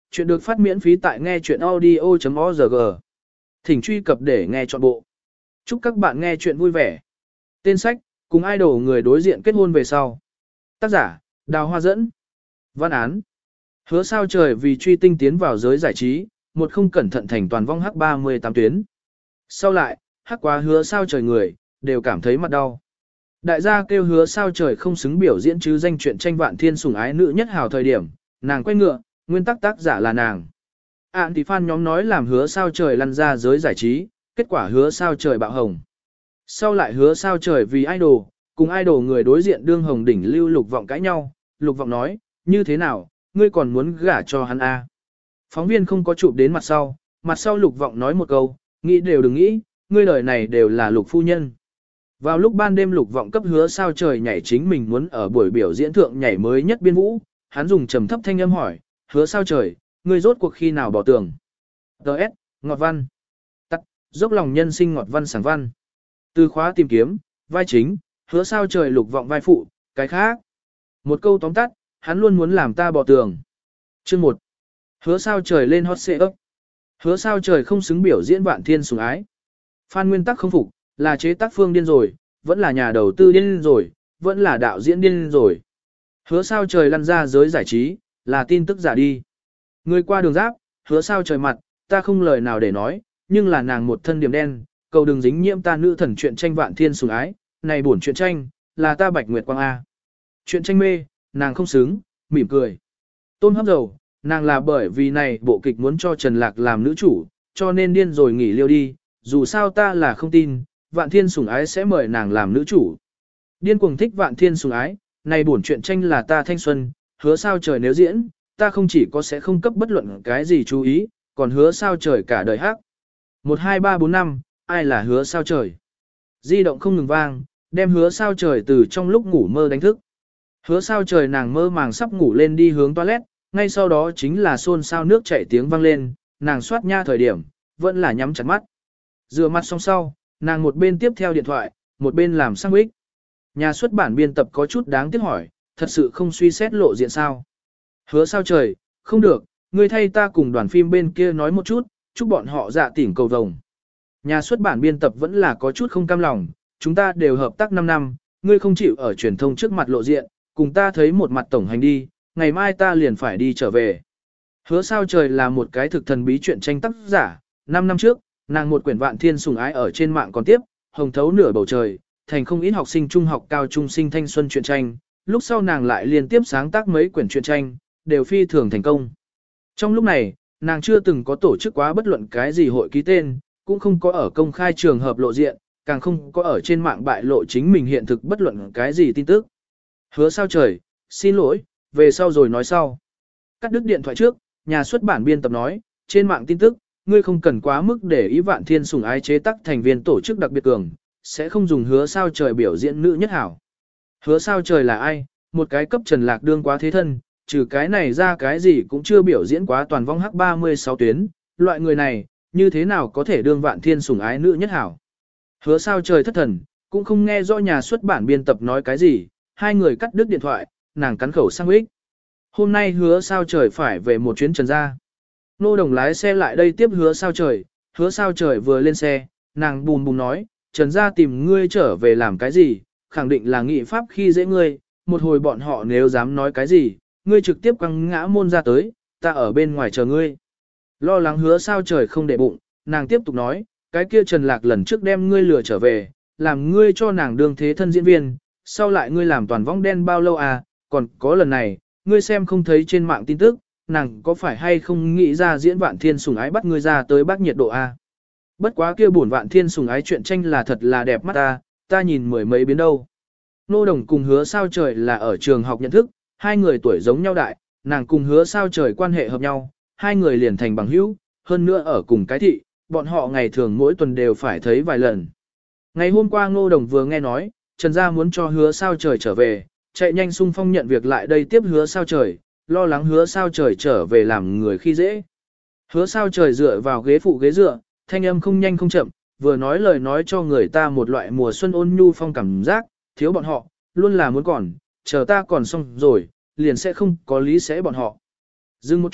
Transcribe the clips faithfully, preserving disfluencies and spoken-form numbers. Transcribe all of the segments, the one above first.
Chuyện được phát miễn phí tại nghe chuyện audio.org. Thỉnh truy cập để nghe trọn bộ. Chúc các bạn nghe chuyện vui vẻ. Tên sách, cùng idol người đối diện kết hôn về sau. Tác giả, Đào Hoa Dẫn. Văn án. Hứa sao trời vì truy tinh tiến vào giới giải trí, một không cẩn thận thành toàn vong hắc ba mươi tám tuyến. Sau lại, hắc quá hứa sao trời người, đều cảm thấy mặt đau. Đại gia kêu hứa sao trời không xứng biểu diễn chứ danh chuyện tranh vạn thiên sủng ái nữ nhất hào thời điểm, nàng quay ngựa, nguyên tắc tác giả là nàng. Ản thì fan nhóm nói làm hứa sao trời lăn ra giới giải trí, kết quả hứa sao trời bạo hồng. Sau lại hứa sao trời vì idol, cùng idol người đối diện đương hồng đỉnh lưu Lục Vọng cãi nhau, Lục Vọng nói, như thế nào, ngươi còn muốn gả cho hắn à? Phóng viên không có chụp đến mặt sau, mặt sau Lục Vọng nói một câu, nghĩ đều đừng nghĩ, ngươi lời này đều là Lục phu nhân. Vào lúc ban đêm Lục Vọng cấp hứa sao trời nhảy chính mình muốn ở buổi biểu diễn thượng nhảy mới nhất biên vũ, hắn dùng trầm thấp thanh âm hỏi, hứa sao trời, ngươi rốt cuộc khi nào bỏ tường. Đợt, ngọt văn. Tắt, dốc lòng nhân sinh ngọt văn sảng văn. Từ khóa tìm kiếm, vai chính, hứa sao trời Lục Vọng vai phụ, cái khác. Một câu tóm tắt, hắn luôn muốn làm ta bỏ tường. Chương một. Hứa sao trời lên hot xệ ấp. Hứa sao trời không xứng biểu diễn vạn thiên sủng ái. Phan nguyên tắc không phục, là chế tác phương điên rồi, vẫn là nhà đầu tư điên rồi, vẫn là đạo diễn điên rồi. Hứa sao trời lăn ra giới giải trí, là tin tức giả đi. Người qua đường giáp, hứa sao trời mặt, ta không lời nào để nói, nhưng là nàng một thân điểm đen, cầu đừng dính nhiễm ta nữ thần chuyện tranh vạn thiên sủng ái, này buồn chuyện tranh, là ta Bạch Nguyệt Quang A. Chuyện tranh mê, nàng không xứng, mỉm cười. Tôn hấp dầu, nàng là bởi vì này bộ kịch muốn cho Trần Lạc làm nữ chủ, cho nên điên rồi nghỉ liêu đi, dù sao ta là không tin, vạn thiên sủng ái sẽ mời nàng làm nữ chủ. Điên cuồng thích vạn thiên sủng ái, này buồn chuyện tranh là ta thanh xuân, hứa sao trời nếu diễn, ta không chỉ có sẽ không cấp bất luận cái gì chú ý, còn hứa sao trời cả đời hắc. một hai ba bốn năm, ai là hứa sao trời? Di động không ngừng vang, đem hứa sao trời từ trong lúc ngủ mơ đánh thức. Hứa sao trời nàng mơ màng sắp ngủ lên đi hướng toilet, ngay sau đó chính là xôn xao nước chảy tiếng vang lên, nàng soát nha thời điểm, vẫn là nhắm chặt mắt. Rửa mặt xong sau, nàng một bên tiếp theo điện thoại, một bên làm sandwich. Nhà xuất bản biên tập có chút đáng tiếc hỏi, thật sự không suy xét lộ diện sao? Hứa sao trời, không được, ngươi thay ta cùng đoàn phim bên kia nói một chút, chúc bọn họ dạ tỉnh cầu vồng. Nhà xuất bản biên tập vẫn là có chút không cam lòng, chúng ta đều hợp tác năm năm, ngươi không chịu ở truyền thông trước mặt lộ diện, cùng ta thấy một mặt tổng hành đi, ngày mai ta liền phải đi trở về. Hứa sao trời là một cái thực thần bí chuyện tranh tác giả, năm năm trước, nàng một quyển vạn thiên sủng ái ở trên mạng còn tiếp, hồng thấu nửa bầu trời, thành không ít học sinh trung học cao trung sinh thanh xuân truyện tranh, lúc sau nàng lại liên tiếp sáng tác mấy quyển truyện tranh, đều phi thường thành công. Trong lúc này, nàng chưa từng có tổ chức quá bất luận cái gì hội ký tên, cũng không có ở công khai trường hợp lộ diện, càng không có ở trên mạng bại lộ chính mình hiện thực bất luận cái gì tin tức. Hứa sao trời, xin lỗi, về sau rồi nói sau. Cắt đứt điện thoại trước, nhà xuất bản biên tập nói, trên mạng tin tức, ngươi không cần quá mức để ý vạn thiên sủng ái chế tác thành viên tổ chức đặc biệt cường, sẽ không dùng hứa sao trời biểu diễn nữ nhất hảo. Hứa sao trời là ai? Một cái cấp Trần Lạc đương quá thế thân, trừ cái này ra cái gì cũng chưa biểu diễn quá toàn vong hắc ba mươi sáu tuyến, loại người này, như thế nào có thể đương vạn thiên sủng ái nữ nhất hảo. Hứa sao trời thất thần, cũng không nghe rõ nhà xuất bản biên tập nói cái gì, hai người cắt đứt điện thoại, nàng cắn khẩu sang ích. Hôm nay hứa sao trời phải về một chuyến Trần gia. Nô Đồng lái xe lại đây tiếp hứa sao trời, hứa sao trời vừa lên xe, nàng bùm bùm nói, Trần gia tìm ngươi trở về làm cái gì, khẳng định là nghị pháp khi dễ ngươi, một hồi bọn họ nếu dám nói cái gì, ngươi trực tiếp quăng ngã môn ra tới, ta ở bên ngoài chờ ngươi. Lo lắng hứa sao trời không để bụng, nàng tiếp tục nói, cái kia Trần Lạc lần trước đem ngươi lừa trở về, làm ngươi cho nàng đương thế thân diễn viên, sau lại ngươi làm toàn vong đen bao lâu à, còn có lần này, ngươi xem không thấy trên mạng tin tức, nàng có phải hay không nghĩ ra diễn vạn thiên sủng ái bắt ngươi ra tới bác nhiệt độ à. Bất quá kia buồn vạn thiên sủng ái chuyện tranh là thật là đẹp mắt ta, ta nhìn mười mấy biến đâu. Nô Đồng cùng hứa sao trời là ở trường học nhận thức, hai người tuổi giống nhau đại, nàng cùng hứa sao trời quan hệ hợp nhau, hai người liền thành bằng hữu, hơn nữa ở cùng cái thị, bọn họ ngày thường mỗi tuần đều phải thấy vài lần. Ngày hôm qua Ngô Đồng vừa nghe nói, Trần gia muốn cho hứa sao trời trở về, chạy nhanh xung phong nhận việc lại đây tiếp hứa sao trời, lo lắng hứa sao trời trở về làm người khi dễ. Hứa sao trời dựa vào ghế phụ ghế dựa, thanh âm không nhanh không chậm, vừa nói lời nói cho người ta một loại mùa xuân ôn nhu phong cảm giác, thiếu bọn họ, luôn là muốn còn, chờ ta còn xong rồi, liền sẽ không có lý sẽ bọn họ. Dừng một chút,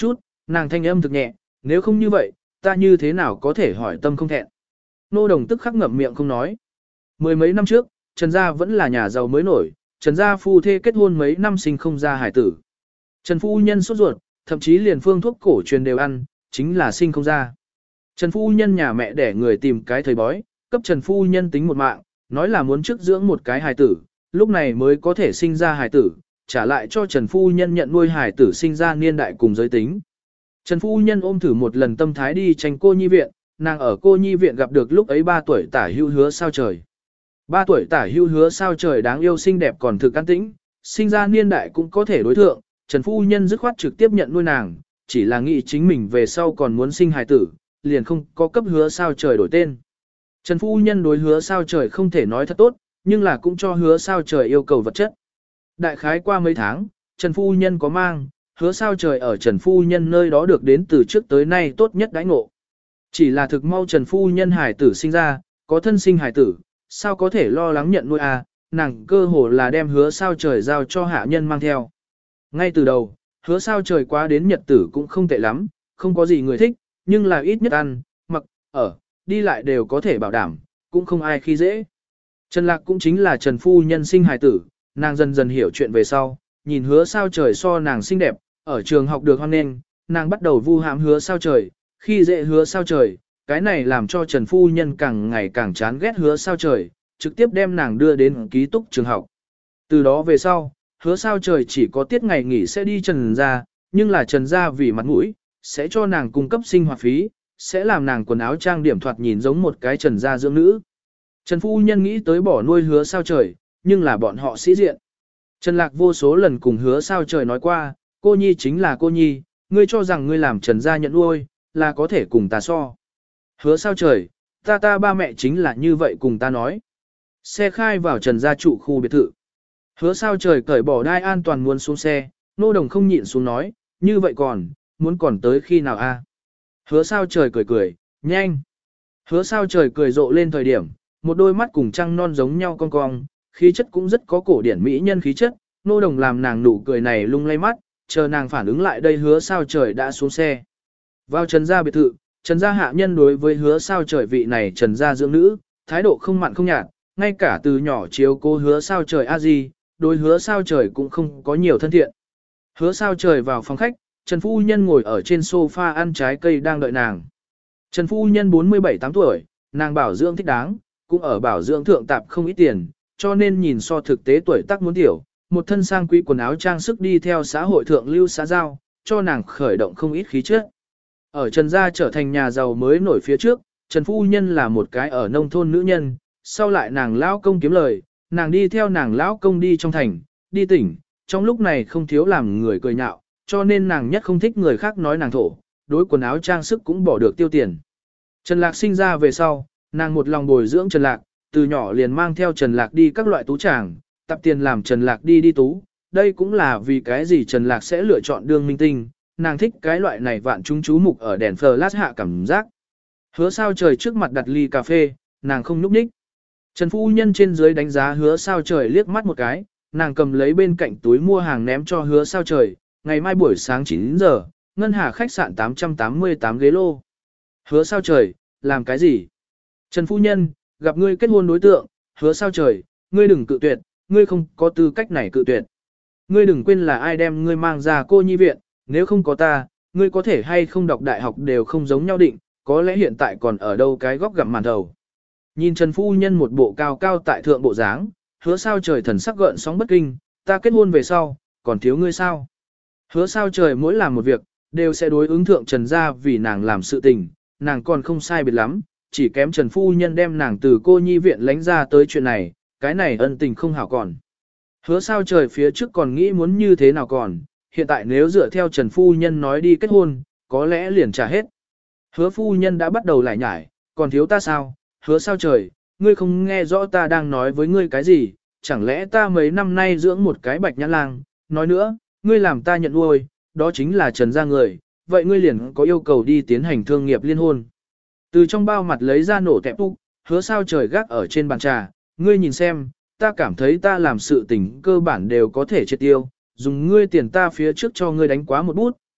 Nàng thanh âm thực nhẹ, nếu không như vậy, ta như thế nào có thể hỏi tâm không thẹn. Nô đồng tức khắc ngậm miệng không nói. Mười mấy năm trước, Trần Gia vẫn là nhà giàu mới nổi, Trần Gia phu thê kết hôn mấy năm sinh không ra hải tử. Trần phu nhân sốt ruột, thậm chí liền phương thuốc cổ truyền đều ăn, chính là sinh không ra. Trần phu nhân nhà mẹ để người tìm cái thầy bói, cấp Trần phu nhân tính một mạng, nói là muốn trước dưỡng một cái hài tử, lúc này mới có thể sinh ra hài tử, trả lại cho Trần phu nhân nhận nuôi hài tử sinh ra niên đại cùng giới tính. Trần phu nhân ôm thử một lần tâm thái đi tranh cô nhi viện, nàng ở cô nhi viện gặp được lúc ấy ba tuổi tả hưu hứa sao trời. ba tuổi tả hưu hứa sao trời đáng yêu xinh đẹp còn thực an tĩnh, sinh ra niên đại cũng có thể đối thượng, Trần phu nhân dứt khoát trực tiếp nhận nuôi nàng, chỉ là nghĩ chính mình về sau còn muốn sinh hài tử, liền không có cấp hứa sao trời đổi tên. Trần phu nhân đối hứa sao trời không thể nói thật tốt, nhưng là cũng cho hứa sao trời yêu cầu vật chất. Đại khái qua mấy tháng, Trần phu nhân có mang, hứa sao trời ở Trần phu nhân nơi đó được đến từ trước tới nay tốt nhất đãi ngộ. Chỉ là thực mau Trần phu nhân hài tử sinh ra, có thân sinh hài tử, sao có thể lo lắng nhận nuôi à, nàng cơ hồ là đem hứa sao trời giao cho hạ nhân mang theo. Ngay từ đầu, hứa sao trời quá đến nhật tử cũng không tệ lắm, không có gì người thích, nhưng là ít nhất ăn, mặc, ở, đi lại đều có thể bảo đảm, cũng không ai khi dễ. Trần Lạc cũng chính là Trần phu nhân sinh hài tử, nàng dần dần hiểu chuyện về sau, nhìn hứa sao trời so nàng xinh đẹp, ở trường học được hoan nghênh, nàng bắt đầu vu hãm hứa sao trời, khi dễ hứa sao trời, cái này làm cho Trần phu nhân càng ngày càng chán ghét hứa sao trời, trực tiếp đem nàng đưa đến ký túc trường học. Từ đó về sau, hứa sao trời chỉ có tiết ngày nghỉ sẽ đi Trần gia, nhưng là Trần gia vì mặt mũi, sẽ cho nàng cung cấp sinh hoạt phí, sẽ làm nàng quần áo trang điểm thoạt nhìn giống một cái Trần gia dưỡng nữ. Trần phu nhân nghĩ tới bỏ nuôi hứa sao trời, nhưng là bọn họ sĩ diện. Trần Lạc vô số lần cùng hứa sao trời nói qua, cô nhi chính là cô nhi, ngươi cho rằng ngươi làm Trần gia nhận nuôi, là có thể cùng ta so. Hứa sao trời, ta ta ba mẹ chính là như vậy cùng ta nói. Xe khai vào Trần gia trụ khu biệt thự. Hứa sao trời cởi bỏ đai an toàn muốn xuống xe, nô đồng không nhịn xuống nói, như vậy còn, muốn còn tới khi nào a? Hứa sao trời cười cười, nhanh. Hứa sao trời cười rộ lên thời điểm, một đôi mắt cùng trăng non giống nhau cong cong, khí chất cũng rất có cổ điển mỹ nhân khí chất, nô đồng làm nàng nụ cười này lung lay mắt, chờ nàng phản ứng lại đây hứa sao trời đã xuống xe. Vào Trần gia biệt thự, Trần gia hạ nhân đối với hứa sao trời vị này Trần gia dưỡng nữ, thái độ không mặn không nhạt, ngay cả từ nhỏ chiếu cố hứa sao trời a di, đối hứa sao trời cũng không có nhiều thân thiện. Hứa sao trời vào phòng khách, Trần phu nhân ngồi ở trên sofa ăn trái cây đang đợi nàng. Trần phu nhân bốn mươi bảy tám tuổi, nàng bảo dưỡng thích đáng, cũng ở bảo dưỡng thượng tạp không ít tiền, cho nên nhìn so thực tế tuổi tác muốn tiểu, một thân sang quý quần áo trang sức đi theo xã hội thượng lưu xã giao, cho nàng khởi động không ít khí chất. Ở Trần gia trở thành nhà giàu mới nổi phía trước, Trần phu nhân là một cái ở nông thôn nữ nhân, sau lại nàng lão công kiếm lời, nàng đi theo nàng lão công đi trong thành, đi tỉnh, trong lúc này không thiếu làm người cười nhạo, cho nên nàng nhất không thích người khác nói nàng thổ, đối quần áo trang sức cũng bỏ được tiêu tiền. Trần Lạc sinh ra về sau, nàng một lòng bồi dưỡng Trần Lạc, từ nhỏ liền mang theo Trần Lạc đi các loại tú tràng, tập tiền làm Trần Lạc đi đi tú, đây cũng là vì cái gì Trần Lạc sẽ lựa chọn đương minh tinh, nàng thích cái loại này vạn chúng chú mục ở đèn flash hạ cảm giác. Hứa sao trời trước mặt đặt ly cà phê, nàng không nhúc nhích. Trần phu nhân trên dưới đánh giá hứa sao trời liếc mắt một cái, nàng cầm lấy bên cạnh túi mua hàng ném cho hứa sao trời, ngày mai buổi sáng chín giờ, ngân hà khách sạn tám trăm tám mươi tám ghế lô. Hứa sao trời, làm cái gì? Trần phu nhân, gặp ngươi kết hôn đối tượng, hứa sao trời, ngươi đừng cự tuyệt, ngươi không có tư cách này cự tuyệt. Ngươi đừng quên là ai đem ngươi mang ra cô nhi viện, nếu không có ta, ngươi có thể hay không đọc đại học đều không giống nhau định, có lẽ hiện tại còn ở đâu cái góc gặm màn đầu. Nhìn Trần phu nhân một bộ cao cao tại thượng bộ dáng, hứa sao trời thần sắc gợn sóng bất kinh, ta kết hôn về sau, còn thiếu ngươi sao? Hứa sao trời mỗi làm một việc, đều sẽ đối ứng thượng Trần gia vì nàng làm sự tình, nàng còn không sai biệt lắm, chỉ kém Trần phu nhân đem nàng từ cô nhi viện lánh ra tới chuyện này, cái này ân tình không hảo còn. Hứa sao trời phía trước còn nghĩ muốn như thế nào còn, hiện tại nếu dựa theo Trần phu nhân nói đi kết hôn, có lẽ liền trả hết. Hứa phu nhân đã bắt đầu lải nhải, còn thiếu ta sao? Hứa sao trời, ngươi không nghe rõ ta đang nói với ngươi cái gì, chẳng lẽ ta mấy năm nay dưỡng một cái bạch nhãn lang, nói nữa, ngươi làm ta nhận nuôi, đó chính là Trần gia người, vậy ngươi liền có yêu cầu đi tiến hành thương nghiệp liên hôn. Từ trong bao mặt lấy ra nổ tẹp úc, hứa sao trời gác ở trên bàn trà, ngươi nhìn xem, ta cảm thấy ta làm sự tình cơ bản đều có thể triệt tiêu, dùng ngươi tiền ta phía trước cho ngươi đánh quá một bút,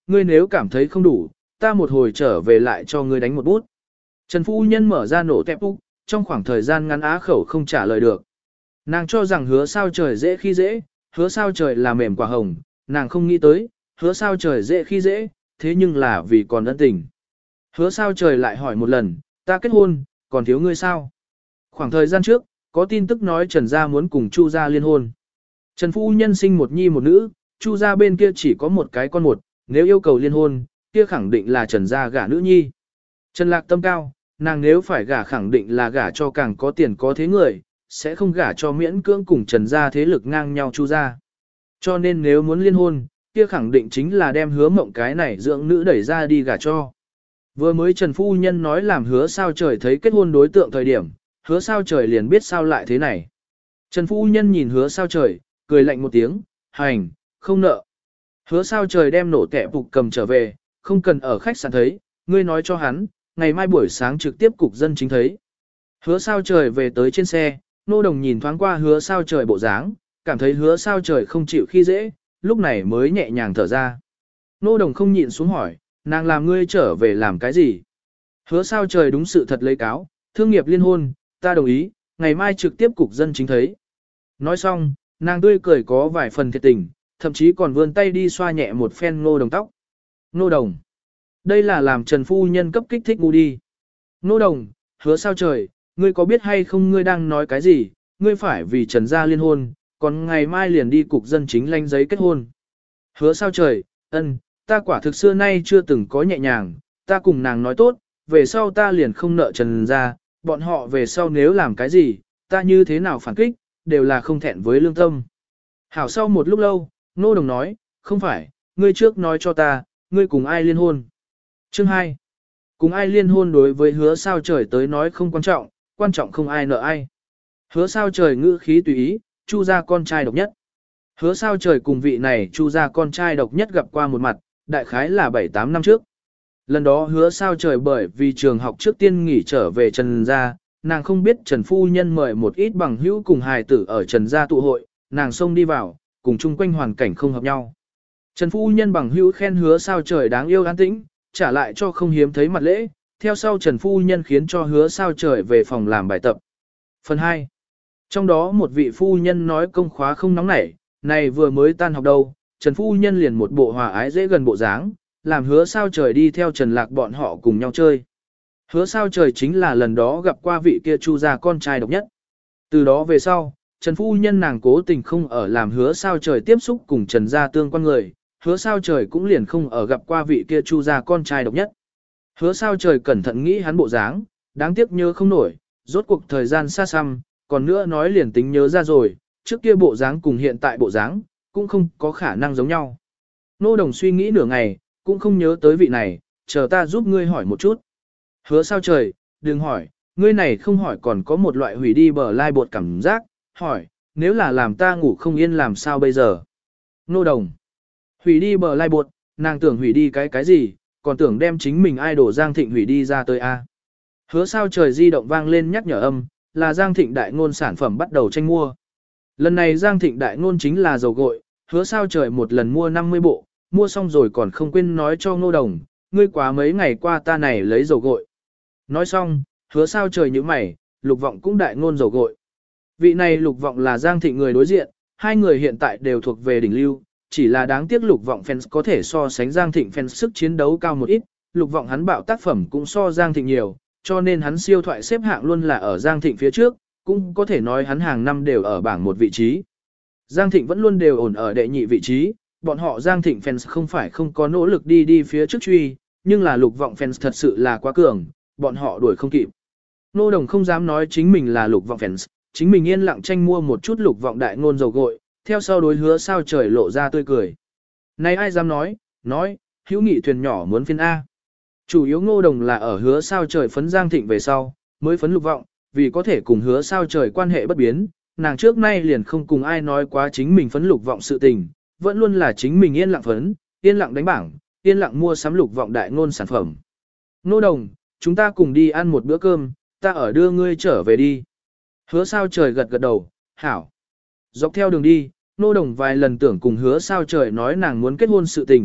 ngươi nếu cảm thấy không đủ, ta một hồi trở về lại cho ngươi đánh một bút. Trần phu nhân mở ra nổ tẹp úc, trong khoảng thời gian ngắn á khẩu không trả lời được. Nàng cho rằng hứa sao trời dễ khi dễ, hứa sao trời là mềm quả hồng, nàng không nghĩ tới, hứa sao trời dễ khi dễ, thế nhưng là vì còn ân tình. Hứa sao trời lại hỏi một lần, ta kết hôn, còn thiếu ngươi sao? Khoảng thời gian trước, có tin tức nói Trần gia muốn cùng Chu gia liên hôn. Trần phu nhân sinh một nhi một nữ, Chu gia bên kia chỉ có một cái con một, nếu yêu cầu liên hôn, kia khẳng định là Trần gia gả nữ nhi. Trần Lạc tâm cao, nàng nếu phải gả khẳng định là gả cho càng có tiền có thế người, sẽ không gả cho miễn cưỡng cùng Trần gia thế lực ngang nhau Chu gia. Cho nên nếu muốn liên hôn, kia khẳng định chính là đem hứa mộng cái này dưỡng nữ đẩy ra đi gả cho. Vừa mới Trần phu nhân nói làm hứa sao trời thấy kết hôn đối tượng thời điểm, hứa sao trời liền biết sao lại thế này. Trần phu nhân nhìn hứa sao trời, cười lạnh một tiếng, hành, không nợ. Hứa sao trời đem nổ tẻ phục cầm trở về, không cần ở khách sạn thấy, ngươi nói cho hắn, ngày mai buổi sáng trực tiếp cục dân chính thấy. Hứa sao trời về tới trên xe, nô đồng nhìn thoáng qua hứa sao trời bộ dáng, cảm thấy hứa sao trời không chịu khi dễ, lúc này mới nhẹ nhàng thở ra. Nô đồng không nhịn xuống hỏi, nàng làm ngươi trở về làm cái gì? Hứa sao trời đúng sự thật lấy cáo, thương nghiệp liên hôn, ta đồng ý, ngày mai trực tiếp cục dân chính thấy. Nói xong, nàng tươi cười có vài phần thiệt tình, thậm chí còn vươn tay đi xoa nhẹ một phen ngô đồng tóc. Ngô đồng. Đây là làm Trần phu nhân cấp kích thích ngu đi. Ngô đồng, hứa sao trời, ngươi có biết hay không ngươi đang nói cái gì, ngươi phải vì Trần gia liên hôn, còn ngày mai liền đi cục dân chính lanh giấy kết hôn. Hứa sao trời, ân, ta quả thực xưa nay chưa từng có nhẹ nhàng, ta cùng nàng nói tốt, về sau ta liền không nợ Trần gia, bọn họ về sau nếu làm cái gì, ta như thế nào phản kích, đều là không thẹn với lương tâm. Hảo sau một lúc lâu, Ngô đồng nói, không phải, ngươi trước nói cho ta, ngươi cùng ai liên hôn. Chương hai. Cùng ai liên hôn đối với hứa sao trời tới nói không quan trọng, quan trọng không ai nợ ai. Hứa sao trời ngữ khí tùy ý, Chu gia con trai độc nhất. Hứa sao trời cùng vị này Chu gia con trai độc nhất gặp qua một mặt, đại khái là bảy tám năm trước. Lần đó hứa sao trời bởi vì trường học trước tiên nghỉ trở về Trần gia, nàng không biết Trần phu nhân mời một ít bằng hữu cùng hài tử ở Trần gia tụ hội, nàng xông đi vào, cùng chung quanh hoàn cảnh không hợp nhau. Trần phu nhân bằng hữu khen hứa sao trời đáng yêu an tĩnh, trả lại cho không hiếm thấy mặt lễ, theo sau Trần phu nhân khiến cho hứa sao trời về phòng làm bài tập. Phần hai. Trong đó một vị phu nhân nói công khóa không nóng nảy, này vừa mới tan học đâu, Trần phu nhân liền một bộ hòa ái dễ gần bộ dáng, làm hứa sao trời đi theo Trần Lạc bọn họ cùng nhau chơi. Hứa sao trời chính là lần đó gặp qua vị kia Chu gia con trai độc nhất. Từ đó về sau, Trần phu nhân nàng cố tình không ở làm hứa sao trời tiếp xúc cùng Trần gia tương quan người, hứa sao trời cũng liền không ở gặp qua vị kia Chu gia con trai độc nhất. Hứa sao trời cẩn thận nghĩ hắn bộ dáng, đáng tiếc nhớ không nổi, rốt cuộc thời gian xa xăm, còn nữa nói liền tính nhớ ra rồi, trước kia bộ dáng cùng hiện tại bộ dáng, cũng không có khả năng giống nhau. Nô đồng suy nghĩ nửa ngày, cũng không nhớ tới vị này, chờ ta giúp ngươi hỏi một chút. Hứa sao trời, đừng hỏi, ngươi này không hỏi còn có một loại hủy đi bờ lai bột cảm giác, hỏi, nếu là làm ta ngủ không yên làm sao bây giờ? Nô đồng, hủy đi bờ lai bột, nàng tưởng hủy đi cái cái gì, còn tưởng đem chính mình idol Giang Thịnh hủy đi ra tới a. Hứa sao trời di động vang lên nhắc nhở âm, là Giang Thịnh đại ngôn sản phẩm bắt đầu tranh mua. Lần này Giang Thịnh đại ngôn chính là dầu gội, hứa sao trời một lần mua năm mươi bộ, mua xong rồi còn không quên nói cho Ngô Đồng, ngươi quá mấy ngày qua ta này lấy dầu gội. Nói xong, hứa sao trời như mày, Lục Vọng cũng đại ngôn dầu gội. Vị này Lục Vọng là Giang Thịnh người đối diện, hai người hiện tại đều thuộc về đỉnh lưu, chỉ là đáng tiếc Lục Vọng fans có thể so sánh Giang Thịnh fans sức chiến đấu cao một ít, Lục Vọng hắn bạo tác phẩm cũng so Giang Thịnh nhiều, cho nên hắn siêu thoại xếp hạng luôn là ở Giang Thịnh phía trước, cũng có thể nói hắn hàng năm đều ở bảng một vị trí. Giang Thịnh vẫn luôn đều ổn ở đệ nhị vị trí, bọn họ Giang Thịnh fans không phải không có nỗ lực đi đi phía trước truy, nhưng là Lục Vọng fans thật sự là quá cường, bọn họ đuổi không kịp. Nô Đồng không dám nói chính mình là Lục Vọng fans, chính mình yên lặng tranh mua một chút Lục Vọng đại ngôn dầu gội, theo sau đối hứa sao trời lộ ra tươi cười. Này ai dám nói, nói, hữu nghị thuyền nhỏ muốn phiên A. Chủ yếu Ngô Đồng là ở hứa sao trời phấn Giang Thịnh về sau, mới phấn Lục Vọng, vì có thể cùng hứa sao trời quan hệ bất biến, nàng trước nay liền không cùng ai nói quá chính mình phấn Lục Vọng sự tình, vẫn luôn là chính mình yên lặng phấn, yên lặng đánh bảng, yên lặng mua sắm Lục Vọng đại ngôn sản phẩm. Ngô Đồng, chúng ta cùng đi ăn một bữa cơm, ta ở đưa ngươi trở về đi. Hứa sao trời gật gật đầu, hảo. Dọc theo đường đi, Ngô Đồng vài lần tưởng cùng hứa sao trời nói nàng muốn kết hôn sự tình,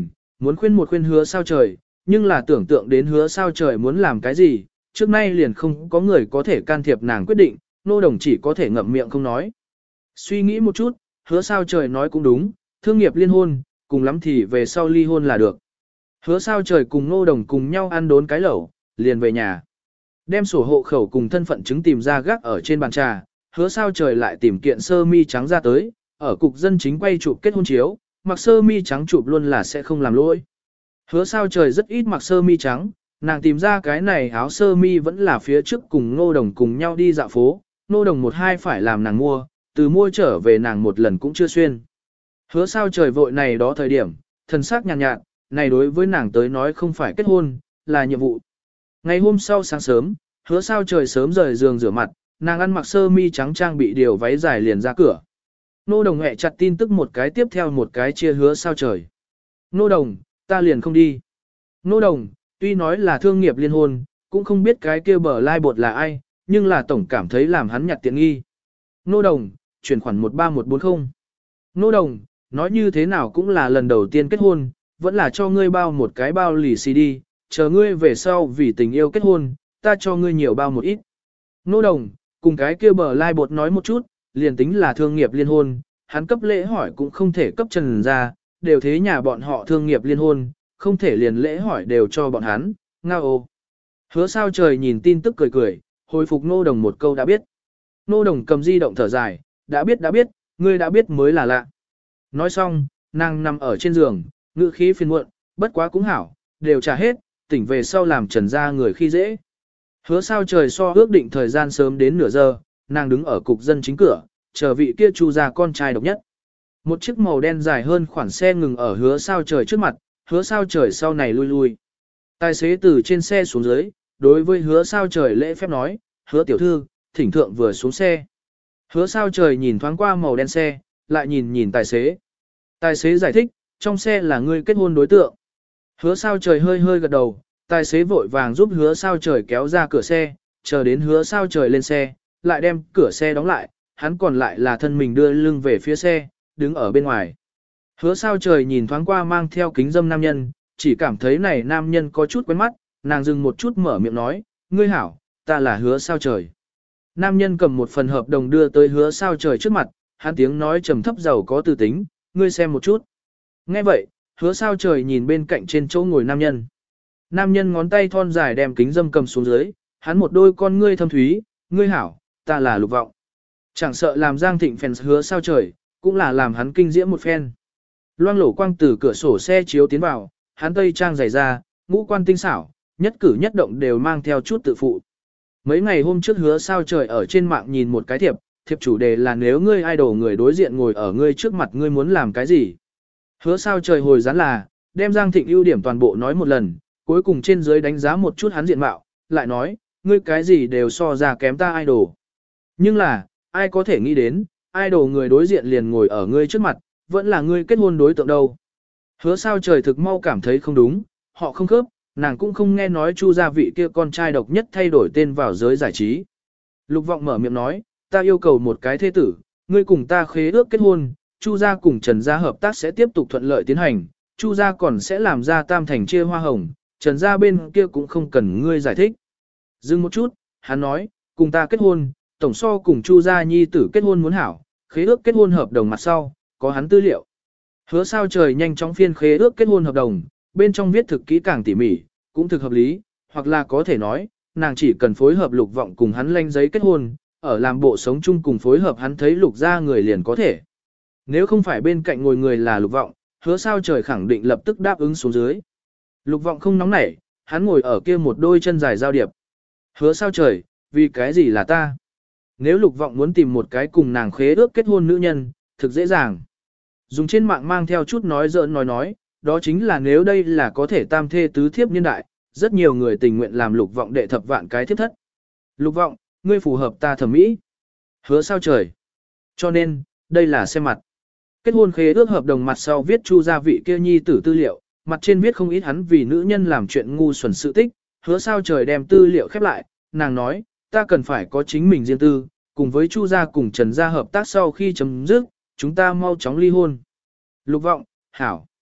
muốn khuyên một khuyên hứa sao trời, nhưng là tưởng tượng đến hứa sao trời muốn làm cái gì, trước nay liền không có người có thể can thiệp nàng quyết định, nô đồng chỉ có thể ngậm miệng không nói. Suy nghĩ một chút, hứa sao trời nói cũng đúng, thương nghiệp liên hôn, cùng lắm thì về sau ly hôn là được. Hứa sao trời cùng nô đồng cùng nhau ăn đốn cái lẩu, liền về nhà. Đem sổ hộ khẩu cùng thân phận chứng tìm ra gác ở trên bàn trà, hứa sao trời lại tìm kiện sơ mi trắng ra tới, ở cục dân chính quay chụp kết hôn chiếu, mặc sơ mi trắng chụp luôn là sẽ không làm lỗi. Hứa sao trời rất ít mặc sơ mi trắng, nàng tìm ra cái này áo sơ mi vẫn là phía trước cùng nô đồng cùng nhau đi dạo phố, nô đồng một hai phải làm nàng mua, từ mua trở về nàng một lần cũng chưa xuyên. Hứa sao trời vội này đó thời điểm, thần sắc nhàn nhạt, nhạt, này đối với nàng tới nói không phải kết hôn, là nhiệm vụ. Ngày hôm sau sáng sớm, hứa sao trời sớm rời giường rửa mặt, nàng ăn mặc sơ mi trắng trang bị điều váy dài liền ra cửa. Nô đồng hẹ chặt tin tức một cái tiếp theo một cái chia hứa sao trời. Nô đồng, ta liền không đi. Nô đồng, tuy nói là thương nghiệp liên hôn, cũng không biết cái kia bờ lai bột là ai, nhưng là tổng cảm thấy làm hắn nhặt tiện nghi. Nô đồng, chuyển khoản một ba một bốn không. Nô đồng, nói như thế nào cũng là lần đầu tiên kết hôn, vẫn là cho ngươi bao một cái bao lì xì đi, chờ ngươi về sau vì tình yêu kết hôn, ta cho ngươi nhiều bao một ít. Nô đồng, cùng cái kia bờ lai bột nói một chút, liền tính là thương nghiệp liên hôn, hắn cấp lễ hỏi cũng không thể cấp trần ra, đều thế nhà bọn họ thương nghiệp liên hôn, không thể liền lễ hỏi đều cho bọn hắn, ngao ô. Hứa sao trời nhìn tin tức cười cười, hồi phục nô đồng một câu đã biết. Nô đồng cầm di động thở dài, đã biết đã biết, ngươi đã biết mới là lạ. Nói xong, nàng nằm ở trên giường, ngữ khí phiền muộn, bất quá cũng hảo, đều trả hết, tỉnh về sau làm trần ra người khi dễ. Hứa sao trời so ước định thời gian sớm đến nửa giờ, nàng đứng ở cục dân chính cửa, chờ vị kia chu ra con trai độc nhất. Một chiếc màu đen dài hơn khoản xe ngừng ở hứa sao trời trước mặt, hứa sao trời sau này lui lui. Tài xế từ trên xe xuống dưới, đối với hứa sao trời lễ phép nói, hứa tiểu thư, thỉnh thượng vừa xuống xe. Hứa sao trời nhìn thoáng qua màu đen xe, lại nhìn nhìn tài xế. Tài xế giải thích, trong xe là người kết hôn đối tượng. Hứa sao trời hơi hơi gật đầu, tài xế vội vàng giúp hứa sao trời kéo ra cửa xe, chờ đến hứa sao trời lên xe, lại đem cửa xe đóng lại, hắn còn lại là thân mình đưa lưng về phía xe, đứng ở bên ngoài. Hứa sao trời nhìn thoáng qua mang theo kính dâm nam nhân, chỉ cảm thấy này nam nhân có chút quen mắt, nàng dừng một chút mở miệng nói, ngươi hảo, ta là hứa sao trời. Nam nhân cầm một phần hợp đồng đưa tới hứa sao trời trước mặt, hắn tiếng nói trầm thấp giàu có tư tính, ngươi xem một chút. Nghe vậy, hứa sao trời nhìn bên cạnh trên chỗ ngồi nam nhân. Nam nhân ngón tay thon dài đem kính dâm cầm xuống dưới, hắn một đôi con ngươi thâm thúy, ngươi hảo, ta là Lục Vọng. Chẳng sợ làm Giang Thịnh fans hứa sao trời, cũng là làm hắn kinh diễm một phen. Loang lổ quang từ cửa sổ xe chiếu tiến vào, hắn tây trang dày ra, ngũ quan tinh xảo, nhất cử nhất động đều mang theo chút tự phụ. Mấy ngày hôm trước hứa sao trời ở trên mạng nhìn một cái thiệp, thiệp chủ đề là nếu ngươi idol người đối diện ngồi ở ngươi trước mặt ngươi muốn làm cái gì. Hứa sao trời hồi dán là, đem Giang Thịnh ưu điểm toàn bộ nói một lần, cuối cùng trên dưới đánh giá một chút hắn diện mạo, lại nói, ngươi cái gì đều so ra kém ta idol. Nhưng là, ai có thể nghĩ đến, idol người đối diện liền ngồi ở ngươi trước mặt, vẫn là ngươi kết hôn đối tượng đâu. Hứa sao trời thực mau cảm thấy không đúng, họ không khớp, nàng cũng không nghe nói Chu gia vị kia con trai độc nhất thay đổi tên vào giới giải trí. Lục Vọng mở miệng nói, ta yêu cầu một cái thế tử, ngươi cùng ta khế ước kết hôn, Chu gia cùng Trần gia hợp tác sẽ tiếp tục thuận lợi tiến hành, Chu gia còn sẽ làm ra tam thành chia hoa hồng, Trần gia bên kia cũng không cần ngươi giải thích. Dừng một chút, hắn nói, cùng ta kết hôn, tổng so cùng Chu gia nhi tử kết hôn muốn hảo, khế ước kết hôn hợp đồng mặt sau, có hắn tư liệu. Hứa sao trời nhanh chóng phiên khế ước kết hôn hợp đồng, bên trong viết thực kỹ càng tỉ mỉ, cũng thực hợp lý, hoặc là có thể nói, nàng chỉ cần phối hợp Lục Vọng cùng hắn lanh giấy kết hôn, ở làm bộ sống chung cùng phối hợp hắn thấy Lục gia người liền có thể. Nếu không phải bên cạnh ngồi người là Lục Vọng, hứa sao trời khẳng định lập tức đáp ứng xuống dưới. Lục Vọng không nóng nảy, hắn ngồi ở kia một đôi chân dài giao điệp. Hứa sao trời, vì cái gì là ta? Nếu Lục Vọng muốn tìm một cái cùng nàng khế ước kết hôn nữ nhân, thực dễ dàng. Dùng trên mạng mang theo chút nói giỡn nói nói, đó chính là nếu đây là có thể tam thê tứ thiếp niên đại, rất nhiều người tình nguyện làm Lục Vọng đệ thập vạn cái thiếp thất. Lục Vọng, ngươi phù hợp ta thẩm mỹ. Hứa sao trời. Cho nên, đây là xem mặt. Kết hôn khế ước hợp đồng mặt sau viết Chu gia vị kia nhi tử tư liệu, mặt trên viết không ít hắn vì nữ nhân làm chuyện ngu xuẩn sự tích, hứa sao trời đem tư liệu khép lại, nàng nói, ta cần phải có chính mình riêng tư, cùng với Chu gia cùng Trần gia hợp tác sau khi chấm dứt, chúng ta mau chóng ly hôn. Lục Vọng, hảo.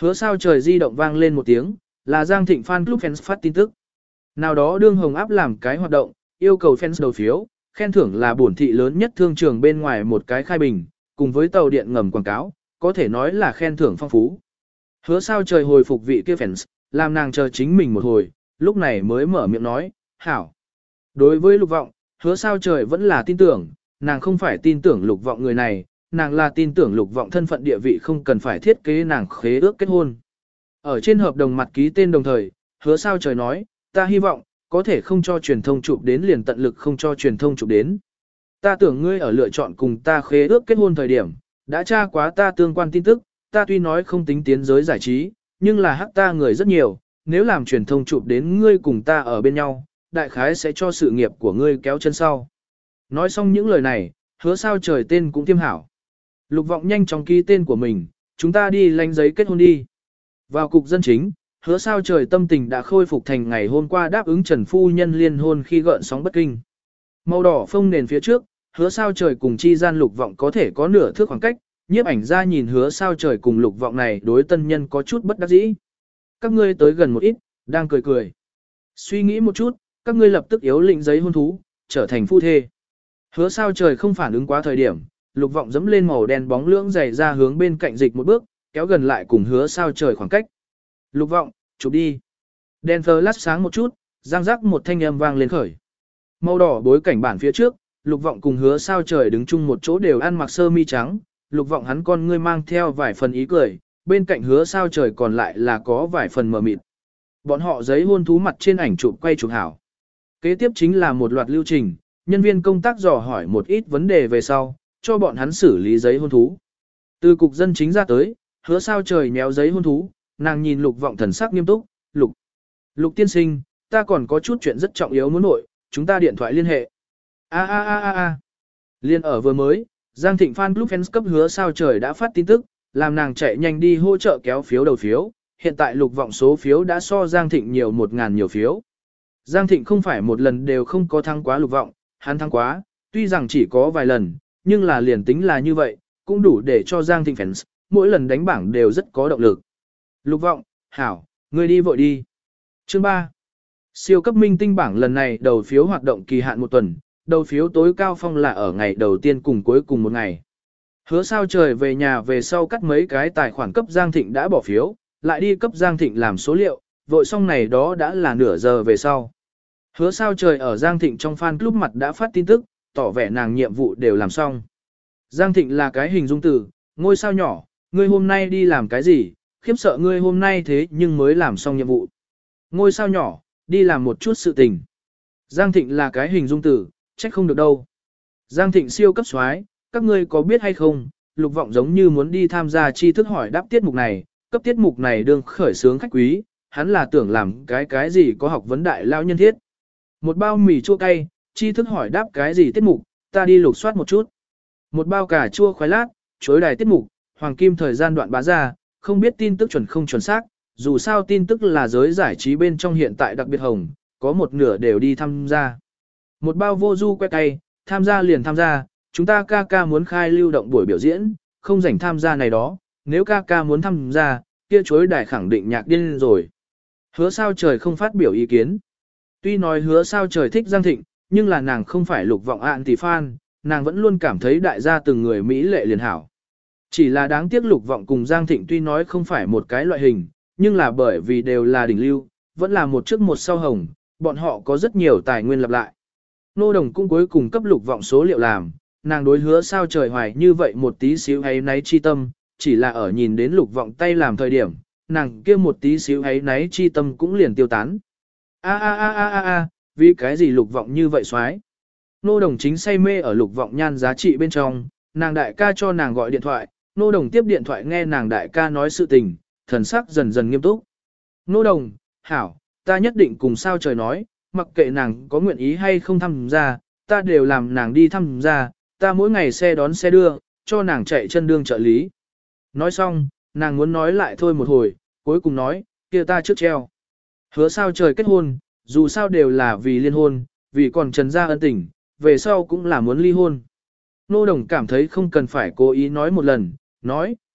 Hứa sao trời di động vang lên một tiếng, là Giang Thịnh fan club fans phát tin tức. Nào đó đương hồng áp làm cái hoạt động, yêu cầu fans đầu phiếu, khen thưởng là bổn thị lớn nhất thương trường bên ngoài một cái khai bình, cùng với tàu điện ngầm quảng cáo, có thể nói là khen thưởng phong phú. Hứa sao trời hồi phục vị kia fans, làm nàng chờ chính mình một hồi, lúc này mới mở miệng nói, hảo. Đối với lục vọng, hứa sao trời vẫn là tin tưởng, nàng không phải tin tưởng lục vọng người này, nàng là tin tưởng lục vọng thân phận địa vị không cần phải thiết kế nàng khế ước kết hôn. Ở trên hợp đồng mặt ký tên đồng thời, hứa sao trời nói, ta hy vọng, có thể không cho truyền thông chụp đến liền tận lực không cho truyền thông chụp đến. Ta tưởng ngươi ở lựa chọn cùng ta khế ước kết hôn thời điểm, đã tra quá ta tương quan tin tức, ta tuy nói không tính tiến giới giải trí, nhưng là hắc ta người rất nhiều, nếu làm truyền thông chụp đến ngươi cùng ta ở bên nhau, đại khái sẽ cho sự nghiệp của ngươi kéo chân sau. Nói xong những lời này, hứa sao trời tên cũng tiêm hảo. Lục vọng nhanh chóng ký tên của mình, chúng ta đi lánh giấy kết hôn đi. Vào cục dân chính, hứa sao trời tâm tình đã khôi phục thành ngày hôm qua đáp ứng Trần Phu Nhân liên hôn khi gợn sóng bất kinh. Màu đỏ phông nền phía trước, hứa sao trời cùng chi gian lục vọng có thể có nửa thước khoảng cách, nhiếp ảnh ra nhìn hứa sao trời cùng lục vọng này đối tân nhân có chút bất đắc dĩ. Các ngươi tới gần một ít, đang cười cười. Suy nghĩ một chút, các ngươi lập tức yếu lĩnh giấy hôn thú, trở thành phu thê. Hứa sao trời không phản ứng quá thời điểm, lục vọng dẫm lên màu đen bóng lưỡng dày ra hướng bên cạnh dịch một bước, kéo gần lại cùng hứa sao trời khoảng cách. Lục vọng, chụp đi. Đèn flash sáng một chút, răng rắc một thanh âm vang lên khởi. Màu đỏ bối cảnh bản phía trước, lục vọng cùng hứa sao trời đứng chung một chỗ đều ăn mặc sơ mi trắng, lục vọng hắn con ngươi mang theo vài phần ý cười, bên cạnh hứa sao trời còn lại là có vài phần mờ mịt. Bọn họ giấy hôn thú mặt trên ảnh chụp quay chụp hảo. Kế tiếp chính là một loạt lưu trình, nhân viên công tác dò hỏi một ít vấn đề về sau, cho bọn hắn xử lý giấy hôn thú. Từ cục dân chính ra tới, hứa sao trời méo giấy hôn thú, nàng nhìn lục vọng thần sắc nghiêm túc, lục. Lục tiên sinh, ta còn có chút chuyện rất trọng yếu muốn nội, chúng ta điện thoại liên hệ. A a a a a. Liên ở vừa mới, Giang Thịnh fan club fans cấp hứa sao trời đã phát tin tức, làm nàng chạy nhanh đi hỗ trợ kéo phiếu đầu phiếu, hiện tại lục vọng số phiếu đã so Giang Thịnh nhiều một ngàn nhiều phiếu. Giang Thịnh không phải một lần đều không có thắng quá lục vọng, hắn thắng quá, tuy rằng chỉ có vài lần, nhưng là liền tính là như vậy, cũng đủ để cho Giang Thịnh fans, mỗi lần đánh bảng đều rất có động lực. Lục vọng, hảo, ngươi đi vội đi. Chương ba. Siêu cấp minh tinh bảng lần này đầu phiếu hoạt động kỳ hạn một tuần, đầu phiếu tối cao phong là ở ngày đầu tiên cùng cuối cùng một ngày. Hứa sao trời về nhà về sau cắt mấy cái tài khoản cấp Giang Thịnh đã bỏ phiếu, lại đi cấp Giang Thịnh làm số liệu, vội xong này đó đã là nửa giờ về sau. Hứa sao trời ở Giang Thịnh trong fan club mặt đã phát tin tức, tỏ vẻ nàng nhiệm vụ đều làm xong. Giang Thịnh là cái hình dung từ, ngôi sao nhỏ, ngươi hôm nay đi làm cái gì, khiếp sợ ngươi hôm nay thế nhưng mới làm xong nhiệm vụ. Ngôi sao nhỏ, đi làm một chút sự tình. Giang Thịnh là cái hình dung từ, trách không được đâu. Giang Thịnh siêu cấp soái, các ngươi có biết hay không, lục vọng giống như muốn đi tham gia tri thức hỏi đáp tiết mục này, cấp tiết mục này đương khởi sướng khách quý, hắn là tưởng làm cái cái gì có học vấn đại lao nhân thiết. Một bao mì chua cay, tri thức hỏi đáp cái gì tiết mục, ta đi lục soát một chút. Một bao cà chua khoái lát, chối đài tiết mục, hoàng kim thời gian đoạn bá ra, không biết tin tức chuẩn không chuẩn xác, dù sao tin tức là giới giải trí bên trong hiện tại đặc biệt hồng, có một nửa đều đi tham gia. Một bao vô du que cay, tham gia liền tham gia, chúng ta ca ca muốn khai lưu động buổi biểu diễn, không rảnh tham gia này đó, nếu ca ca muốn tham gia, kia chối đài khẳng định nhạc điên rồi. Hứa sao trời không phát biểu ý kiến. Tuy nói hứa sao trời thích Giang Thịnh, nhưng là nàng không phải lục vọng ạn tỷ fan, nàng vẫn luôn cảm thấy đại gia từng người Mỹ lệ liền hảo. Chỉ là đáng tiếc lục vọng cùng Giang Thịnh tuy nói không phải một cái loại hình, nhưng là bởi vì đều là đỉnh lưu, vẫn là một trước một sau hồng, bọn họ có rất nhiều tài nguyên lặp lại. Nô Đồng cũng cuối cùng cấp lục vọng số liệu làm, nàng đối hứa sao trời hoài như vậy một tí xíu ấy náy chi tâm, chỉ là ở nhìn đến lục vọng tay làm thời điểm, nàng kia một tí xíu ấy náy chi tâm cũng liền tiêu tán. A a a a a a, vì cái gì lục vọng như vậy xoái? Nô Đồng chính say mê ở lục vọng nhan giá trị bên trong, nàng đại ca cho nàng gọi điện thoại, Nô Đồng tiếp điện thoại nghe nàng đại ca nói sự tình, thần sắc dần dần nghiêm túc. Nô Đồng, hảo, ta nhất định cùng sao trời nói, mặc kệ nàng có nguyện ý hay không tham gia, ta đều làm nàng đi tham gia, ta mỗi ngày xe đón xe đưa, cho nàng chạy chân đương trợ lý. Nói xong, nàng muốn nói lại thôi một hồi, cuối cùng nói, kia ta trước treo. Hứa sao trời kết hôn, dù sao đều là vì liên hôn, vì còn trần gia ân tình, về sau cũng là muốn ly hôn. Nô Đồng cảm thấy không cần phải cố ý nói một lần, nói,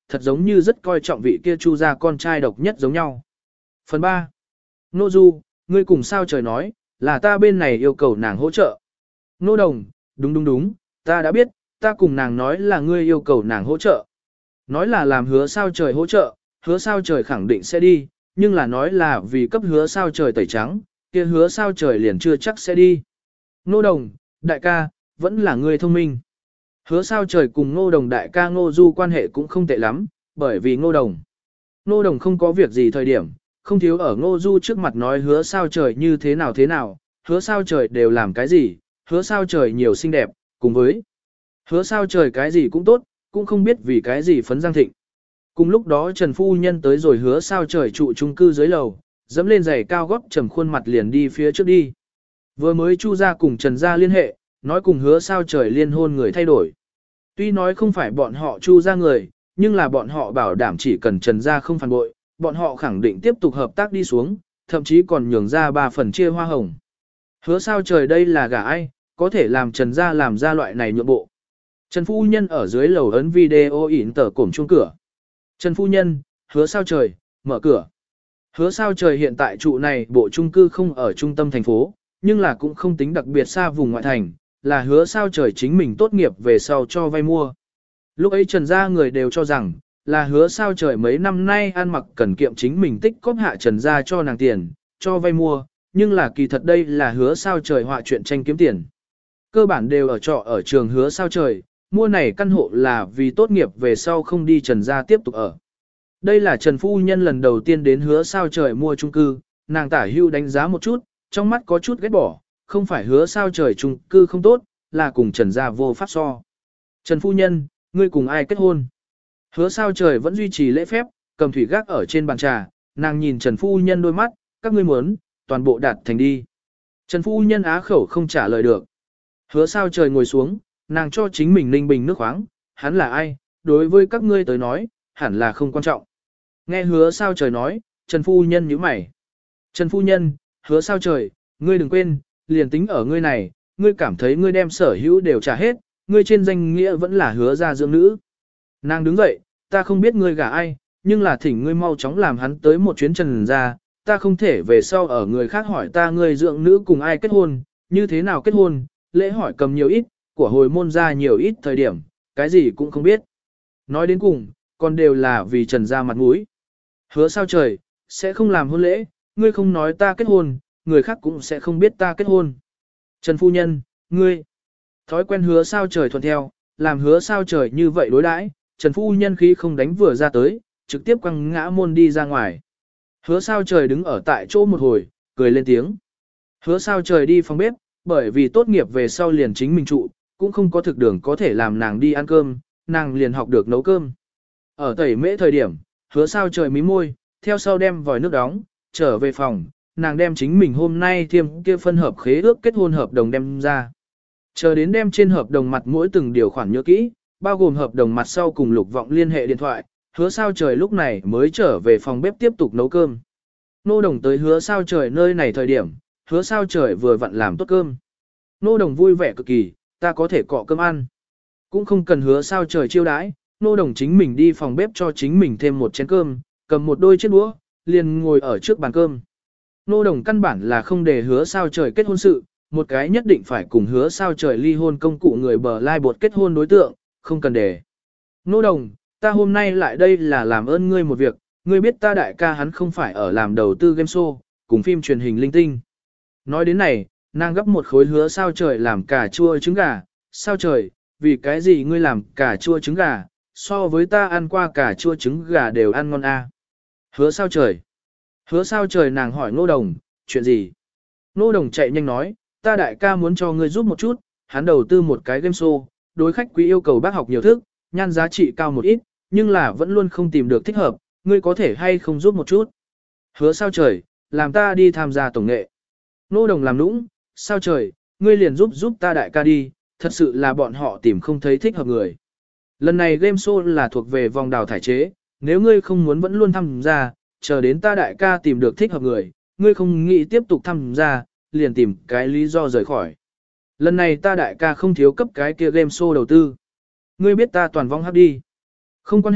thật giống như rất coi trọng vị kia Chu gia con trai độc nhất giống nhau. Phần ba. Nô Du, ngươi cùng sao trời nói, là ta bên này yêu cầu nàng hỗ trợ. Nô Đồng, đúng đúng đúng, ta đã biết, ta cùng nàng nói là ngươi yêu cầu nàng hỗ trợ. Nói là làm hứa sao trời hỗ trợ, hứa sao trời khẳng định sẽ đi, nhưng là nói là vì cấp hứa sao trời tẩy trắng, kia hứa sao trời liền chưa chắc sẽ đi. Nô Đồng, đại ca, vẫn là ngươi thông minh. Hứa sao trời cùng Ngô Đồng đại ca Ngô Du quan hệ cũng không tệ lắm, bởi vì Ngô Đồng. Ngô Đồng không có việc gì thời điểm, không thiếu ở Ngô Du trước mặt nói hứa sao trời như thế nào thế nào, hứa sao trời đều làm cái gì, hứa sao trời nhiều xinh đẹp, cùng với hứa sao trời cái gì cũng tốt, cũng không biết vì cái gì phấn Giang Thịnh. Cùng lúc đó Trần Phu Nhân tới rồi hứa sao trời trụ chung cư dưới lầu, dẫm lên giày cao gót trầm khuôn mặt liền đi phía trước đi. Vừa mới Chu gia cùng Trần gia liên hệ, nói cùng hứa sao trời liên hôn người thay đổi. Tuy nói không phải bọn họ Chu gia người, nhưng là bọn họ bảo đảm chỉ cần Trần gia không phản bội, bọn họ khẳng định tiếp tục hợp tác đi xuống, thậm chí còn nhường ra ba phần chia hoa hồng. Hứa sao trời đây là gả ai, có thể làm Trần gia làm ra loại này nhượng bộ. Trần Phu Nhân ở dưới lầu ấn video ỉn tờ cổng chuông cửa. Trần Phu Nhân, hứa sao trời, mở cửa. Hứa sao trời hiện tại trụ này bộ chung cư không ở trung tâm thành phố, nhưng là cũng không tính đặc biệt xa vùng ngoại thành, là hứa sao trời chính mình tốt nghiệp về sau cho vay mua. Lúc ấy Trần gia người đều cho rằng, là hứa sao trời mấy năm nay ăn mặc cần kiệm chính mình tích cóp hạ Trần gia cho nàng tiền, cho vay mua, nhưng là kỳ thật đây là hứa sao trời họa chuyện tranh kiếm tiền. Cơ bản đều ở trọ ở trường hứa sao trời, mua này căn hộ là vì tốt nghiệp về sau không đi Trần gia tiếp tục ở. Đây là Trần Phu Nhân lần đầu tiên đến hứa sao trời mua chung cư, nàng tả hưu đánh giá một chút, trong mắt có chút ghét bỏ, không phải hứa sao trời chung cư không tốt, là cùng Trần gia vô pháp so. Trần Phu Nhân, ngươi cùng ai kết hôn? Hứa sao trời vẫn duy trì lễ phép, cầm thủy gác ở trên bàn trà, nàng nhìn Trần Phu Nhân đôi mắt, các ngươi muốn, toàn bộ đạt thành đi. Trần Phu Nhân á khẩu không trả lời được. Hứa sao trời ngồi xuống, nàng cho chính mình ninh bình nước khoáng, hắn là ai, đối với các ngươi tới nói, hẳn là không quan trọng. Nghe hứa sao trời nói, Trần Phu Nhân nhíu mày. Trần Phu Nhân, hứa sao trời, ngươi đừng quên, liền tính ở ngươi này, ngươi cảm thấy ngươi đem sở hữu đều trả hết, ngươi trên danh nghĩa vẫn là hứa gia dưỡng nữ. Nàng đứng dậy, ta không biết ngươi gả ai, nhưng là thỉnh ngươi mau chóng làm hắn tới một chuyến Trần gia, ta không thể về sau ở người khác hỏi ta ngươi dưỡng nữ cùng ai kết hôn, như thế nào kết hôn, lễ hỏi cầm nhiều ít, của hồi môn ra nhiều ít thời điểm, cái gì cũng không biết. Nói đến cùng, còn đều là vì Trần gia mặt mũi. Hứa sao trời, sẽ không làm hôn lễ, ngươi không nói ta kết hôn, người khác cũng sẽ không biết ta kết hôn. Trần Phu Nhân, ngươi, thói quen hứa sao trời thuận theo, làm hứa sao trời như vậy đối đãi, Trần Phu Nhân khí không đánh vừa ra tới, trực tiếp quăng ngã môn đi ra ngoài. Hứa sao trời đứng ở tại chỗ một hồi, cười lên tiếng. Hứa sao trời đi phòng bếp, bởi vì tốt nghiệp về sau liền chính mình trụ, cũng không có thực đường có thể làm nàng đi ăn cơm, nàng liền học được nấu cơm. Ở tẩy mễ thời điểm, hứa sao trời mí môi, theo sau đem vòi nước đóng, trở về phòng, nàng đem chính mình hôm nay thiêm kia phân hợp khế ước kết hôn hợp đồng đem ra. Chờ đến đem trên hợp đồng mặt mỗi từng điều khoản nhớ kỹ, bao gồm hợp đồng mặt sau cùng Lục Vọng liên hệ điện thoại, hứa sao trời lúc này mới trở về phòng bếp tiếp tục nấu cơm. Nô Đồng tới hứa sao trời nơi này thời điểm, hứa sao trời vừa vặn làm tốt cơm. Nô Đồng vui vẻ cực kỳ, ta có thể cọ cơm ăn. Cũng không cần hứa sao trời chiêu đãi, Nô Đồng chính mình đi phòng bếp cho chính mình thêm một chén cơm, cầm một đôi chiếc đũa, liền ngồi ở trước bàn cơm. Nô Đồng căn bản là không để hứa sao trời kết hôn sự, một cái nhất định phải cùng hứa sao trời ly hôn công cụ người bờ lai bột kết hôn đối tượng, không cần để. Nô Đồng, ta hôm nay lại đây là làm ơn ngươi một việc, ngươi biết ta đại ca hắn không phải ở làm đầu tư game show, cùng phim truyền hình linh tinh. Nói đến này, nàng gấp một khối hứa sao trời làm cà chua trứng gà, sao trời, vì cái gì ngươi làm cà chua trứng gà, so với ta ăn qua cà chua trứng gà đều ăn ngon a. À. Hứa sao trời. Hứa sao trời nàng hỏi Nô Đồng, chuyện gì? Nô Đồng chạy nhanh nói, ta đại ca muốn cho ngươi giúp một chút, hắn đầu tư một cái game show, đối khách quý yêu cầu bác học nhiều thức, nhan giá trị cao một ít, nhưng là vẫn luôn không tìm được thích hợp, ngươi có thể hay không giúp một chút. Hứa sao trời, làm ta đi tham gia tổng nghệ. Nô Đồng làm nũng, sao trời, ngươi liền giúp giúp ta đại ca đi, thật sự là bọn họ tìm không thấy thích hợp người. Lần này game show là thuộc về vòng đào thải chế, nếu ngươi không muốn vẫn luôn tham gia, chờ đến ta đại ca tìm được thích hợp người, ngươi không nghĩ tiếp tục tham gia, liền tìm cái lý do rời khỏi. Lần này ta đại ca không thiếu cấp cái kia game show đầu tư. Ngươi biết ta toàn vong hấp đi. Không quan hệ,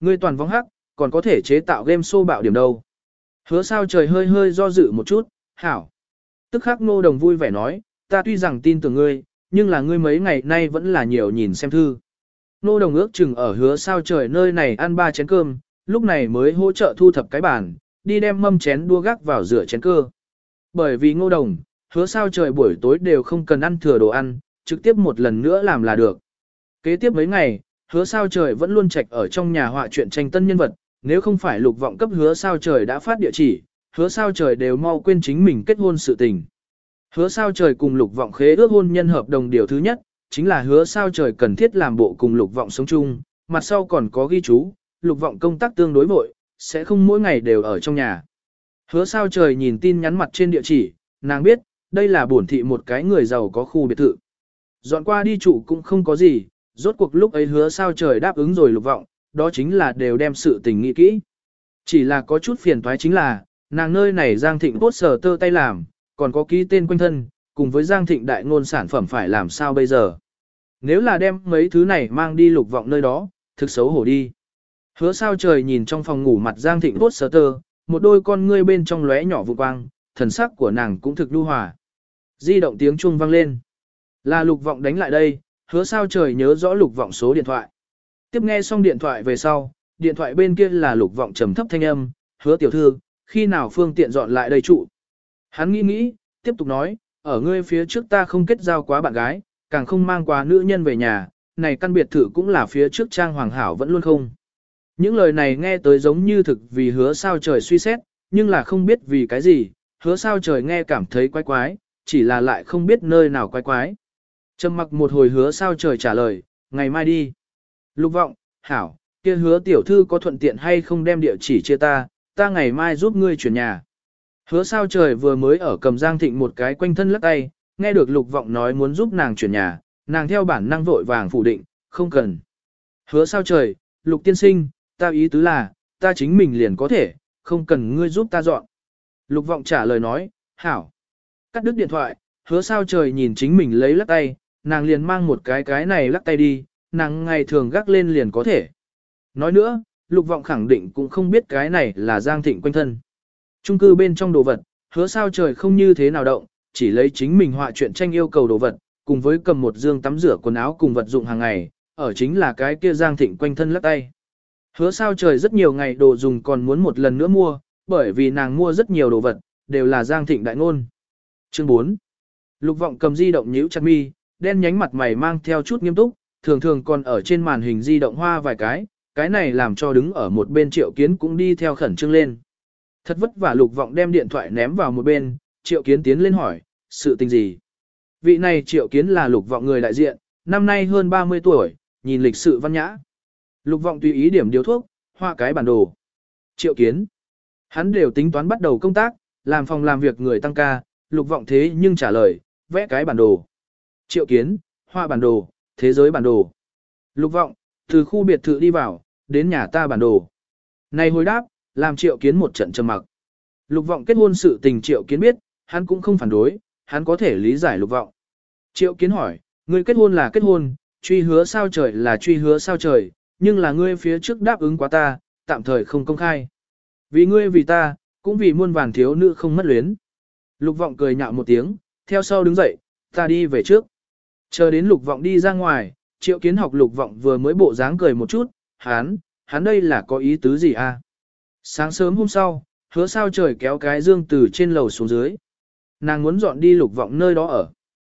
Ngươi toàn vong hắc, còn có thể chế tạo game show bạo điểm đâu. Hứa sao trời hơi hơi do dự một chút, hảo. Tức khắc Ngô Đồng vui vẻ nói, ta tuy rằng tin tưởng ngươi, nhưng là ngươi mấy ngày nay vẫn là nhiều nhìn xem thư. Ngô Đồng ước chừng ở hứa sao trời nơi này ăn ba chén cơm, lúc này mới hỗ trợ thu thập cái bàn, đi đem mâm chén đua gác vào rửa chén cơ. Bởi vì Ngô Đồng, hứa sao trời buổi tối đều không cần ăn thừa đồ ăn, trực tiếp một lần nữa làm là được. Kế tiếp mấy ngày, hứa sao trời vẫn luôn trạch ở trong nhà họa truyện tranh tân nhân vật, nếu không phải Lục Vọng cấp hứa sao trời đã phát địa chỉ, hứa sao trời đều mau quên chính mình kết hôn sự tình. Hứa sao trời cùng Lục Vọng khế ước hôn nhân hợp đồng điều thứ nhất, chính là hứa sao trời cần thiết làm bộ cùng Lục Vọng sống chung, mặt sau còn có ghi chú, Lục Vọng công tác tương đối vội, sẽ không mỗi ngày đều ở trong nhà. Hứa sao trời nhìn tin nhắn mặt trên địa chỉ, nàng biết, đây là bổn thị một cái người giàu có khu biệt thự. Dọn qua đi trụ cũng không có gì, rốt cuộc lúc ấy hứa sao trời đáp ứng rồi Lục Vọng, đó chính là đều đem sự tình nghĩ kỹ. Chỉ là có chút phiền toái chính là, nàng nơi này Giang Thịnh bốt sờ tơ tay làm, còn có ký tên quanh thân, cùng với Giang Thịnh đại ngôn sản phẩm phải làm sao bây giờ. Nếu là đem mấy thứ này mang đi Lục Vọng nơi đó, thực xấu hổ đi. Hứa sao trời nhìn trong phòng ngủ mặt Giang Thịnh bốt sờ tơ, một đôi con ngươi bên trong lóe nhỏ vụ quang, thần sắc của nàng cũng thực lưu hòa. Di động tiếng chuông vang lên. Là Lục Vọng đánh lại đây, hứa sao trời nhớ rõ Lục Vọng số điện thoại. Tiếp nghe xong điện thoại về sau, điện thoại bên kia là Lục Vọng trầm thấp thanh âm, hứa tiểu thư, khi nào phương tiện dọn lại đây trụ. Hắn nghĩ nghĩ, tiếp tục nói, ở ngươi phía trước ta không kết giao quá bạn gái, càng không mang quá nữ nhân về nhà, này căn biệt thự cũng là phía trước trang hoàng hảo vẫn luôn không. Những lời này nghe tới giống như thực vì hứa sao trời suy xét, nhưng là không biết vì cái gì, hứa sao trời nghe cảm thấy quái quái, chỉ là lại không biết nơi nào quái quái. Trầm mặc một hồi hứa sao trời trả lời, ngày mai đi. Lục Vọng, hảo, kia hứa tiểu thư có thuận tiện hay không đem địa chỉ chia ta, ta ngày mai giúp ngươi chuyển nhà. Hứa sao trời vừa mới ở cầm Giang Thịnh một cái quanh thân lắc tay, nghe được Lục Vọng nói muốn giúp nàng chuyển nhà, nàng theo bản năng vội vàng phủ định, không cần. Hứa sao trời, Lục tiên sinh, ta ý tứ là, ta chính mình liền có thể, không cần ngươi giúp ta dọn. Lục Vọng trả lời nói, hảo. Cắt đứt điện thoại, hứa sao trời nhìn chính mình lấy lắc tay, nàng liền mang một cái cái này lắc tay đi, nàng ngày thường gác lên liền có thể. Nói nữa, Lục Vọng khẳng định cũng không biết cái này là Giang Thịnh quanh thân. Chung cư bên trong đồ vật, hứa sao trời không như thế nào động, chỉ lấy chính mình họa truyện tranh yêu cầu đồ vật, cùng với cầm một dương tắm rửa quần áo cùng vật dụng hàng ngày, ở chính là cái kia Giang Thịnh quanh thân lắc tay. Hứa sao trời rất nhiều ngày đồ dùng còn muốn một lần nữa mua, bởi vì nàng mua rất nhiều đồ vật, đều là Giang Thịnh đại ngôn. Chương bốn. Lục Vọng cầm di động nhíu chặt mi, đen nhánh mặt mày mang theo chút nghiêm túc, thường thường còn ở trên màn hình di động hoa vài cái, cái này làm cho đứng ở một bên Triệu Kiến cũng đi theo khẩn trương lên. Thật vất vả Lục Vọng đem điện thoại ném vào một bên, Triệu Kiến tiến lên hỏi, sự tình gì? Vị này Triệu Kiến là Lục Vọng người đại diện, năm nay hơn ba mươi tuổi, nhìn lịch sự văn nhã. Lục Vọng tùy ý điểm điếu thuốc, hoa cái bản đồ. Triệu Kiến. Hắn đều tính toán bắt đầu công tác, làm phòng làm việc người tăng ca, Lục Vọng thế nhưng trả lời, vẽ cái bản đồ. Triệu Kiến, hoa bản đồ, thế giới bản đồ. Lục Vọng, từ khu biệt thự đi vào, đến nhà ta bản đồ. Này hồi đáp, làm Triệu Kiến một trận trầm mặc. Lục Vọng kết hôn sự tình Triệu Kiến biết, hắn cũng không phản đối, hắn có thể lý giải Lục Vọng. Triệu Kiến hỏi, ngươi kết hôn là kết hôn, truy hứa sao trời là truy hứa sao trời, nhưng là ngươi phía trước đáp ứng quá ta, tạm thời không công khai. Vì ngươi vì ta, cũng vì muôn vàn thiếu nữ không mất luyến. Lục Vọng cười nhạo một tiếng, theo sau đứng dậy, ta đi về trước. Chờ đến Lục Vọng đi ra ngoài, Triệu Kiến học Lục Vọng vừa mới bộ dáng cười một chút, hắn, hắn đây là có ý tứ gì à? Sáng sớm hôm sau, hứa sao trời kéo cái dương từ trên lầu xuống dưới. Nàng muốn dọn đi Lục Vọng nơi đó ở.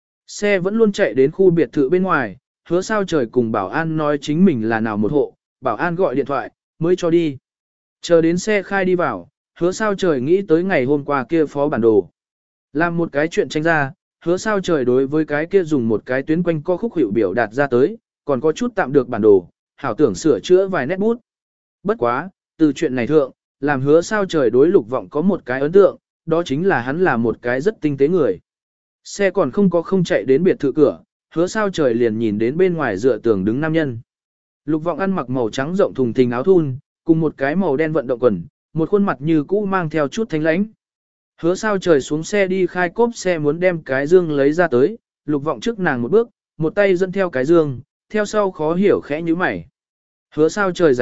Xe vẫn luôn chạy đến khu biệt thự bên ngoài, hứa sao trời cùng bảo an nói chính mình là nào một hộ, bảo an gọi điện thoại, mới cho đi. Chờ đến xe khai đi vào, hứa sao trời nghĩ tới ngày hôm qua kia phó bản đồ. Làm một cái chuyện tranh ra, hứa sao trời đối với cái kia dùng một cái tuyến quanh co khúc hiệu biểu đạt ra tới, còn có chút tạm được bản đồ, hảo tưởng sửa chữa vài nét bút. Bất quá, từ chuyện này thượng, làm hứa sao trời đối Lục Vọng có một cái ấn tượng, đó chính là hắn là một cái rất tinh tế người. Xe còn không có không chạy đến biệt thự cửa, hứa sao trời liền nhìn đến bên ngoài dựa tường đứng nam nhân. Lục Vọng ăn mặc màu trắng rộng thùng thình áo thun, cùng một cái màu đen vận động quần, một khuôn mặt như cũ mang theo chút thanh lãnh. Hứa sao trời xuống xe đi khai cốp xe muốn đem cái dương lấy ra tới, Lục Vọng trước nàng một bước, một tay dẫn theo cái dương, theo sau khó hiểu khẽ như mày. Hứa sao trời giải thích,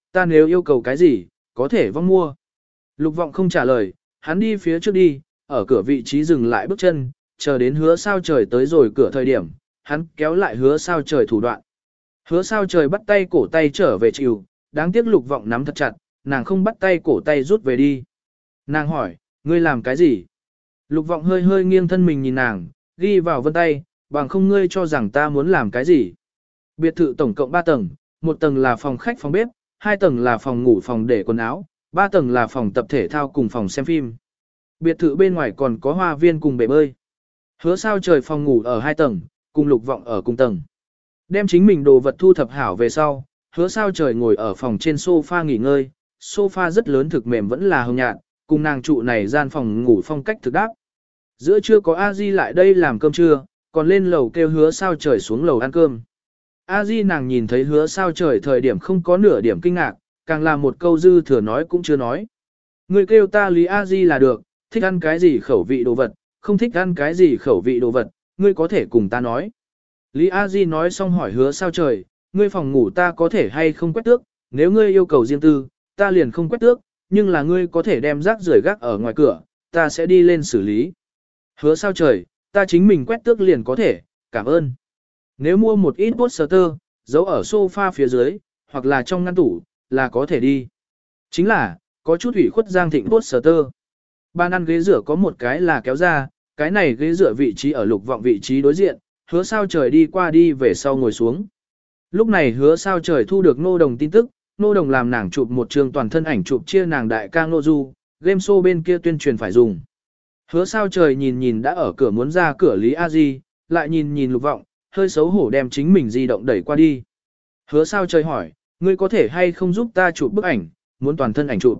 Ta nếu yêu cầu cái gì, có thể vong mua. Lục vọng không trả lời, hắn đi phía trước đi, ở cửa vị trí dừng lại bước chân, chờ đến hứa sao trời tới rồi cửa thời điểm, hắn kéo lại hứa sao trời thủ đoạn. Hứa sao trời bắt tay cổ tay trở về chịu, đáng tiếc lục vọng nắm thật chặt, nàng không bắt tay cổ tay rút về đi. Nàng hỏi, ngươi làm cái gì? Lục vọng hơi hơi nghiêng thân mình nhìn nàng, ghi vào vân tay, bằng không ngươi cho rằng ta muốn làm cái gì. Biệt thự tổng cộng ba tầng, một tầng là phòng khách phòng bếp, hai tầng là phòng ngủ phòng để quần áo, ba tầng là phòng tập thể thao cùng phòng xem phim. Biệt thự bên ngoài còn có hoa viên cùng bể bơi. Hứa sao trời phòng ngủ ở hai tầng, cùng lục vọng ở cùng tầng. Đem chính mình đồ vật thu thập hảo về sau, hứa sao trời ngồi ở phòng trên sofa nghỉ ngơi, sofa rất lớn thực mềm vẫn là hồng nhạt, cùng nàng trụ này gian phòng ngủ phong cách thực đáp. Giữa trưa có A Di lại đây làm cơm trưa, còn lên lầu kêu hứa sao trời xuống lầu ăn cơm. A Di nàng nhìn thấy hứa sao trời thời điểm không có nửa điểm kinh ngạc, càng là một câu dư thừa nói cũng chưa nói. Người kêu ta Lý A Di là được, thích ăn cái gì khẩu vị đồ vật, không thích ăn cái gì khẩu vị đồ vật, ngươi có thể cùng ta nói. Lý A Di nói xong hỏi hứa sao trời, ngươi phòng ngủ ta có thể hay không quét tước, nếu ngươi yêu cầu riêng tư, ta liền không quét tước, nhưng là ngươi có thể đem rác rưởi gác ở ngoài cửa, ta sẽ đi lên xử lý. Hứa sao trời, ta chính mình quét tước liền có thể, cảm ơn. Nếu mua một ít poster, giấu ở sofa phía dưới, hoặc là trong ngăn tủ, là có thể đi. Chính là, có chút ủy khuất Giang Thịnh poster. Bàn ăn ghế rửa có một cái là kéo ra, cái này ghế rửa vị trí ở lục vọng vị trí đối diện, hứa sao trời đi qua đi về sau ngồi xuống. Lúc này hứa sao trời thu được nô đồng tin tức, nô đồng làm nàng chụp một trường toàn thân ảnh chụp chia nàng đại ca nô du, game show bên kia tuyên truyền phải dùng. Hứa sao trời nhìn nhìn đã ở cửa muốn ra cửa Lý A Di, lại nhìn nhìn lục vọng, hơi xấu hổ đem chính mình di động đẩy qua đi. Hứa sao trời hỏi, ngươi có thể hay không giúp ta chụp bức ảnh, muốn toàn thân ảnh chụp.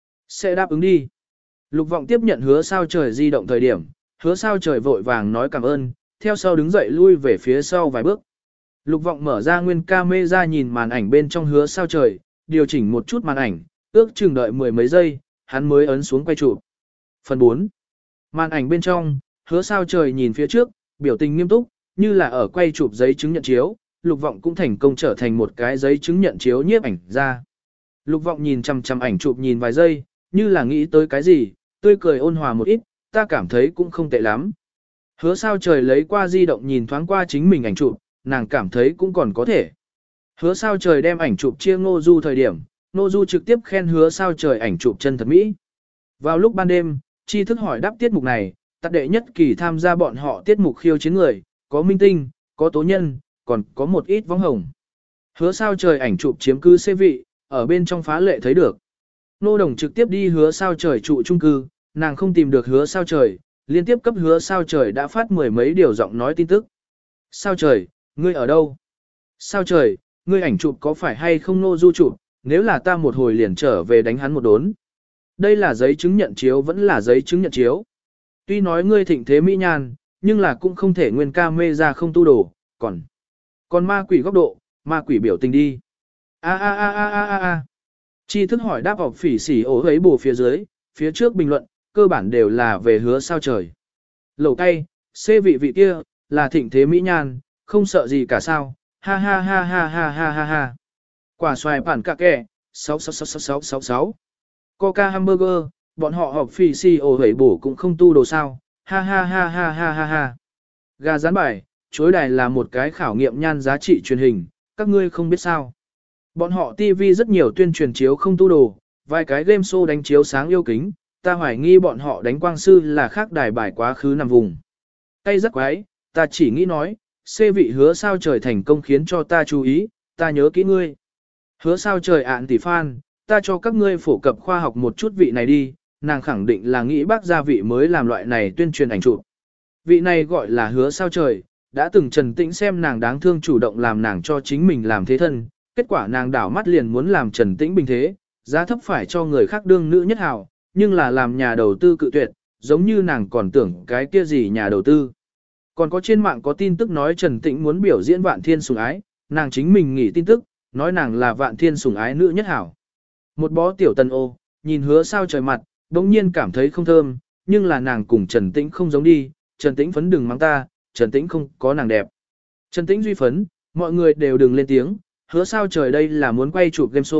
Sẽ đáp ứng đi. Lục vọng tiếp nhận hứa sao trời di động thời điểm, hứa sao trời vội vàng nói cảm ơn, theo sau đứng dậy lui về phía sau vài bước. Lục vọng mở ra nguyên camera nhìn màn ảnh bên trong hứa sao trời, điều chỉnh một chút màn ảnh, ước chừng đợi mười mấy giây, hắn mới ấn xuống quay chụp. Phần bốn. Màn ảnh bên trong, hứa sao trời nhìn phía trước, biểu tình nghiêm túc, như là ở quay chụp giấy chứng nhận chiếu, lục vọng cũng thành công trở thành một cái giấy chứng nhận chiếu nhiếp ảnh ra. Lục vọng nhìn chằm chằm ảnh chụp nhìn vài giây, như là nghĩ tới cái gì, tươi cười ôn hòa một ít, ta cảm thấy cũng không tệ lắm. Hứa sao trời lấy qua di động nhìn thoáng qua chính mình ảnh chụp, nàng cảm thấy cũng còn có thể. Hứa sao trời đem ảnh chụp chia Ngô Du thời điểm, Ngô Du trực tiếp khen hứa sao trời ảnh chụp chân thật mỹ. Vào lúc ban đêm, tri thức hỏi đáp tiết mục này, tạc đệ nhất kỳ tham gia bọn họ tiết mục khiêu chiến người, có minh tinh, có tố nhân, còn có một ít võng hồng. Hứa sao trời ảnh chụp chiếm cư xê vị, ở bên trong phá lệ thấy được. Nô đồng trực tiếp đi hứa sao trời trụ chung cư, nàng không tìm được hứa sao trời, liên tiếp cấp hứa sao trời đã phát mười mấy điều giọng nói tin tức. Sao trời, ngươi ở đâu? Sao trời, ngươi ảnh chụp có phải hay không Nô Du chụp, nếu là ta một hồi liền trở về đánh hắn một đốn. Đây là giấy chứng nhận chiếu vẫn là giấy chứng nhận chiếu. Tuy nói ngươi thịnh thế mỹ nhan, nhưng là cũng không thể nguyên ca mê ra không tu đồ, còn còn ma quỷ góc độ, ma quỷ biểu tình đi. A a a a a a a. Tri thức hỏi đáp học phỉ sỉ ổ ấy bù phía dưới, phía trước bình luận, cơ bản đều là về hứa sao trời. Lẩu cay, xê vị vị kia, là thịnh thế mỹ nhan, không sợ gì cả sao, ha ha ha ha ha ha ha ha. Quả xoài bản cà kẹ, sáu sáu sáu sáu sáu sáu sáu. Coca hamburger, bọn họ học phỉ sỉ ổ ấy bù cũng không tu đồ sao, ha ha ha ha ha ha ha. Gà rán bài, chối đài là một cái khảo nghiệm nhan giá trị truyền hình, các ngươi không biết sao. Bọn họ ti vi rất nhiều tuyên truyền chiếu không tu đồ, vài cái game show đánh chiếu sáng yêu kính, ta hoài nghi bọn họ đánh quang sư là khác đài bài quá khứ nằm vùng. Tay rất quái, ta chỉ nghĩ nói, xê vị hứa sao trời thành công khiến cho ta chú ý, ta nhớ kỹ ngươi. Hứa sao trời ạn tỷ fan, ta cho các ngươi phổ cập khoa học một chút vị này đi, nàng khẳng định là nghĩ bác gia vị mới làm loại này tuyên truyền ảnh chụp. Vị này gọi là hứa sao trời, đã từng trần tĩnh xem nàng đáng thương chủ động làm nàng cho chính mình làm thế thân, kết quả nàng đảo mắt liền muốn làm trần tĩnh bình thế, giá thấp phải cho người khác đương nữ nhất hảo, nhưng là làm nhà đầu tư cự tuyệt, giống như nàng còn tưởng cái kia gì nhà đầu tư. Còn có trên mạng có tin tức nói Trần Tĩnh muốn biểu diễn Vạn Thiên sủng ái, nàng chính mình nghỉ tin tức, nói nàng là Vạn Thiên sủng ái nữ nhất hảo. Một bó tiểu tần ô, nhìn hứa sao trời mặt, đống nhiên cảm thấy không thơm, nhưng là nàng cùng Trần Tĩnh không giống đi, Trần Tĩnh phấn đừng mắng ta, Trần Tĩnh không có nàng đẹp. Trần Tĩnh duy phấn, mọi người đều đừng lên tiếng, hứa sao trời đây là muốn quay chụp game show,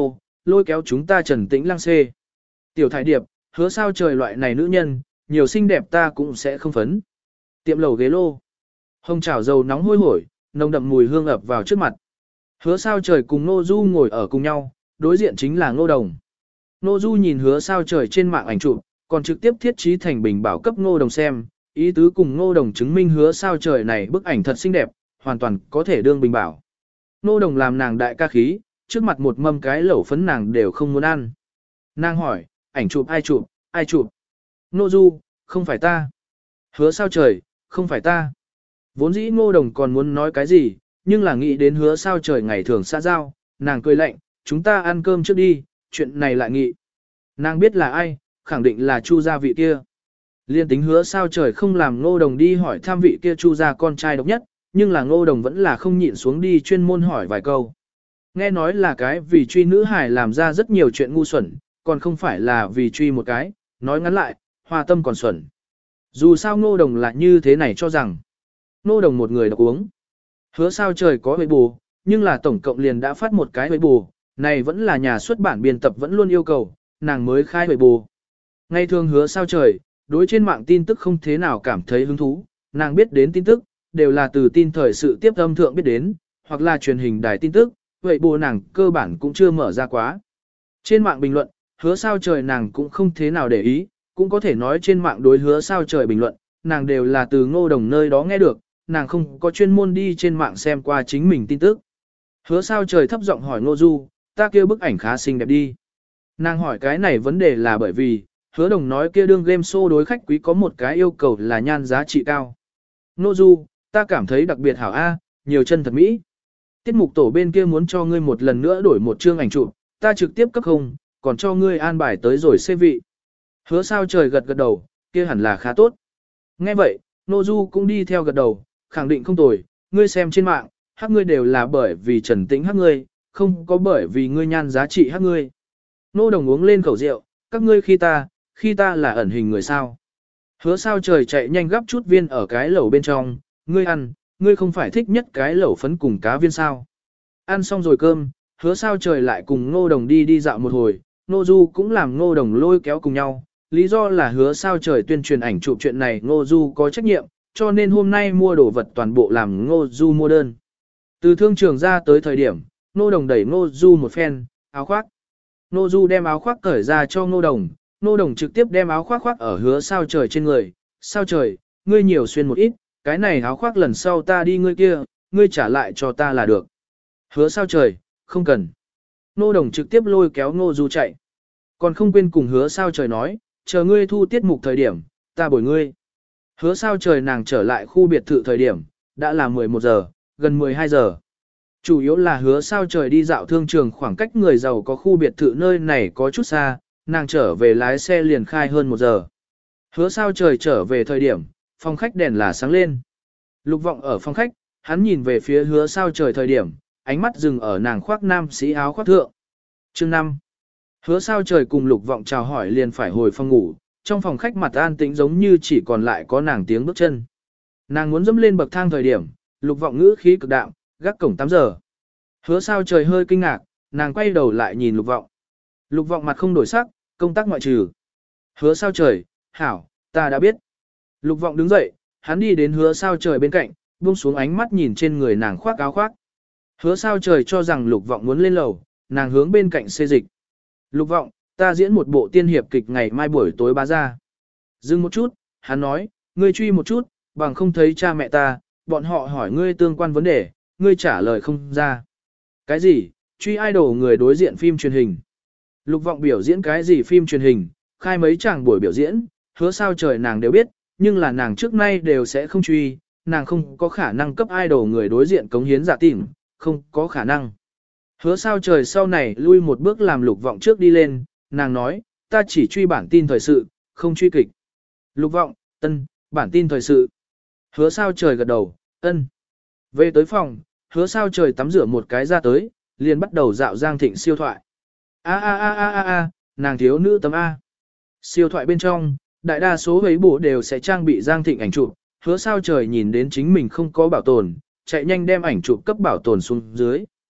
lôi kéo chúng ta Trần Tĩnh lăng xê. Tiểu Thải Điệp, hứa sao trời loại này nữ nhân, nhiều xinh đẹp ta cũng sẽ không phấn. Tiệm lầu ghế lô. Hồng chảo dầu nóng hôi hổi, nồng đậm mùi hương ập vào trước mặt. Hứa sao trời cùng Ngô Du ngồi ở cùng nhau, đối diện chính là Ngô Đồng. Ngô Du nhìn hứa sao trời trên mạng ảnh chụp, còn trực tiếp thiết trí thành bình bảo cấp Ngô Đồng xem, ý tứ cùng Ngô Đồng chứng minh hứa sao trời này bức ảnh thật xinh đẹp, hoàn toàn có thể đương bình bảo. Ngô Đồng làm nàng đại ca khí, trước mặt một mâm cái lẩu phấn nàng đều không muốn ăn. Nàng hỏi, ảnh chụp ai chụp, ai chụp? Ngô Du, không phải ta. Hứa sao trời, không phải ta. Vốn dĩ Ngô Đồng còn muốn nói cái gì, nhưng là nghĩ đến hứa sao trời ngày thường xã giao, nàng cười lạnh, chúng ta ăn cơm trước đi, chuyện này lại nghị. Nàng biết là ai, khẳng định là Chu gia vị kia. Liên tính hứa sao trời không làm Ngô Đồng đi hỏi thăm vị kia Chu gia con trai độc nhất, nhưng là Ngô Đồng vẫn là không nhịn xuống đi chuyên môn hỏi vài câu. Nghe nói là cái vì truy nữ hải làm ra rất nhiều chuyện ngu xuẩn, còn không phải là vì truy một cái, nói ngắn lại, hoa tâm còn xuẩn. Dù sao Ngô Đồng là như thế này cho rằng, Ngô Đồng một người độc uống. Hứa sao trời có huệ bù, nhưng là tổng cộng liền đã phát một cái huệ bù, này vẫn là nhà xuất bản biên tập vẫn luôn yêu cầu, nàng mới khai huệ bù. Ngay thường hứa sao trời, đối trên mạng tin tức không thế nào cảm thấy hứng thú, nàng biết đến tin tức, đều là từ tin thời sự tiếp âm thượng biết đến, hoặc là truyền hình đài tin tức, huệ bù nàng cơ bản cũng chưa mở ra quá. Trên mạng bình luận, hứa sao trời nàng cũng không thế nào để ý, cũng có thể nói trên mạng đối hứa sao trời bình luận, nàng đều là từ Ngô Đồng nơi đó nghe được, nàng không có chuyên môn đi trên mạng xem qua chính mình tin tức. Hứa sao trời thấp giọng hỏi Ngô Du, ta kêu bức ảnh khá xinh đẹp đi. Nàng hỏi cái này vấn đề là bởi vì, hứa đồng nói kia đương game show đối khách quý có một cái yêu cầu là nhan giá trị cao. Ngô Du, ta cảm thấy đặc biệt hảo A, nhiều chân thật mỹ. Tiết mục tổ bên kia muốn cho ngươi một lần nữa đổi một chương ảnh chụp, ta trực tiếp cấp không, còn cho ngươi an bài tới rồi xê vị. Hứa sao trời gật gật đầu, kia hẳn là khá tốt. Nghe vậy, Ngô Du cũng đi theo gật đầu, khẳng định không tồi, ngươi xem trên mạng, hắc ngươi đều là bởi vì Trần Tĩnh hắc ngươi, không có bởi vì ngươi nhan giá trị hắc ngươi. Ngô Đồng uống lên khẩu rượu, các ngươi khi ta, khi ta là ẩn hình người sao. Hứa sao trời chạy nhanh gấp chút viên ở cái lẩu bên trong, ngươi ăn, ngươi không phải thích nhất cái lẩu phấn cùng cá viên sao. Ăn xong rồi cơm, hứa sao trời lại cùng Ngô Đồng đi đi dạo một hồi, Ngô Du cũng làm Ngô Đồng lôi kéo cùng nhau, lý do là hứa sao trời tuyên truyền ảnh chụp chuyện này Ngô Du có trách nhiệm, cho nên hôm nay mua đồ vật toàn bộ làm Ngô Du mua đơn. Từ thương trường ra tới thời điểm, Ngô Đồng đẩy Ngô Du một phen, áo khoác. Ngô Du đem áo khoác cởi ra cho Ngô Đồng, Ngô Đồng trực tiếp đem áo khoác khoác ở hứa sao trời trên người. Sao trời, ngươi nhiều xuyên một ít, cái này áo khoác lần sau ta đi ngươi kia, ngươi trả lại cho ta là được. Hứa sao trời, không cần. Ngô Đồng trực tiếp lôi kéo Ngô Du chạy. Còn không quên cùng hứa sao trời nói, chờ ngươi thu tiết mục thời điểm, ta bồi ngươi. Hứa sao trời nàng trở lại khu biệt thự thời điểm, đã là mười một giờ, gần mười hai giờ. Chủ yếu là hứa sao trời đi dạo thương trường khoảng cách người giàu có khu biệt thự nơi này có chút xa, nàng trở về lái xe liền khai hơn một giờ. Hứa sao trời trở về thời điểm, phòng khách đèn là sáng lên. Lục Vọng ở phòng khách, hắn nhìn về phía hứa sao trời thời điểm, ánh mắt dừng ở nàng khoác nam sĩ áo khoác thượng. Chương năm. Hứa sao trời cùng Lục Vọng chào hỏi liền phải hồi phòng ngủ, trong phòng khách mặt an tĩnh giống như chỉ còn lại có nàng tiếng bước chân. Nàng muốn dẫm lên bậc thang thời điểm, Lục Vọng ngữ khí cực đạm, gác cổng tám giờ. Hứa sao trời hơi kinh ngạc, nàng quay đầu lại nhìn Lục Vọng. Lục Vọng mặt không đổi sắc, công tác ngoại trừ. Hứa sao trời, hảo, ta đã biết. Lục Vọng đứng dậy, hắn đi đến hứa sao trời bên cạnh, buông xuống ánh mắt nhìn trên người nàng khoác áo khoác. Hứa sao trời cho rằng Lục Vọng muốn lên lầu, nàng hướng bên cạnh xê dịch. Lục Vọng, ta diễn một bộ tiên hiệp kịch ngày mai buổi tối bá ra. Dừng một chút, hắn nói, ngươi truy một chút, bằng không thấy cha mẹ ta, bọn họ hỏi ngươi tương quan vấn đề, ngươi trả lời không ra. Cái gì, truy idol người đối diện phim truyền hình. Lục Vọng biểu diễn cái gì phim truyền hình, khai mấy chàng buổi biểu diễn, hứa sao trời nàng đều biết, nhưng là nàng trước nay đều sẽ không truy, nàng không có khả năng cấp idol người đối diện cống hiến giả tìm, không có khả năng. Hứa sao trời sau này lui một bước làm Lục Vọng trước đi lên, nàng nói, ta chỉ truy bản tin thời sự, không truy kịch. Lục Vọng, ân, bản tin thời sự. Hứa sao trời gật đầu, ân. Về tới phòng, hứa sao trời tắm rửa một cái ra tới, liền bắt đầu dạo Giang Thịnh siêu thoại. A a a a a a, nàng thiếu nữ tấm A. Siêu thoại bên trong, đại đa số ấy bộ đều sẽ trang bị Giang Thịnh ảnh chụp, hứa sao trời nhìn đến chính mình không có bảo tồn, chạy nhanh đem ảnh chụp cấp bảo tồn xuống dưới.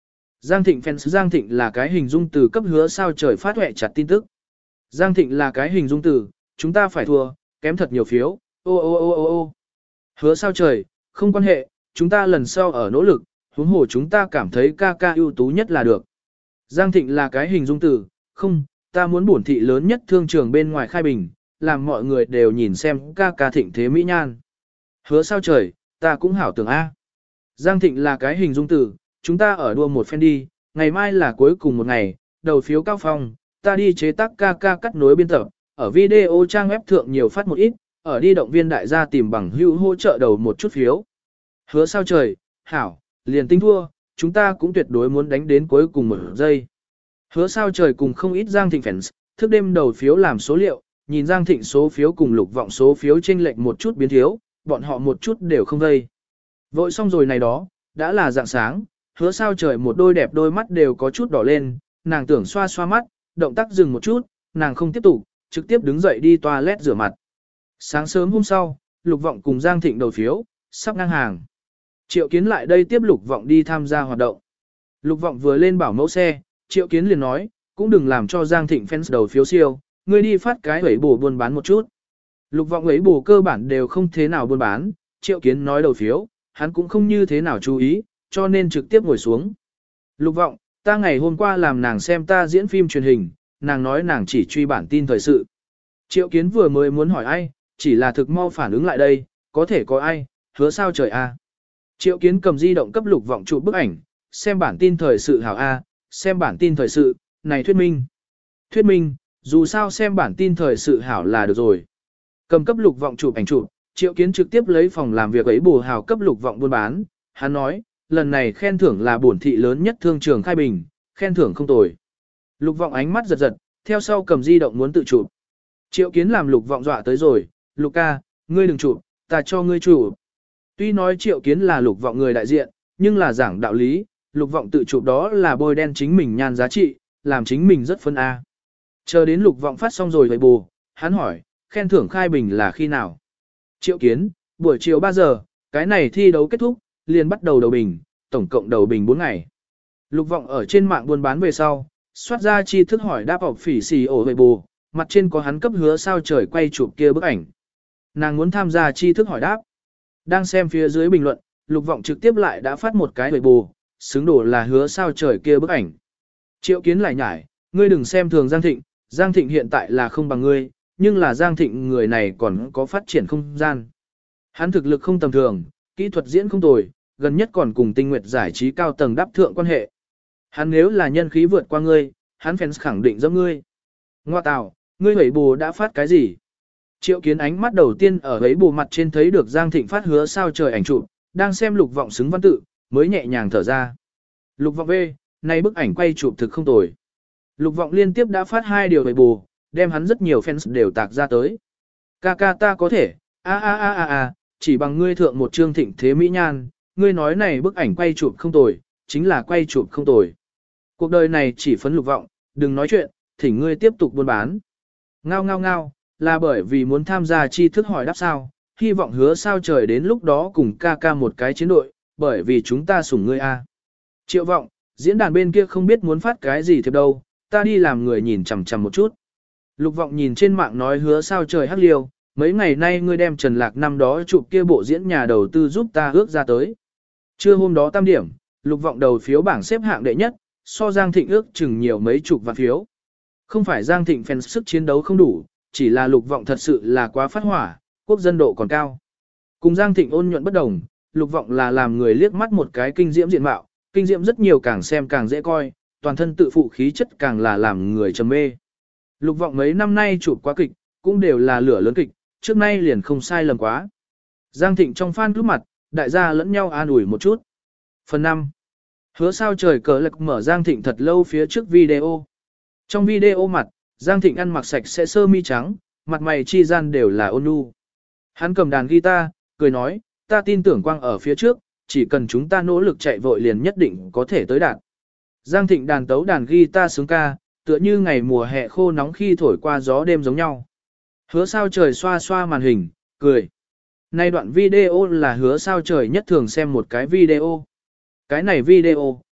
Giang Thịnh fans Giang Thịnh là cái hình dung từ cấp hứa sao trời phát huệ chặt tin tức. Giang Thịnh là cái hình dung từ, chúng ta phải thua, kém thật nhiều phiếu, ô ô ô ô ô. Hứa sao trời, không quan hệ, chúng ta lần sau ở nỗ lực, huống hồ chúng ta cảm thấy ca ca ưu tú nhất là được. Giang Thịnh là cái hình dung từ, không, ta muốn bổn thị lớn nhất thương trường bên ngoài khai bình, làm mọi người đều nhìn xem ca ca thịnh thế mỹ nhan. Hứa sao trời, ta cũng hảo tưởng A. Giang Thịnh là cái hình dung từ, chúng ta ở đua một phen đi, ngày mai là cuối cùng một ngày, đầu phiếu cao phong, ta đi chế tác ca ca cắt nối biên tập, ở video trang web thượng nhiều phát một ít, ở đi động viên đại gia tìm bằng hữu hỗ trợ đầu một chút phiếu. Hứa sao trời, hảo, liền tính thua, chúng ta cũng tuyệt đối muốn đánh đến cuối cùng một giây. Hứa sao trời cùng không ít Giang Thịnh fans, thức đêm đầu phiếu làm số liệu, nhìn Giang Thịnh số phiếu cùng Lục Vọng số phiếu chênh lệch một chút biến thiếu, bọn họ một chút đều không vây. Vội xong rồi này đó, đã là dạng sáng, hứa sao trời một đôi đẹp đôi mắt đều có chút đỏ lên, nàng tưởng xoa xoa mắt, động tác dừng một chút, nàng không tiếp tục, trực tiếp đứng dậy đi toilet rửa mặt. Sáng sớm hôm sau, Lục Vọng cùng Giang Thịnh đầu phiếu, sắp ngang hàng. Triệu Kiến lại đây tiếp Lục Vọng đi tham gia hoạt động. Lục Vọng vừa lên bảo mẫu xe, Triệu Kiến liền nói, cũng đừng làm cho Giang Thịnh fans đầu phiếu siêu, ngươi đi phát cái ấy bổ buôn bán một chút. Lục Vọng ấy bổ cơ bản đều không thế nào buôn bán, Triệu Kiến nói đầu phiếu, hắn cũng không như thế nào chú ý, cho nên trực tiếp ngồi xuống. Lục Vọng, ta ngày hôm qua làm nàng xem ta diễn phim truyền hình, nàng nói nàng chỉ truy bản tin thời sự. Triệu Kiến vừa mới muốn hỏi ai, chỉ là thực mau phản ứng lại đây, có thể có ai, hứa sao trời a. Triệu Kiến cầm di động cấp Lục Vọng chụp bức ảnh, xem bản tin thời sự hảo a, xem bản tin thời sự, này thuyết minh. Thuyết minh, dù sao xem bản tin thời sự hảo là được rồi. Cầm cấp Lục Vọng chụp ảnh chụp, Triệu Kiến trực tiếp lấy phòng làm việc ấy bù hào cấp Lục Vọng buôn bán, hắn nói, lần này khen thưởng là bổn thị lớn nhất thương trường khai bình, khen thưởng không tồi. Lục Vọng ánh mắt giật giật, theo sau cầm di động muốn tự chụp. Triệu Kiến làm Lục Vọng dọa tới rồi, Lục ca, ngươi đừng chụp, ta cho ngươi chụp. Tuy nói Triệu Kiến là Lục Vọng người đại diện, nhưng là giảng đạo lý, Lục Vọng tự chụp đó là bôi đen chính mình nhan giá trị, làm chính mình rất phân A. Chờ đến Lục Vọng phát xong rồi vậy bù, hắn hỏi, khen thưởng khai bình là khi nào? Triệu Kiến, buổi chiều ba giờ, cái này thi đấu kết thúc, liền bắt đầu đầu bình, tổng cộng đầu bình bốn ngày. Lục Vọng ở trên mạng buôn bán về sau, soát ra chi thức hỏi đáp học phỉ xì ổ về bù, mặt trên có hắn cấp hứa sao trời quay chụp kia bức ảnh. Nàng muốn tham gia chi thức hỏi đáp. Đang xem phía dưới bình luận, Lục Vọng trực tiếp lại đã phát một cái về bù, xứng đổ là hứa sao trời kia bức ảnh. Triệu Kiến lại nhải, ngươi đừng xem thường Giang Thịnh, Giang Thịnh hiện tại là không bằng ngươi, nhưng là Giang Thịnh người này còn có phát triển không gian. Hắn thực lực không tầm thường, kỹ thuật diễn không tồi, gần nhất còn cùng Tinh Nguyệt giải trí cao tầng đáp thượng quan hệ. Hắn nếu là nhân khí vượt qua ngươi, hắn fans khẳng định giống ngươi. Ngoa tào, ngươi hủy bù đã phát cái gì? Triệu Kiến ánh mắt đầu tiên ở ấy bù mặt trên thấy được Giang Thịnh phát hứa sao trời ảnh chụp, đang xem Lục Vọng xứng văn tự, mới nhẹ nhàng thở ra. Lục Vọng V, nay bức ảnh quay chụp thực không tồi. Lục Vọng liên tiếp đã phát hai điều hủy bù, đem hắn rất nhiều fans đều tạc ra tới. Ca ca ta có thể, a a a a a, chỉ bằng ngươi thượng một chương thịnh thế mỹ nhan, ngươi nói này bức ảnh quay chụp không tồi, chính là quay chụp không tồi. Cuộc đời này chỉ phấn Lục Vọng, đừng nói chuyện, thỉnh ngươi tiếp tục buôn bán. Ngao ngao ngao, là bởi vì muốn tham gia chi thức hỏi đáp sao, hy vọng hứa sao trời đến lúc đó cùng ca ca một cái chiến đội, bởi vì chúng ta sủng ngươi a. Triệu Vọng, diễn đàn bên kia không biết muốn phát cái gì thiệp đâu, ta đi làm người nhìn chằm chằm một chút. Lục Vọng nhìn trên mạng nói hứa sao trời hắc liêu, mấy ngày nay ngươi đem Trần Lạc năm đó chụp kia bộ diễn nhà đầu tư giúp ta ước ra tới. Trưa hôm đó tam điểm, Lục Vọng đầu phiếu bảng xếp hạng đệ nhất, so Giang Thịnh ước chừng nhiều mấy chục vạn phiếu. Không phải Giang Thịnh fans sức chiến đấu không đủ, chỉ là Lục Vọng thật sự là quá phát hỏa, quốc dân độ còn cao. Cùng Giang Thịnh ôn nhuận bất đồng, Lục Vọng là làm người liếc mắt một cái kinh diễm diện mạo, kinh diễm rất nhiều càng xem càng dễ coi, toàn thân tự phụ khí chất càng là làm người trầm mê. Lục Vọng mấy năm nay chụp quá kịch, cũng đều là lửa lớn kịch, trước nay liền không sai lầm quá. Giang Thịnh trong fan lúc mặt, đại gia lẫn nhau an ủi một chút. Phần năm. Hứa sao trời cờ lạc mở Giang Thịnh thật lâu phía trước video. Trong video mặt, Giang Thịnh ăn mặc sạch sẽ sơ mi trắng, mặt mày chi gian đều là ôn nhu. Hắn cầm đàn guitar, cười nói, ta tin tưởng quang ở phía trước, chỉ cần chúng ta nỗ lực chạy vội liền nhất định có thể tới đạt. Giang Thịnh đàn tấu đàn guitar sướng ca, tựa như ngày mùa hè khô nóng khi thổi qua gió đêm giống nhau. Hứa sao trời xoa xoa màn hình, cười. Nay đoạn video là hứa sao trời nhất thường xem một cái video. Cái này video,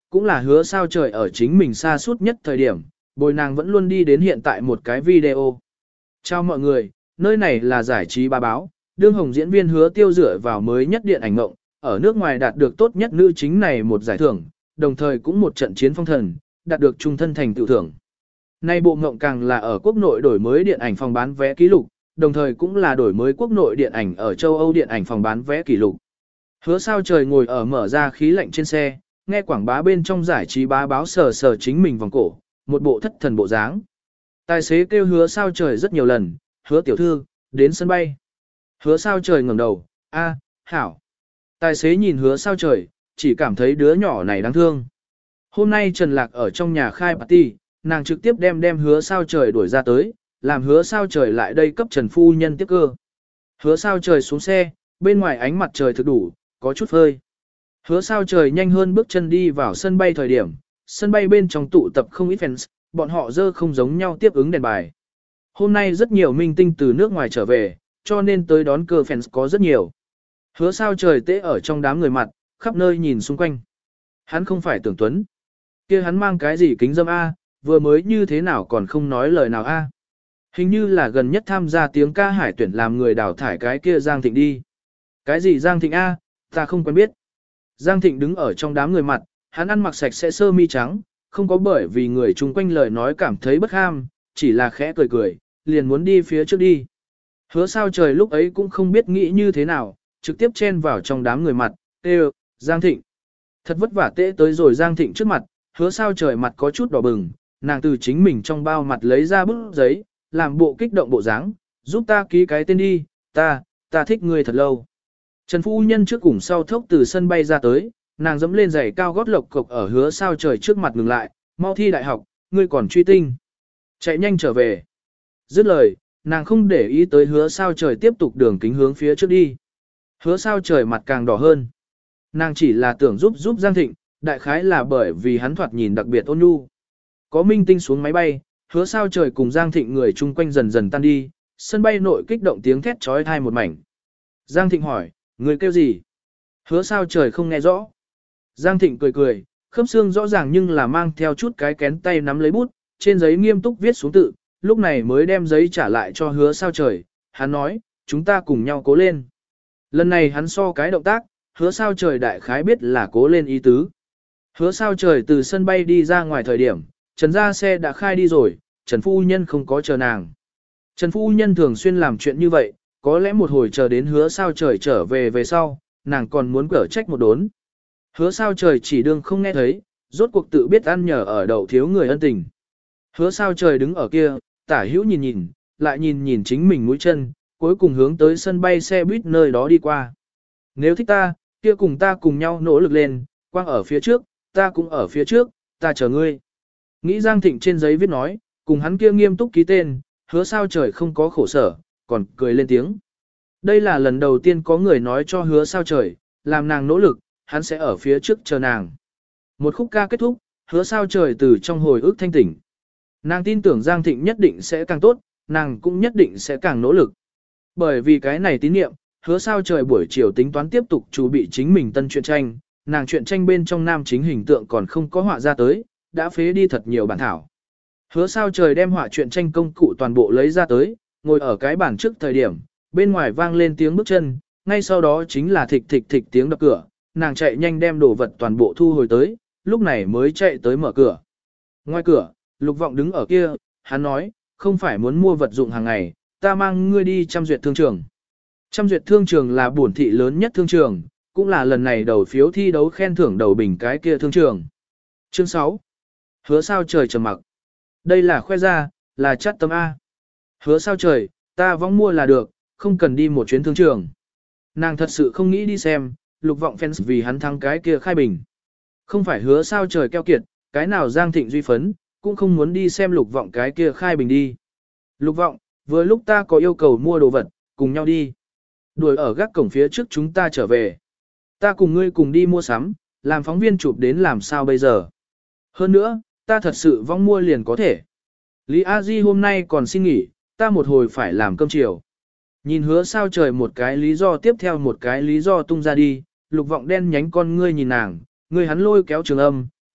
cũng là hứa sao trời ở chính mình xa suốt nhất thời điểm, bồi nàng vẫn luôn đi đến hiện tại một cái video. Chào mọi người, nơi này là giải trí ba báo, đương hồng diễn viên hứa tiêu dựa vào mới nhất điện ảnh ngộng, ở nước ngoài đạt được tốt nhất nữ chính này một giải thưởng, đồng thời cũng một trận chiến phong thần, đạt được trung thân thành tựu thưởng. Nay bộ ngộng càng là ở quốc nội đổi mới điện ảnh phòng bán vé kỷ lục, đồng thời cũng là đổi mới quốc nội điện ảnh ở châu Âu điện ảnh phòng bán vé kỷ lục. Hứa sao trời ngồi ở mở ra khí lạnh trên xe, nghe quảng bá bên trong giải trí bá báo sờ sờ chính mình vòng cổ, một bộ thất thần bộ dáng. Tài xế kêu hứa sao trời rất nhiều lần, hứa tiểu thư, đến sân bay. Hứa sao trời ngẩng đầu, a, hảo. Tài xế nhìn hứa sao trời, chỉ cảm thấy đứa nhỏ này đáng thương. Hôm nay Trần Lạc ở trong nhà khai party, nàng trực tiếp đem đem hứa sao trời đuổi ra tới, làm hứa sao trời lại đây cấp Trần Phu Nhân tiếp cơ. Hứa sao trời xuống xe, bên ngoài ánh mặt trời thực đủ, có chút phơi. Hứa sao trời nhanh hơn bước chân đi vào sân bay thời điểm, sân bay bên trong tụ tập không ít fans, bọn họ dơ không giống nhau tiếp ứng đèn bài. Hôm nay rất nhiều minh tinh từ nước ngoài trở về, cho nên tới đón cơ fans có rất nhiều. Hứa sao trời tễ ở trong đám người mặt, khắp nơi nhìn xung quanh. Hắn không phải Tưởng Tuấn. Kia hắn mang cái gì kính dâm A, vừa mới như thế nào còn không nói lời nào A. Hình như là gần nhất tham gia tiếng ca hải tuyển làm người đào thải cái kia Giang Thịnh đi. Cái gì Giang Thịnh A, ta không quen biết. Giang Thịnh đứng ở trong đám người mặt, hắn ăn mặc sạch sẽ sơ mi trắng, không có bởi vì người chung quanh lời nói cảm thấy bất ham, chỉ là khẽ cười cười, liền muốn đi phía trước đi. Hứa sao trời lúc ấy cũng không biết nghĩ như thế nào, trực tiếp chen vào trong đám người mặt, kêu, Giang Thịnh. Thật vất vả tễ tới rồi Giang Thịnh trước mặt, hứa sao trời mặt có chút đỏ bừng, nàng từ chính mình trong bao mặt lấy ra bức giấy, làm bộ kích động bộ dáng, giúp ta ký cái tên đi, ta, ta thích ngươi thật lâu. Trần Phu Nhân trước cùng sau thốc từ sân bay ra tới, nàng dẫm lên giày cao gót lộc cộc ở hứa sao trời trước mặt ngừng lại, mau thi đại học, ngươi còn truy tinh. Chạy nhanh trở về. Dứt lời, nàng không để ý tới hứa sao trời tiếp tục đường kính hướng phía trước đi. Hứa sao trời mặt càng đỏ hơn. Nàng chỉ là tưởng giúp giúp Giang Thịnh, đại khái là bởi vì hắn thoạt nhìn đặc biệt ôn nhu. Có minh tinh xuống máy bay, hứa sao trời cùng Giang Thịnh người chung quanh dần dần tan đi, sân bay nội kích động tiếng thét trói thai một mảnh. Giang Thịnh hỏi, người kêu gì? Hứa sao trời không nghe rõ. Giang Thịnh cười cười, khớp xương rõ ràng nhưng là mang theo chút cái kén tay nắm lấy bút, trên giấy nghiêm túc viết xuống tự, lúc này mới đem giấy trả lại cho hứa sao trời. Hắn nói, chúng ta cùng nhau cố lên. Lần này hắn so cái động tác, hứa sao trời đại khái biết là cố lên ý tứ. Hứa sao trời từ sân bay đi ra ngoài thời điểm, Trần ra xe đã khai đi rồi, Trần Phu Nhân không có chờ nàng. Trần Phu Nhân thường xuyên làm chuyện như vậy, có lẽ một hồi chờ đến hứa sao trời trở về về sau, nàng còn muốn cở trách một đốn. Hứa sao trời chỉ đương không nghe thấy, rốt cuộc tự biết ăn nhờ ở đậu thiếu người ân tình. Hứa sao trời đứng ở kia, tả hữu nhìn nhìn, lại nhìn nhìn chính mình mũi chân, cuối cùng hướng tới sân bay xe buýt nơi đó đi qua. Nếu thích ta, kia cùng ta cùng nhau nỗ lực lên, quang ở phía trước, ta cũng ở phía trước, ta chờ ngươi. Nghĩ Giang Thịnh trên giấy viết nói, cùng hắn kia nghiêm túc ký tên, hứa sao trời không có khổ sở, còn cười lên tiếng. Đây là lần đầu tiên có người nói cho hứa sao trời, làm nàng nỗ lực, hắn sẽ ở phía trước chờ nàng. Một khúc ca kết thúc, hứa sao trời từ trong hồi ức thanh tỉnh. Nàng tin tưởng Giang Thịnh nhất định sẽ càng tốt, nàng cũng nhất định sẽ càng nỗ lực. Bởi vì cái này tín niệm, hứa sao trời buổi chiều tính toán tiếp tục chuẩn bị chính mình tân truyện tranh, nàng truyện tranh bên trong nam chính hình tượng còn không có họa ra tới, đã phế đi thật nhiều bản thảo. Hứa sao trời đem họa truyện tranh công cụ toàn bộ lấy ra tới, ngồi ở cái bàn trước thời điểm, bên ngoài vang lên tiếng bước chân, ngay sau đó chính là thịch thịch thịch tiếng đập cửa, nàng chạy nhanh đem đồ vật toàn bộ thu hồi tới, lúc này mới chạy tới mở cửa. Ngoài cửa, Lục Vọng đứng ở kia, hắn nói, không phải muốn mua vật dụng hàng ngày, ta mang ngươi đi Trăm Duyệt thương trường. Trăm Duyệt thương trường là bổn thị lớn nhất thương trường, cũng là lần này đầu phiếu thi đấu khen thưởng đầu bình cái kia thương trường. Chương sáu. Hứa sao trời trầm mặc. Đây là khoe ra, là chắt tâm A. Hứa sao trời, ta vong mua là được, không cần đi một chuyến thương trường. Nàng thật sự không nghĩ đi xem, Lục Vọng fans vì hắn thắng cái kia khai bình. Không phải hứa sao trời keo kiệt, cái nào Giang Thịnh duy phấn, cũng không muốn đi xem Lục Vọng cái kia khai bình đi. Lục Vọng, vừa lúc ta có yêu cầu mua đồ vật, cùng nhau đi. Đuổi ở gác cổng phía trước chúng ta trở về. Ta cùng ngươi cùng đi mua sắm, làm phóng viên chụp đến làm sao bây giờ. Hơn nữa, ta thật sự vong mua liền có thể. Lý A Di hôm nay còn xin nghỉ, ta một hồi phải làm cơm chiều. Nhìn hứa sao trời một cái lý do tiếp theo một cái lý do tung ra đi, Lục Vọng đen nhánh con ngươi nhìn nàng, ngươi hắn lôi kéo Trường Âm,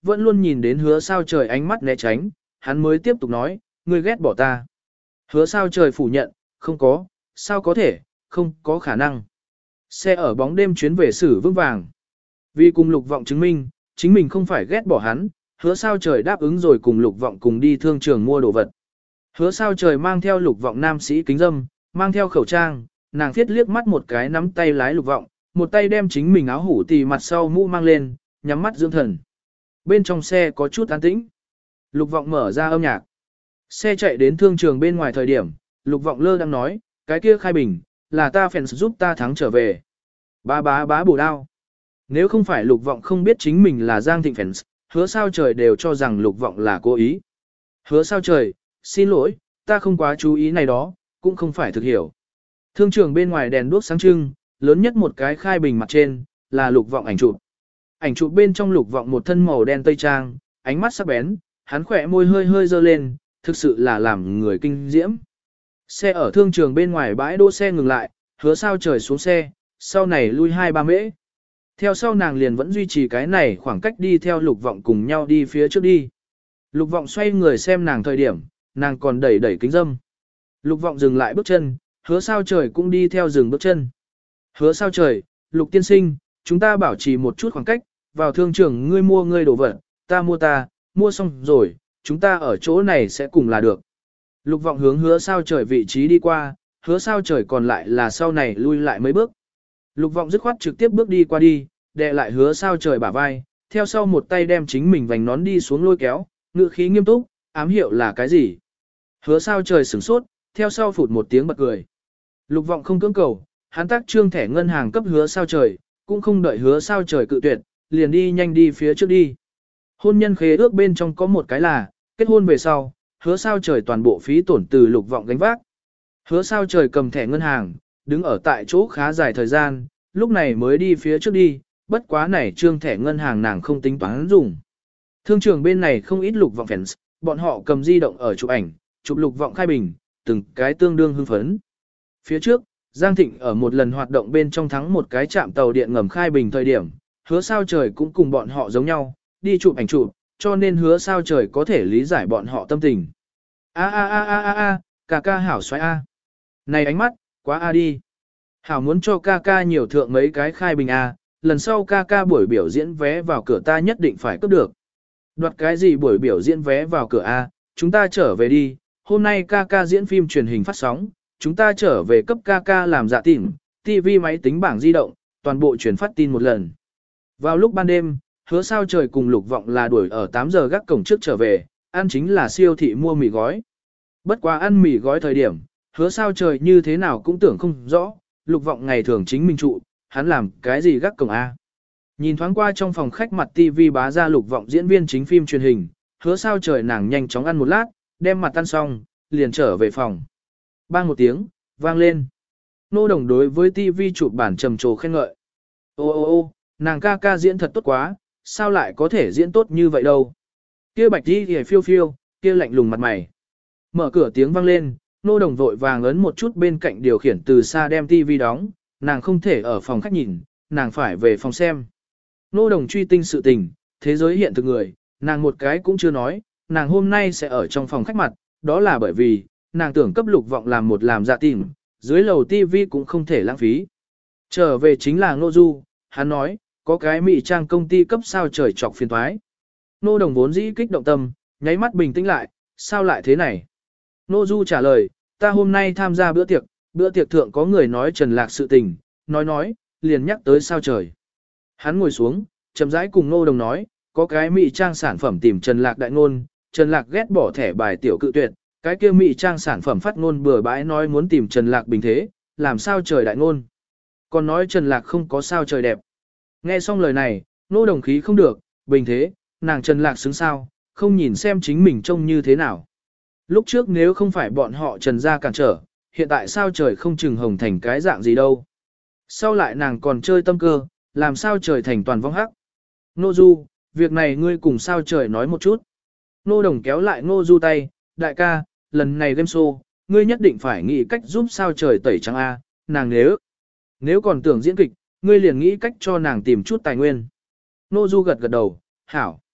vẫn luôn nhìn đến hứa sao trời ánh mắt né tránh, hắn mới tiếp tục nói, ngươi ghét bỏ ta. Hứa sao trời phủ nhận, không có, sao có thể, không có khả năng. Xe ở bóng đêm chuyến về xử vững vàng. Vì cùng lục vọng chứng minh, chính mình không phải ghét bỏ hắn, hứa sao trời đáp ứng rồi cùng lục vọng cùng đi thương trường mua đồ vật. Hứa sao trời mang theo lục vọng nam sĩ kính dâm, mang theo khẩu trang, nàng thiết liếc mắt một cái nắm tay lái lục vọng, một tay đem chính mình áo hủ tì mặt sau mũ mang lên, nhắm mắt dưỡng thần. Bên trong xe có chút an tĩnh. Lục vọng mở ra âm nhạc. Xe chạy đến thương trường bên ngoài thời điểm, lục vọng lơ đang nói, cái kia khai bình, là ta phèn giúp ta thắng trở về. Bá bá bá bổ đao. Nếu không phải lục vọng không biết chính mình là Giang Thịnh Fans, hứa sao trời đều cho rằng lục vọng là cố ý. Hứa sao trời, xin lỗi, ta không quá chú ý này đó, cũng không phải thực hiểu. Thương trường bên ngoài đèn đuốc sáng trưng, lớn nhất một cái khai bình mặt trên, là lục vọng ảnh chụp. Ảnh chụp bên trong lục vọng một thân màu đen tây trang, ánh mắt sắc bén, hắn khỏe môi hơi hơi dơ lên, thực sự là làm người kinh diễm. Xe ở thương trường bên ngoài bãi đỗ xe ngừng lại, hứa sao trời xuống xe, sau này lui hai ba mễ. Theo sau nàng liền vẫn duy trì cái này khoảng cách đi theo lục vọng cùng nhau đi phía trước đi. Lục vọng xoay người xem nàng thời điểm, nàng còn đẩy đẩy kính dâm. Lục vọng dừng lại bước chân, hứa sao trời cũng đi theo dừng bước chân. Hứa sao trời, lục tiên sinh, chúng ta bảo trì một chút khoảng cách, vào thương trường ngươi mua ngươi đồ vật, ta mua ta, mua xong rồi, chúng ta ở chỗ này sẽ cùng là được. Lục vọng hướng hứa sao trời vị trí đi qua, hứa sao trời còn lại là sau này lui lại mấy bước. Lục vọng dứt khoát trực tiếp bước đi qua đi, đè lại hứa sao trời bả vai, theo sau một tay đem chính mình vành nón đi xuống lôi kéo, ngữ khí nghiêm túc, ám hiệu là cái gì. Hứa sao trời sửng sốt, theo sau phụt một tiếng bật cười. Lục vọng không cưỡng cầu, hắn tác trương thẻ ngân hàng cấp hứa sao trời, cũng không đợi hứa sao trời cự tuyệt, liền đi nhanh đi phía trước đi. Hôn nhân khế ước bên trong có một cái là, kết hôn về sau, hứa sao trời toàn bộ phí tổn từ lục vọng gánh vác. Hứa sao trời cầm thẻ ngân hàng, đứng ở tại chỗ khá dài thời gian, lúc này mới đi phía trước đi, bất quá này trương thẻ ngân hàng nàng không tính toán dùng. Thương trường bên này không ít lục vọng fans, bọn họ cầm di động ở chụp ảnh, chụp lục vọng khai bình, từng cái tương đương hưng phấn. Phía trước, Giang Thịnh ở một lần hoạt động bên trong thắng một cái trạm tàu điện ngầm khai bình thời điểm, hứa sao trời cũng cùng bọn họ giống nhau, đi chụp ảnh chụp, cho nên hứa sao trời có thể lý giải bọn họ tâm tình. A a a a a a, ca ca hảo xoay a. Này ánh mắt, quá a đi. Hảo muốn cho ca ca nhiều thượng mấy cái khai bình a, lần sau ca ca buổi biểu diễn vé vào cửa ta nhất định phải cướp được. Đoạt cái gì buổi biểu diễn vé vào cửa a, chúng ta trở về đi, hôm nay ca ca diễn phim truyền hình phát sóng, chúng ta trở về cấp ca ca làm dạ tìm, tivi máy tính bảng di động, toàn bộ truyền phát tin một lần. Vào lúc ban đêm, hứa sao trời cùng lục vọng là đuổi ở tám giờ gác cổng trước trở về, ăn chính là siêu thị mua mì gói. Bất quá ăn mì gói thời điểm, hứa sao trời như thế nào cũng tưởng không rõ, lục vọng ngày thường chính mình trụ, hắn làm cái gì gác cổng A. Nhìn thoáng qua trong phòng khách mặt tivi bá ra lục vọng diễn viên chính phim truyền hình, hứa sao trời nàng nhanh chóng ăn một lát, đem mặt ăn xong, liền trở về phòng. Bang một tiếng, vang lên. Nô Đồng đối với tivi chụp bản trầm trồ khen ngợi. Ô ô ô, nàng ca ca diễn thật tốt quá, sao lại có thể diễn tốt như vậy đâu. Kia bạch đi thì phiêu phiêu, kia lạnh lùng mặt mày. Mở cửa tiếng vang lên, Nô Đồng vội vàng ấn một chút bên cạnh điều khiển từ xa đem tivi đóng, nàng không thể ở phòng khách nhìn, nàng phải về phòng xem. Nô Đồng truy tinh sự tình, thế giới hiện thực người, nàng một cái cũng chưa nói, nàng hôm nay sẽ ở trong phòng khách mặt, đó là bởi vì, nàng tưởng cấp lục vọng làm một làm dạ tìm, dưới lầu tivi cũng không thể lãng phí. Trở về chính là Ngô Du, hắn nói, có cái mỹ trang công ty cấp sao trời chọc phiền thoái. Nô Đồng vốn dĩ kích động tâm, nháy mắt bình tĩnh lại, sao lại thế này? Ngô Du trả lời, ta hôm nay tham gia bữa tiệc, bữa tiệc thượng có người nói Trần Lạc sự tình, nói nói, liền nhắc tới sao trời. Hắn ngồi xuống, chậm rãi cùng Ngô Đồng nói, có cái mỹ trang sản phẩm tìm Trần Lạc đại ngôn, Trần Lạc ghét bỏ thẻ bài tiểu cự tuyệt, cái kia mỹ trang sản phẩm phát ngôn bừa bãi nói muốn tìm Trần Lạc bình thế, làm sao trời đại ngôn. Còn nói Trần Lạc không có sao trời đẹp. Nghe xong lời này, Ngô Đồng khí không được, bình thế, nàng Trần Lạc xứng sao, không nhìn xem chính mình trông như thế nào. Lúc trước nếu không phải bọn họ Trần ra cản trở, hiện tại sao trời không chừng hồng thành cái dạng gì đâu. Sau lại nàng còn chơi tâm cơ, làm sao trời thành toàn vong hắc. Ngô Du, việc này ngươi cùng sao trời nói một chút. Ngô Đồng kéo lại Ngô Du tay, đại ca, lần này game show, ngươi nhất định phải nghĩ cách giúp sao trời tẩy trắng A, nàng nếu, nếu còn tưởng diễn kịch, ngươi liền nghĩ cách cho nàng tìm chút tài nguyên. Ngô Du gật gật đầu, hảo.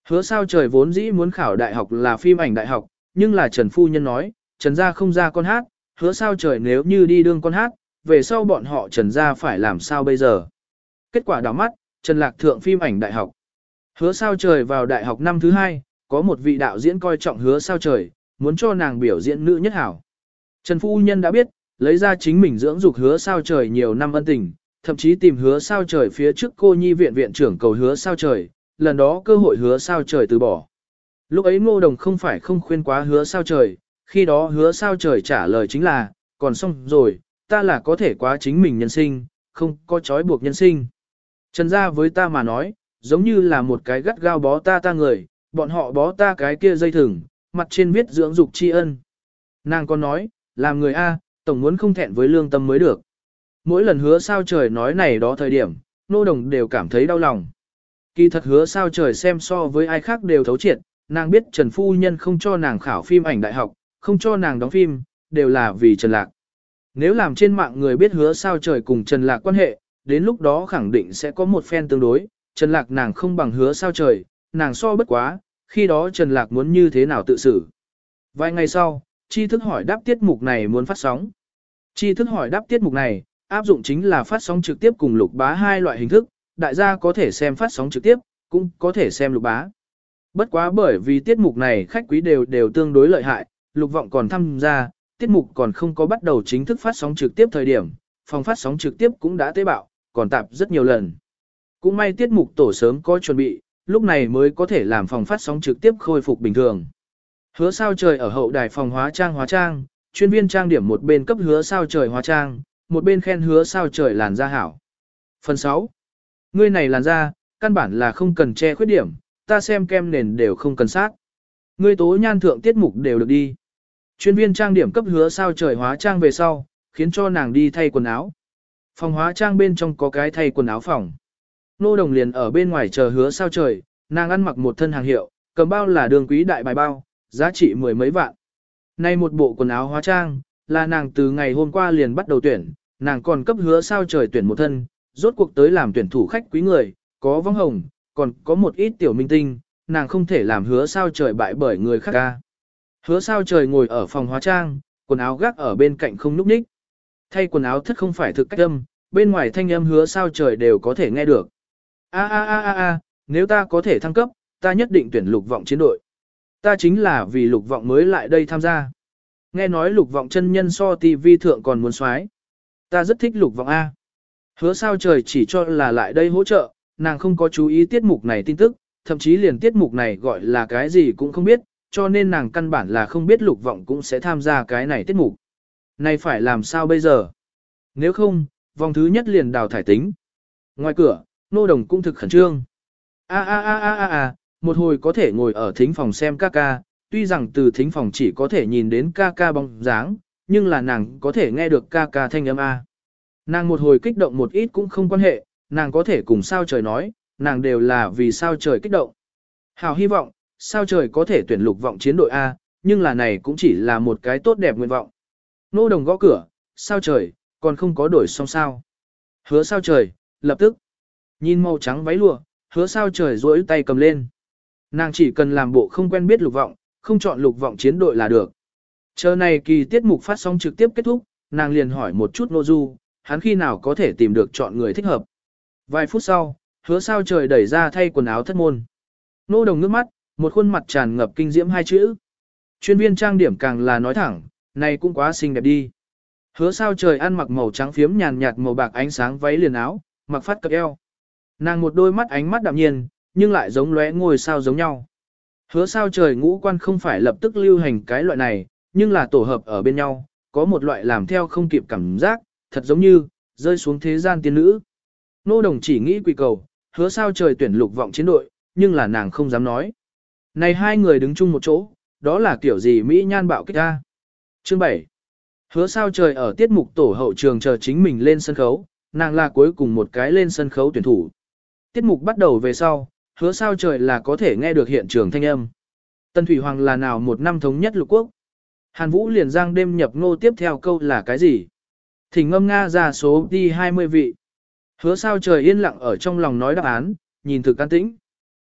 Hứa sao trời vốn dĩ muốn khảo đại học là phim ảnh đại học, nhưng là Trần Phu Nhân nói, Trần gia không ra con hát, hứa sao trời nếu như đi đương con hát, về sau bọn họ Trần gia phải làm sao bây giờ. Kết quả đảo mắt, Trần Lạc thượng phim ảnh đại học. Hứa sao trời vào đại học năm thứ hai, có một vị đạo diễn coi trọng hứa sao trời, muốn cho nàng biểu diễn nữ nhất hảo. Trần Phu Nhân đã biết, lấy ra chính mình dưỡng dục hứa sao trời nhiều năm ân tình, thậm chí tìm hứa sao trời phía trước cô nhi viện viện trưởng cầu hứa sao trời, lần đó cơ hội hứa sao trời từ bỏ. Lúc ấy Ngô Đồng không phải không khuyên quá hứa sao trời, khi đó hứa sao trời trả lời chính là, còn xong rồi, ta là có thể quá chính mình nhân sinh, không có trói buộc nhân sinh. Trần gia với ta mà nói, giống như là một cái gắt gao bó ta ta người, bọn họ bó ta cái kia dây thừng, mặt trên viết dưỡng dục tri ân. Nàng còn nói, làm người A, tổng muốn không thẹn với lương tâm mới được. Mỗi lần hứa sao trời nói này đó thời điểm, Nô Đồng đều cảm thấy đau lòng. Kỳ thật hứa sao trời xem so với ai khác đều thấu triệt, nàng biết Trần Phu Nhân không cho nàng khảo phim ảnh đại học, không cho nàng đóng phim, đều là vì Trần Lạc. Nếu làm trên mạng người biết hứa sao trời cùng Trần Lạc quan hệ, đến lúc đó khẳng định sẽ có một phen tương đối, Trần Lạc nàng không bằng hứa sao trời, nàng so bất quá, khi đó Trần Lạc muốn như thế nào tự xử. Vài ngày sau, tri thức hỏi đáp tiết mục này muốn phát sóng. Tri thức hỏi đáp tiết mục này, áp dụng chính là phát sóng trực tiếp cùng lục bá hai loại hình thức, đại gia có thể xem phát sóng trực tiếp, cũng có thể xem lục bá. Bất quá bởi vì tiết mục này khách quý đều đều tương đối lợi hại, lục vọng còn tham gia, tiết mục còn không có bắt đầu chính thức phát sóng trực tiếp thời điểm, phòng phát sóng trực tiếp cũng đã tế bạo, còn tạp rất nhiều lần. Cũng may tiết mục tổ sớm có chuẩn bị, lúc này mới có thể làm phòng phát sóng trực tiếp khôi phục bình thường. Hứa sao trời ở hậu đài phòng hóa trang hóa trang, chuyên viên trang điểm một bên cấp hứa sao trời hóa trang, một bên khen hứa sao trời làn da hảo. Phần sáu. Ngươi này làn da, căn bản là không cần che khuyết điểm, ta xem kem nền đều không cần sát. Ngươi tố nhan thượng tiết mục đều được đi. Chuyên viên trang điểm cấp hứa sao trời hóa trang về sau, khiến cho nàng đi thay quần áo. Phòng hóa trang bên trong có cái thay quần áo phòng. Nô Đồng liền ở bên ngoài chờ hứa sao trời, nàng ăn mặc một thân hàng hiệu, cầm bao là đường quý đại bài bao, giá trị mười mấy vạn. Nay một bộ quần áo hóa trang, là nàng từ ngày hôm qua liền bắt đầu tuyển, nàng còn cấp hứa sao trời tuyển một thân, rốt cuộc tới làm tuyển thủ khách quý người, có vong hồng, còn có một ít tiểu minh tinh, nàng không thể làm hứa sao trời bại bởi người khác ca. Hứa sao trời ngồi ở phòng hóa trang, quần áo gác ở bên cạnh không núp ních. Thay quần áo thất không phải thực cách âm, bên ngoài thanh âm hứa sao trời đều có thể nghe được. A a a a a, nếu ta có thể thăng cấp, ta nhất định tuyển lục vọng chiến đội. Ta chính là vì lục vọng mới lại đây tham gia. Nghe nói lục vọng chân nhân so tivi thượng còn muốn xoái. Ta rất thích lục vọng A. Hứa sao trời chỉ cho là lại đây hỗ trợ, nàng không có chú ý tiết mục này tin tức, thậm chí liền tiết mục này gọi là cái gì cũng không biết, cho nên nàng căn bản là không biết lục vọng cũng sẽ tham gia cái này tiết mục. Này phải làm sao bây giờ? Nếu không, vòng thứ nhất liền đào thải tính. Ngoài cửa, Nô Đồng cũng thực khẩn trương. A a a a a a, một hồi có thể ngồi ở thính phòng xem ca ca, tuy rằng từ thính phòng chỉ có thể nhìn đến ca ca bóng dáng, nhưng là nàng có thể nghe được ca ca thanh âm A. Nàng một hồi kích động một ít cũng không quan hệ, nàng có thể cùng sao trời nói, nàng đều là vì sao trời kích động. Hào hy vọng, sao trời có thể tuyển lục vọng chiến đội A, nhưng là này cũng chỉ là một cái tốt đẹp nguyện vọng. Nô Đồng gõ cửa, sao trời, còn không có đổi xong sao. Hứa sao trời, lập tức. Nhìn màu trắng váy lụa, hứa sao trời duỗi tay cầm lên. Nàng chỉ cần làm bộ không quen biết lục vọng, không chọn lục vọng chiến đội là được. Chờ này kỳ tiết mục phát sóng trực tiếp kết thúc, nàng liền hỏi một chút Nô Du, hắn khi nào có thể tìm được chọn người thích hợp. Vài phút sau, hứa sao trời đẩy ra thay quần áo thất môn. Nô Đồng nước mắt, một khuôn mặt tràn ngập kinh diễm hai chữ. Chuyên viên trang điểm càng là nói thẳng, này cũng quá xinh đẹp đi. Hứa sao trời ăn mặc màu trắng phiếm nhàn nhạt màu bạc ánh sáng váy liền áo, mặc phát cập eo. Nàng một đôi mắt ánh mắt đạm nhiên, nhưng lại giống lóe ngôi sao giống nhau. Hứa sao trời ngũ quan không phải lập tức lưu hành cái loại này, nhưng là tổ hợp ở bên nhau, có một loại làm theo không kịp cảm giác, thật giống như, rơi xuống thế gian tiên nữ. Nô Đồng chỉ nghĩ quỳ cầu, hứa sao trời tuyển lục vọng chiến đội, nhưng là nàng không dám nói. Này hai người đứng chung một chỗ, đó là kiểu gì Mỹ nhan bạo kích ra. Chương bảy. Hứa sao trời ở tiết mục tổ hậu trường chờ chính mình lên sân khấu, nàng là cuối cùng một cái lên sân khấu tuyển thủ. Tiết mục bắt đầu về sau, hứa sao trời là có thể nghe được hiện trường thanh âm. Tân Thủy Hoàng là nào một năm thống nhất lục quốc. Hàn Vũ liền giang đêm nhập ngô tiếp theo câu là cái gì? Thỉnh ngâm Nga ra số đi hai mươi vị. Hứa sao trời yên lặng ở trong lòng nói đáp án, nhìn thực can tĩnh.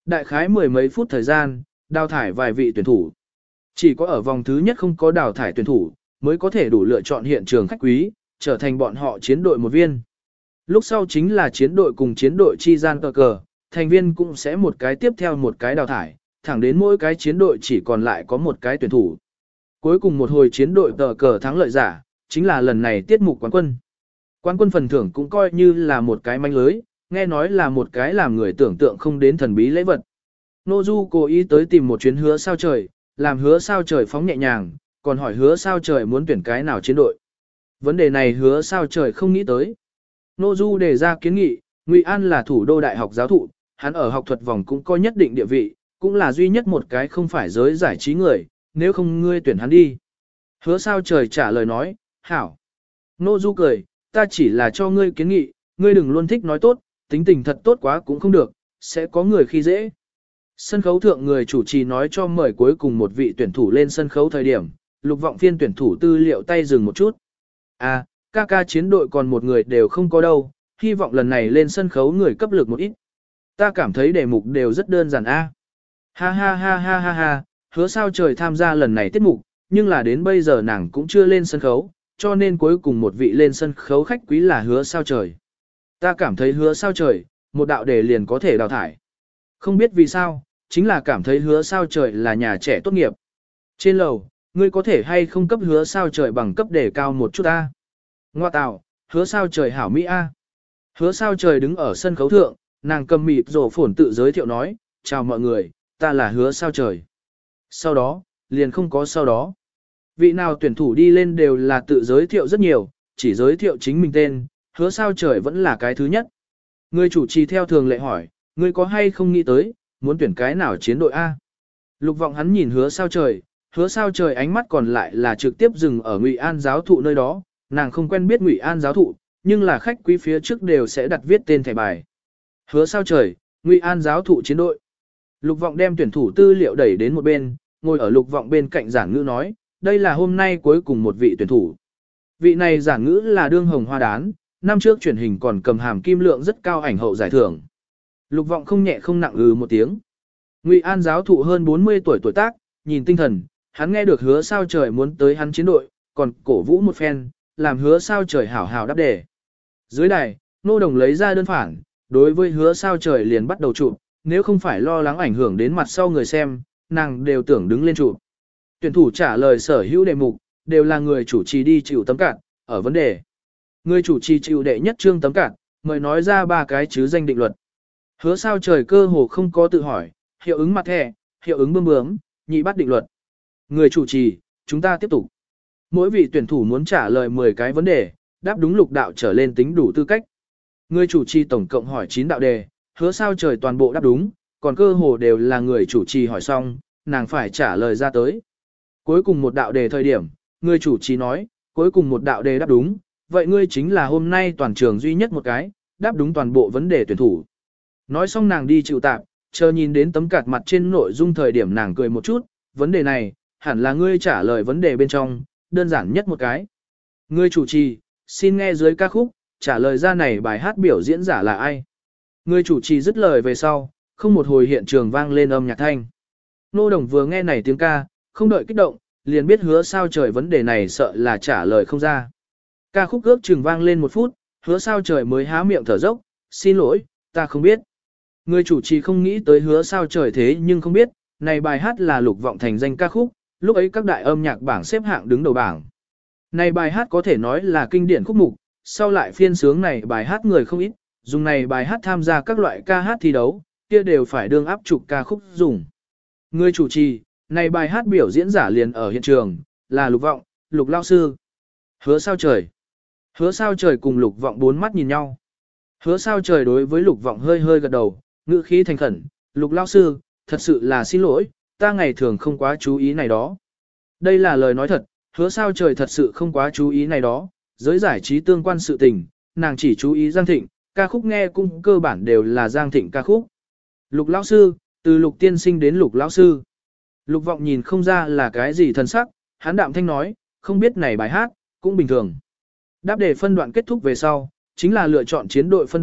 Đại khái mười mấy phút thời gian, đào thải vài vị tuyển thủ. Chỉ có ở vòng thứ nhất không có đào thải tuyển thủ, mới có thể đủ lựa chọn hiện trường khách quý, trở thành bọn họ chiến đội một viên. Lúc sau chính là chiến đội cùng chiến đội chi gian cờ cờ, thành viên cũng sẽ một cái tiếp theo một cái đào thải, thẳng đến mỗi cái chiến đội chỉ còn lại có một cái tuyển thủ. Cuối cùng một hồi chiến đội cờ cờ thắng lợi giả, chính là lần này tiết mục quán quân. Quán quân phần thưởng cũng coi như là một cái manh lưới, nghe nói là một cái làm người tưởng tượng không đến thần bí lễ vật. Nô Du cố ý tới tìm một chuyến hứa sao trời, làm hứa sao trời phóng nhẹ nhàng, còn hỏi hứa sao trời muốn tuyển cái nào chiến đội. Vấn đề này hứa sao trời không nghĩ tới. Nô Du đề ra kiến nghị, Ngụy An là thủ đô đại học giáo thụ, hắn ở học thuật vòng cũng có nhất định địa vị, cũng là duy nhất một cái không phải giới giải trí người, nếu không ngươi tuyển hắn đi. Hứa sao trời trả lời nói, hảo. Nô Du cười, ta chỉ là cho ngươi kiến nghị, ngươi đừng luôn thích nói tốt, tính tình thật tốt quá cũng không được, sẽ có người khi dễ. Sân khấu thượng người chủ trì nói cho mời cuối cùng một vị tuyển thủ lên sân khấu thời điểm, Lục Vọng phiên tuyển thủ tư liệu tay dừng một chút. À, ca ca chiến đội còn một người đều không có đâu, hy vọng lần này lên sân khấu người cấp lực một ít. Ta cảm thấy đề mục đều rất đơn giản a. Ha ha ha ha ha ha, hứa sao trời tham gia lần này tiết mục, nhưng là đến bây giờ nàng cũng chưa lên sân khấu, cho nên cuối cùng một vị lên sân khấu khách quý là hứa sao trời. Ta cảm thấy hứa sao trời, một đạo đề liền có thể đào thải. Không biết vì sao, chính là cảm thấy hứa sao trời là nhà trẻ tốt nghiệp. Trên lầu, ngươi có thể hay không cấp hứa sao trời bằng cấp đề cao một chút a? Ngoa tạo, hứa sao trời hảo Mỹ a. Hứa sao trời đứng ở sân khấu thượng, nàng cầm mịt rổ phổn tự giới thiệu nói, chào mọi người, ta là hứa sao trời. Sau đó, liền không có sau đó. Vị nào tuyển thủ đi lên đều là tự giới thiệu rất nhiều, chỉ giới thiệu chính mình tên, hứa sao trời vẫn là cái thứ nhất. Người chủ trì theo thường lệ hỏi, ngươi có hay không nghĩ tới, muốn tuyển cái nào chiến đội A? Lục Vọng hắn nhìn hứa sao trời, hứa sao trời ánh mắt còn lại là trực tiếp dừng ở Ngụy An giáo thụ nơi đó, nàng không quen biết Ngụy An giáo thụ, nhưng là khách quý phía trước đều sẽ đặt viết tên thẻ bài. Hứa sao trời, Ngụy An giáo thụ chiến đội. Lục Vọng đem tuyển thủ tư liệu đẩy đến một bên, ngồi ở Lục Vọng bên cạnh giảng ngữ nói, đây là hôm nay cuối cùng một vị tuyển thủ. Vị này giảng ngữ là đương hồng hoa đán, năm trước truyền hình còn cầm hàm kim lượng rất cao ảnh hậu giải thưởng. Lục Vọng không nhẹ không nặng ừ một tiếng. Ngụy An giáo thụ hơn bốn mươi tuổi tuổi tác, nhìn tinh thần, hắn nghe được hứa sao trời muốn tới hắn chiến đội, còn cổ vũ một phen, làm hứa sao trời hảo hảo đáp đề. Dưới đài, Nô Đồng lấy ra đơn phản, đối với hứa sao trời liền bắt đầu chụp, nếu không phải lo lắng ảnh hưởng đến mặt sau người xem, nàng đều tưởng đứng lên chụp. Tuyển thủ trả lời sở hữu đề mục, đều là người chủ trì đi chịu tấm card, ở vấn đề. Người chủ trì chịu đệ nhất trương tấm card, mời nói ra ba cái chứ danh định luật. Hứa sao trời cơ hồ không có tự hỏi, hiệu ứng mặt thẻ, hiệu ứng bướm bướm, nhị bắt định luật. Người chủ trì, chúng ta tiếp tục. Mỗi vị tuyển thủ muốn trả lời mười cái vấn đề, đáp đúng lục đạo trở lên tính đủ tư cách. Người chủ trì tổng cộng hỏi chín đạo đề, hứa sao trời toàn bộ đáp đúng, còn cơ hồ đều là người chủ trì hỏi xong, nàng phải trả lời ra tới. Cuối cùng một đạo đề thời điểm, người chủ trì nói, cuối cùng một đạo đề đáp đúng, vậy ngươi chính là hôm nay toàn trường duy nhất một cái, đáp đúng toàn bộ vấn đề tuyển thủ. Nói xong nàng đi chịu tạm, chờ nhìn đến tấm card mặt trên nội dung thời điểm nàng cười một chút, vấn đề này, hẳn là ngươi trả lời vấn đề bên trong, đơn giản nhất một cái. Ngươi chủ trì, xin nghe dưới ca khúc, trả lời ra này bài hát biểu diễn giả là ai. Ngươi chủ trì dứt lời về sau, không một hồi hiện trường vang lên âm nhạc thanh. Nô Đồng vừa nghe này tiếng ca, không đợi kích động, liền biết hứa sao trời vấn đề này sợ là trả lời không ra. Ca khúc ước chừng vang lên một phút, hứa sao trời mới há miệng thở dốc, xin lỗi, ta không biết. Người chủ trì không nghĩ tới hứa sao trời thế nhưng không biết, này bài hát là Lục Vọng thành danh ca khúc, lúc ấy các đại âm nhạc bảng xếp hạng đứng đầu bảng. Này bài hát có thể nói là kinh điển khúc mục, sau lại phiên sướng này bài hát người không ít, dùng này bài hát tham gia các loại ca hát thi đấu, kia đều phải đương áp trục ca khúc dùng. Người chủ trì, này bài hát biểu diễn giả liền ở hiện trường, là Lục Vọng, Lục Lao Sư. Hứa sao trời. Hứa sao trời cùng Lục Vọng bốn mắt nhìn nhau. Hứa sao trời đối với Lục Vọng hơi hơi gật đầu, ngữ khí thành khẩn, Lục Lao Sư, thật sự là xin lỗi, ta ngày thường không quá chú ý này đó. Đây là lời nói thật, hứa sao trời thật sự không quá chú ý này đó, giới giải trí tương quan sự tình, nàng chỉ chú ý Giang Thịnh, ca khúc nghe cũng cơ bản đều là Giang Thịnh ca khúc. Lục Lão Sư, từ Lục Tiên Sinh đến Lục Lão Sư. Lục Vọng nhìn không ra là cái gì thần sắc, hắn đạm thanh nói, không biết này bài hát, cũng bình thường. Đáp đề phân đoạn kết thúc về sau, chính là lựa chọn chiến đội phân đoạn,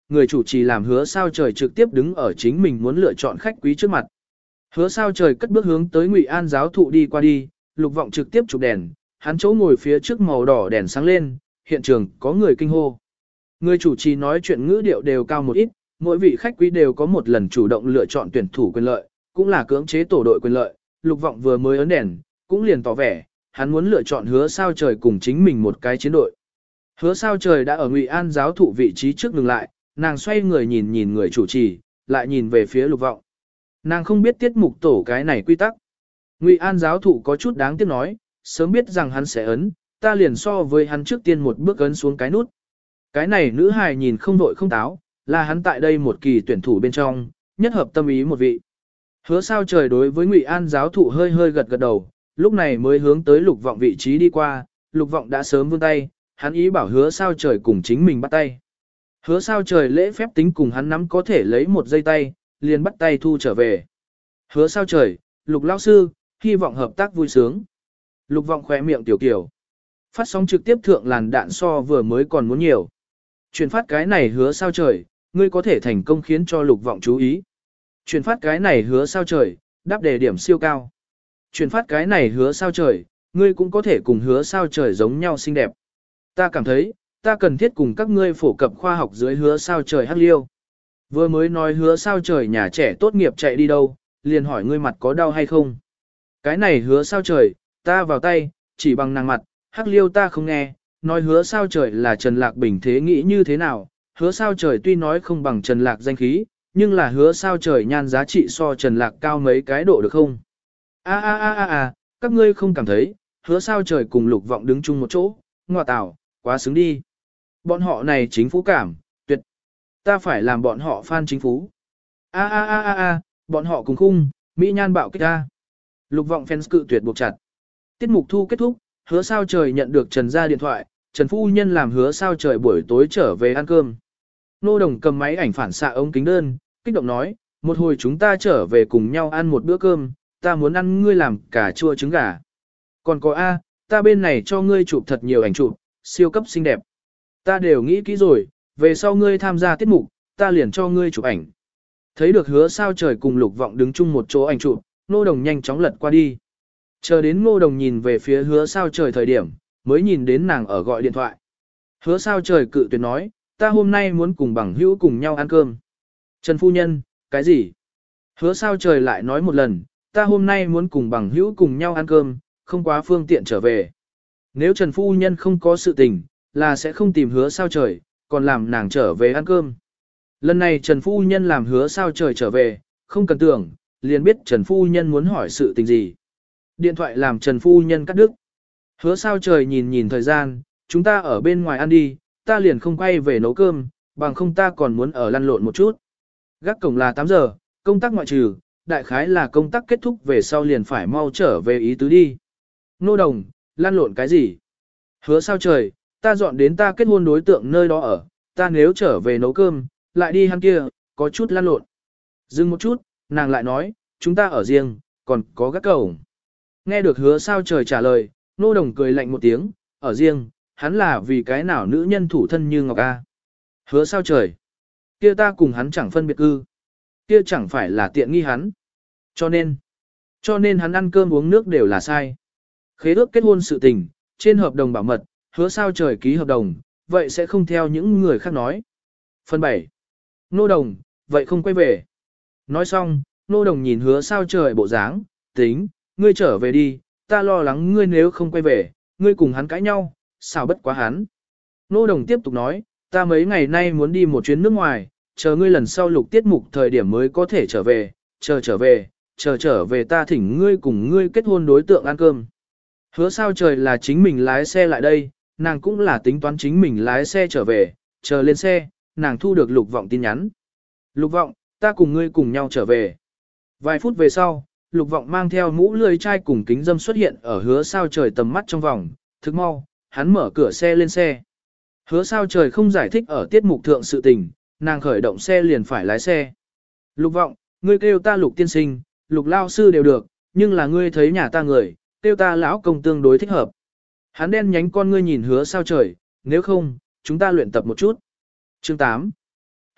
người chủ trì làm hứa sao trời trực tiếp đứng ở chính mình muốn lựa chọn khách quý trước mặt. Hứa sao trời cất bước hướng tới Ngụy An giáo thụ đi qua đi, Lục Vọng trực tiếp chụp đèn, hắn chỗ ngồi phía trước màu đỏ đèn sáng lên, hiện trường có người kinh hô. Người chủ trì nói chuyện ngữ điệu đều cao một ít, mỗi vị khách quý đều có một lần chủ động lựa chọn tuyển thủ quyền lợi, cũng là cưỡng chế tổ đội quyền lợi. Lục Vọng vừa mới ấn đèn, cũng liền tỏ vẻ, hắn muốn lựa chọn hứa sao trời cùng chính mình một cái chiến đội. Hứa sao trời đã ở Ngụy An giáo thụ vị trí trước dừng lại, nàng xoay người nhìn nhìn người chủ trì, lại nhìn về phía Lục Vọng. Nàng không biết tiết mục tổ cái này quy tắc. Ngụy An giáo thụ có chút đáng tiếc nói, sớm biết rằng hắn sẽ ấn, ta liền so với hắn trước tiên một bước ấn xuống cái nút. Cái này nữ hài nhìn không đội không táo, là hắn tại đây một kỳ tuyển thủ bên trong, nhất hợp tâm ý một vị. Hứa sao trời đối với Ngụy An giáo thụ hơi hơi gật gật đầu, lúc này mới hướng tới Lục Vọng vị trí đi qua, Lục Vọng đã sớm vươn tay, hắn ý bảo hứa sao trời cùng chính mình bắt tay. Hứa sao trời lễ phép tính cùng hắn nắm có thể lấy một giây tay, liền bắt tay thu trở về. Hứa sao trời, Lục lão sư, hy vọng hợp tác vui sướng. Lục Vọng khỏe miệng tiểu kiểu. Phát sóng trực tiếp thượng làn đạn so vừa mới còn muốn nhiều. Truyền phát cái này hứa sao trời, ngươi có thể thành công khiến cho Lục Vọng chú ý. Truyền phát cái này hứa sao trời, đáp đề điểm siêu cao. Truyền phát cái này hứa sao trời, ngươi cũng có thể cùng hứa sao trời giống nhau xinh đẹp. Ta cảm thấy, ta cần thiết cùng các ngươi phổ cập khoa học dưới hứa sao trời hắc liêu. Vừa mới nói hứa sao trời nhà trẻ tốt nghiệp chạy đi đâu, liền hỏi ngươi mặt có đau hay không. Cái này hứa sao trời, ta vào tay, chỉ bằng nàng mặt, hắc liêu ta không nghe, nói hứa sao trời là Trần Lạc Bình thế nghĩ như thế nào, hứa sao trời tuy nói không bằng Trần Lạc danh khí, nhưng là hứa sao trời nhan giá trị so Trần Lạc cao mấy cái độ được không? A a a a a, các ngươi không cảm thấy, hứa sao trời cùng Lục Vọng đứng chung một chỗ, ngọa tảo, quá xứng đi. Bọn họ này chính phú cảm, tuyệt. Ta phải làm bọn họ fan chính phú. A a a a a, bọn họ cùng khung, mỹ nhan bạo kích a. Lục Vọng fans cự tuyệt buộc chặt. Tiết mục thu kết thúc, hứa sao trời nhận được Trần gia điện thoại, Trần phu nhân làm hứa sao trời buổi tối trở về ăn cơm. Nô Đồng cầm máy ảnh phản xạ ống kính đơn, kích động nói, một hồi chúng ta trở về cùng nhau ăn một bữa cơm, ta muốn ăn ngươi làm cà chua trứng gà. Còn có A, ta bên này cho ngươi chụp thật nhiều ảnh chụp, siêu cấp xinh đẹp. Ta đều nghĩ kỹ rồi, về sau ngươi tham gia tiết mục, ta liền cho ngươi chụp ảnh. Thấy được hứa sao trời cùng Lục Vọng đứng chung một chỗ ảnh chụp, Nô Đồng nhanh chóng lật qua đi. Chờ đến Ngô Đồng nhìn về phía hứa sao trời thời điểm, mới nhìn đến nàng ở gọi điện thoại. Hứa sao trời cự tuyệt nói, ta hôm nay muốn cùng bằng hữu cùng nhau ăn cơm. Trần phu nhân, cái gì? Hứa sao trời lại nói một lần, ta hôm nay muốn cùng bằng hữu cùng nhau ăn cơm, không quá phương tiện trở về. Nếu Trần phu nhân không có sự tình, là sẽ không tìm hứa sao trời, còn làm nàng trở về ăn cơm. Lần này Trần phu nhân làm hứa sao trời trở về, không cần tưởng, liền biết Trần phu nhân muốn hỏi sự tình gì. Điện thoại làm Trần phu nhân cắt đứt. Hứa sao trời nhìn nhìn thời gian, chúng ta ở bên ngoài ăn đi, ta liền không quay về nấu cơm, bằng không ta còn muốn ở lăn lộn một chút. Gác cổng là tám giờ, công tác ngoại trừ, đại khái là công tác kết thúc về sau liền phải mau trở về ý tứ đi. Nô Đồng, lăn lộn cái gì? Hứa sao trời, ta dọn đến ta kết hôn đối tượng nơi đó ở, ta nếu trở về nấu cơm, lại đi hắn kia, có chút lăn lộn. Dừng một chút, nàng lại nói, chúng ta ở riêng, còn có gác cổng. Nghe được hứa sao trời trả lời, Nô Đồng cười lạnh một tiếng, ở riêng, hắn là vì cái nào nữ nhân thủ thân như Ngọc A. Hứa sao trời, kia ta cùng hắn chẳng phân biệt cư, kia chẳng phải là tiện nghi hắn. Cho nên, cho nên hắn ăn cơm uống nước đều là sai. Khế ước kết hôn sự tình, trên hợp đồng bảo mật, hứa sao trời ký hợp đồng, vậy sẽ không theo những người khác nói. Phần bảy. Nô Đồng, vậy không quay về. Nói xong, Nô Đồng nhìn hứa sao trời bộ dáng, tính, ngươi trở về đi, ta lo lắng ngươi nếu không quay về, ngươi cùng hắn cãi nhau, sao bất quá hắn. Nô Đồng tiếp tục nói, ta mấy ngày nay muốn đi một chuyến nước ngoài, chờ ngươi lần sau lục tiết mục thời điểm mới có thể trở về, chờ trở về, chờ trở về ta thỉnh ngươi cùng ngươi kết hôn đối tượng ăn cơm. Hứa sao trời là chính mình lái xe lại đây, nàng cũng là tính toán chính mình lái xe trở về, chờ lên xe, nàng thu được Lục Vọng tin nhắn. Lục Vọng, ta cùng ngươi cùng nhau trở về. Vài phút về sau, Lục Vọng mang theo mũ lưỡi chai cùng kính dâm xuất hiện ở hứa sao trời tầm mắt trong vòng, thức mau, hắn mở cửa xe lên xe. Hứa sao trời không giải thích ở tiết mục thượng sự tình, nàng khởi động xe liền phải lái xe. Lục Vọng, ngươi kêu ta Lục tiên sinh, Lục lao sư đều được, nhưng là ngươi thấy nhà ta người, kêu ta lão công tương đối thích hợp. Hắn đen nhánh con ngươi nhìn hứa sao trời, nếu không, chúng ta luyện tập một chút. Chương tám.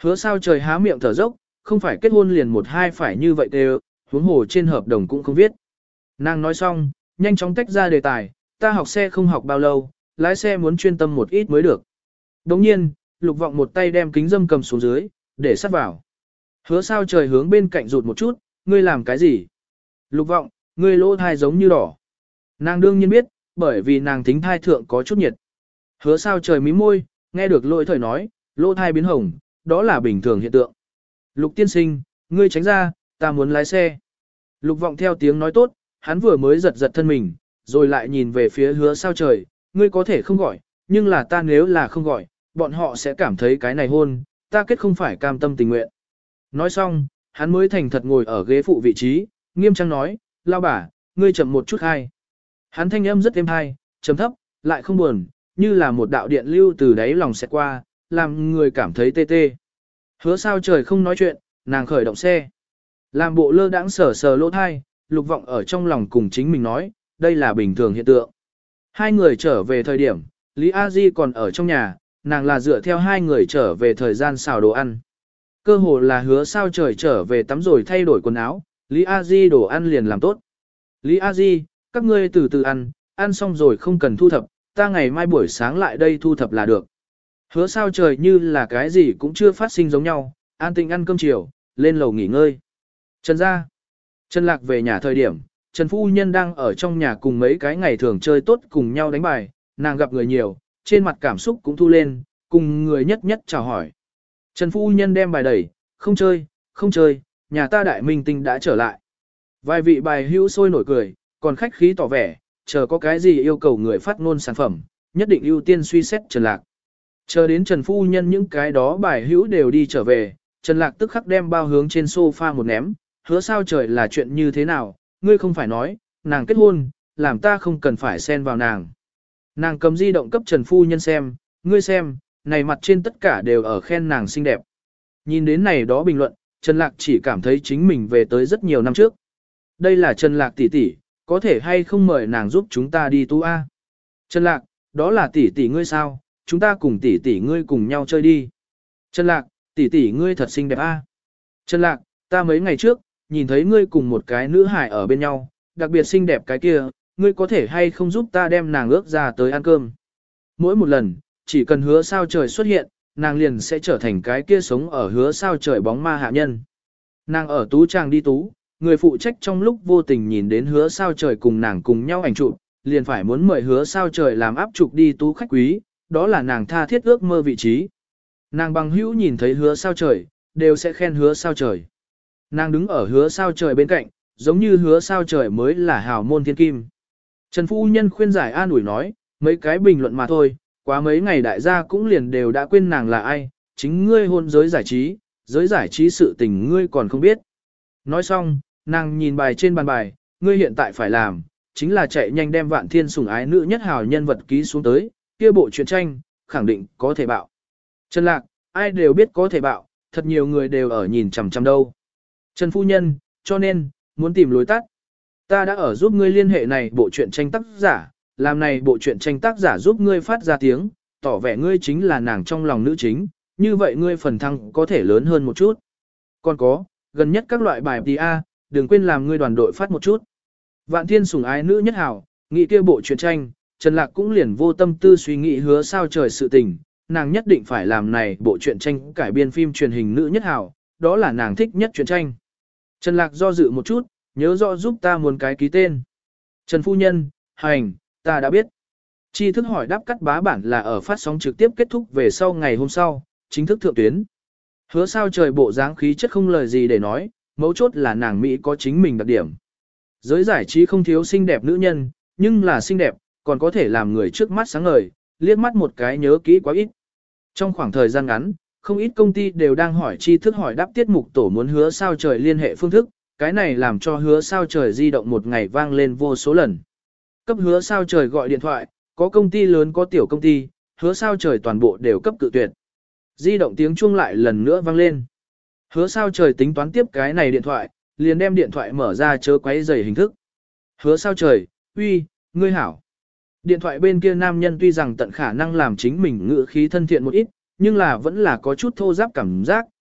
Hứa sao trời há miệng thở dốc, không phải kết hôn liền một hai phải như vậy đều, huống hồ trên hợp đồng cũng không viết. Nàng nói xong, nhanh chóng tách ra đề tài, ta học xe không học bao lâu, lái xe muốn chuyên tâm một ít mới được. Đồng nhiên, Lục Vọng một tay đem kính dâm cầm xuống dưới, để sát vào. Hứa sao trời hướng bên cạnh rụt một chút, ngươi làm cái gì? Lục Vọng, ngươi lỗ thai giống như đỏ. Nàng đương nhiên biết, bởi vì nàng thính thai thượng có chút nhiệt. Hứa sao trời mí môi, nghe được lỗi thời nói, lỗ thai biến hồng, đó là bình thường hiện tượng. Lục tiên sinh, ngươi tránh ra, ta muốn lái xe. Lục Vọng theo tiếng nói tốt, hắn vừa mới giật giật thân mình, rồi lại nhìn về phía hứa sao trời, ngươi có thể không gọi, nhưng là ta nếu là không gọi, bọn họ sẽ cảm thấy cái này hôn, ta kết không phải cam tâm tình nguyện. Nói xong, hắn mới thành thật ngồi ở ghế phụ vị trí, nghiêm trang nói, lao bà, ngươi chậm một chút hay. Hắn thanh âm rất êm hay, trầm thấp, lại không buồn, như là một đạo điện lưu từ đáy lòng xẹt qua, làm người cảm thấy tê tê. Hứa sao trời không nói chuyện, nàng khởi động xe. Làm bộ lơ đãng sờ sờ lỗ thai, Lục Vọng ở trong lòng cùng chính mình nói, đây là bình thường hiện tượng. Hai người trở về thời điểm, Lý A Di còn ở trong nhà, nàng là dựa theo hai người trở về thời gian xào đồ ăn. Cơ hồ là hứa sao trời trở về tắm rồi thay đổi quần áo, Lý A Di đồ ăn liền làm tốt. Lý A Di, các ngươi từ từ ăn, ăn xong rồi không cần thu thập, ta ngày mai buổi sáng lại đây thu thập là được. Hứa sao trời như là cái gì cũng chưa phát sinh giống nhau, an tĩnh ăn cơm chiều, lên lầu nghỉ ngơi. Trần gia, Trần Lạc về nhà thời điểm, Trần Phu Nhân đang ở trong nhà cùng mấy cái ngày thường chơi tốt cùng nhau đánh bài, nàng gặp người nhiều, trên mặt cảm xúc cũng thu lên, cùng người nhất nhất chào hỏi. Trần Phu Nhân đem bài đẩy, không chơi, không chơi, nhà ta đại minh tinh đã trở lại. Vài vị bài hữu sôi nổi cười, còn khách khí tỏ vẻ, chờ có cái gì yêu cầu người phát ngôn sản phẩm, nhất định ưu tiên suy xét Trần Lạc. Chờ đến Trần Phu Nhân những cái đó bài hữu đều đi trở về, Trần Lạc tức khắc đem bao hướng trên sofa một ném, hứa sao trời là chuyện như thế nào, ngươi không phải nói, nàng kết hôn, làm ta không cần phải xen vào nàng. Nàng cầm di động cấp Trần Phu Nhân xem, ngươi xem, này mặt trên tất cả đều ở khen nàng xinh đẹp. Nhìn đến này đó bình luận, Trần Lạc chỉ cảm thấy chính mình về tới rất nhiều năm trước. Đây là Trần Lạc tỷ tỷ, có thể hay không mời nàng giúp chúng ta đi tu A. Trần Lạc, đó là tỷ tỷ ngươi sao, chúng ta cùng tỷ tỷ ngươi cùng nhau chơi đi. Trần Lạc, tỷ tỷ ngươi thật xinh đẹp A. Trần Lạc, ta mấy ngày trước, nhìn thấy ngươi cùng một cái nữ hải ở bên nhau, đặc biệt xinh đẹp cái kia, ngươi có thể hay không giúp ta đem nàng ước ra tới ăn cơm. Mỗi một lần, chỉ cần hứa sao trời xuất hiện, nàng liền sẽ trở thành cái kia sống ở hứa sao trời bóng ma hạ nhân. Nàng ở tú trang đi tú, người phụ trách trong lúc vô tình nhìn đến hứa sao trời cùng nàng cùng nhau ảnh chụp, liền phải muốn mời hứa sao trời làm áp chụp đi tú khách quý, đó là nàng tha thiết ước mơ vị trí. Nàng bằng hữu nhìn thấy hứa sao trời, đều sẽ khen hứa sao trời. Nàng đứng ở hứa sao trời bên cạnh, giống như hứa sao trời mới là hào môn thiên kim. Trần Phu Nhân khuyên giải an ủi nói, mấy cái bình luận mà thôi, quá mấy ngày đại gia cũng liền đều đã quên nàng là ai, chính ngươi hôn giới giải trí, giới giải trí sự tình ngươi còn không biết. Nói xong, nàng nhìn bài trên bàn bài, ngươi hiện tại phải làm, chính là chạy nhanh đem Vạn Thiên sủng ái nữ nhất hào nhân vật ký xuống tới, kia bộ truyện tranh, khẳng định có thể bạo. Trần Lạc, ai đều biết có thể bạo, thật nhiều người đều ở nhìn chằm chằm đâu. Trần Phu Nhân, cho nên, muốn tìm lối tắt. Ta đã ở giúp ngươi liên hệ này bộ truyện tranh tác giả, làm này bộ truyện tranh tác giả giúp ngươi phát ra tiếng, tỏ vẻ ngươi chính là nàng trong lòng nữ chính, như vậy ngươi phần thăng có thể lớn hơn một chút. Còn có, gần nhất các loại bài pê a, đừng quên làm ngươi đoàn đội phát một chút. Vạn Thiên sủng ái nữ nhất hảo, nghĩ kia bộ truyện tranh, Trần Lạc cũng liền vô tâm tư suy nghĩ hứa sao trời sự tình, nàng nhất định phải làm này bộ truyện tranh cải biên phim truyền hình nữ nhất hảo, đó là nàng thích nhất truyện tranh. Trần Lạc do dự một chút, nhớ rõ giúp ta muốn cái ký tên. Trần Phu Nhân, hành, ta đã biết. Chi thức hỏi đáp cắt bá bản là ở phát sóng trực tiếp kết thúc về sau ngày hôm sau, chính thức thượng tuyến. Hứa sao trời bộ dáng khí chất không lời gì để nói, mấu chốt là nàng Mỹ có chính mình đặc điểm. Giới giải trí không thiếu xinh đẹp nữ nhân, nhưng là xinh đẹp, còn có thể làm người trước mắt sáng ngời, liếc mắt một cái nhớ kỹ quá ít. Trong khoảng thời gian ngắn, không ít công ty đều đang hỏi chi thức hỏi đáp tiết mục tổ muốn hứa sao trời liên hệ phương thức, cái này làm cho hứa sao trời di động một ngày vang lên vô số lần. Cấp hứa sao trời gọi điện thoại, có công ty lớn có tiểu công ty, hứa sao trời toàn bộ đều cấp cự tuyệt. Di động tiếng chuông lại lần nữa vang lên. Hứa sao trời tính toán tiếp cái này điện thoại, liền đem điện thoại mở ra chớ quấy rầy hình thức. Hứa sao trời, uy, ngươi hảo. Điện thoại bên kia nam nhân tuy rằng tận khả năng làm chính mình ngữ khí thân thiện một ít, nhưng là vẫn là có chút thô giáp cảm giác,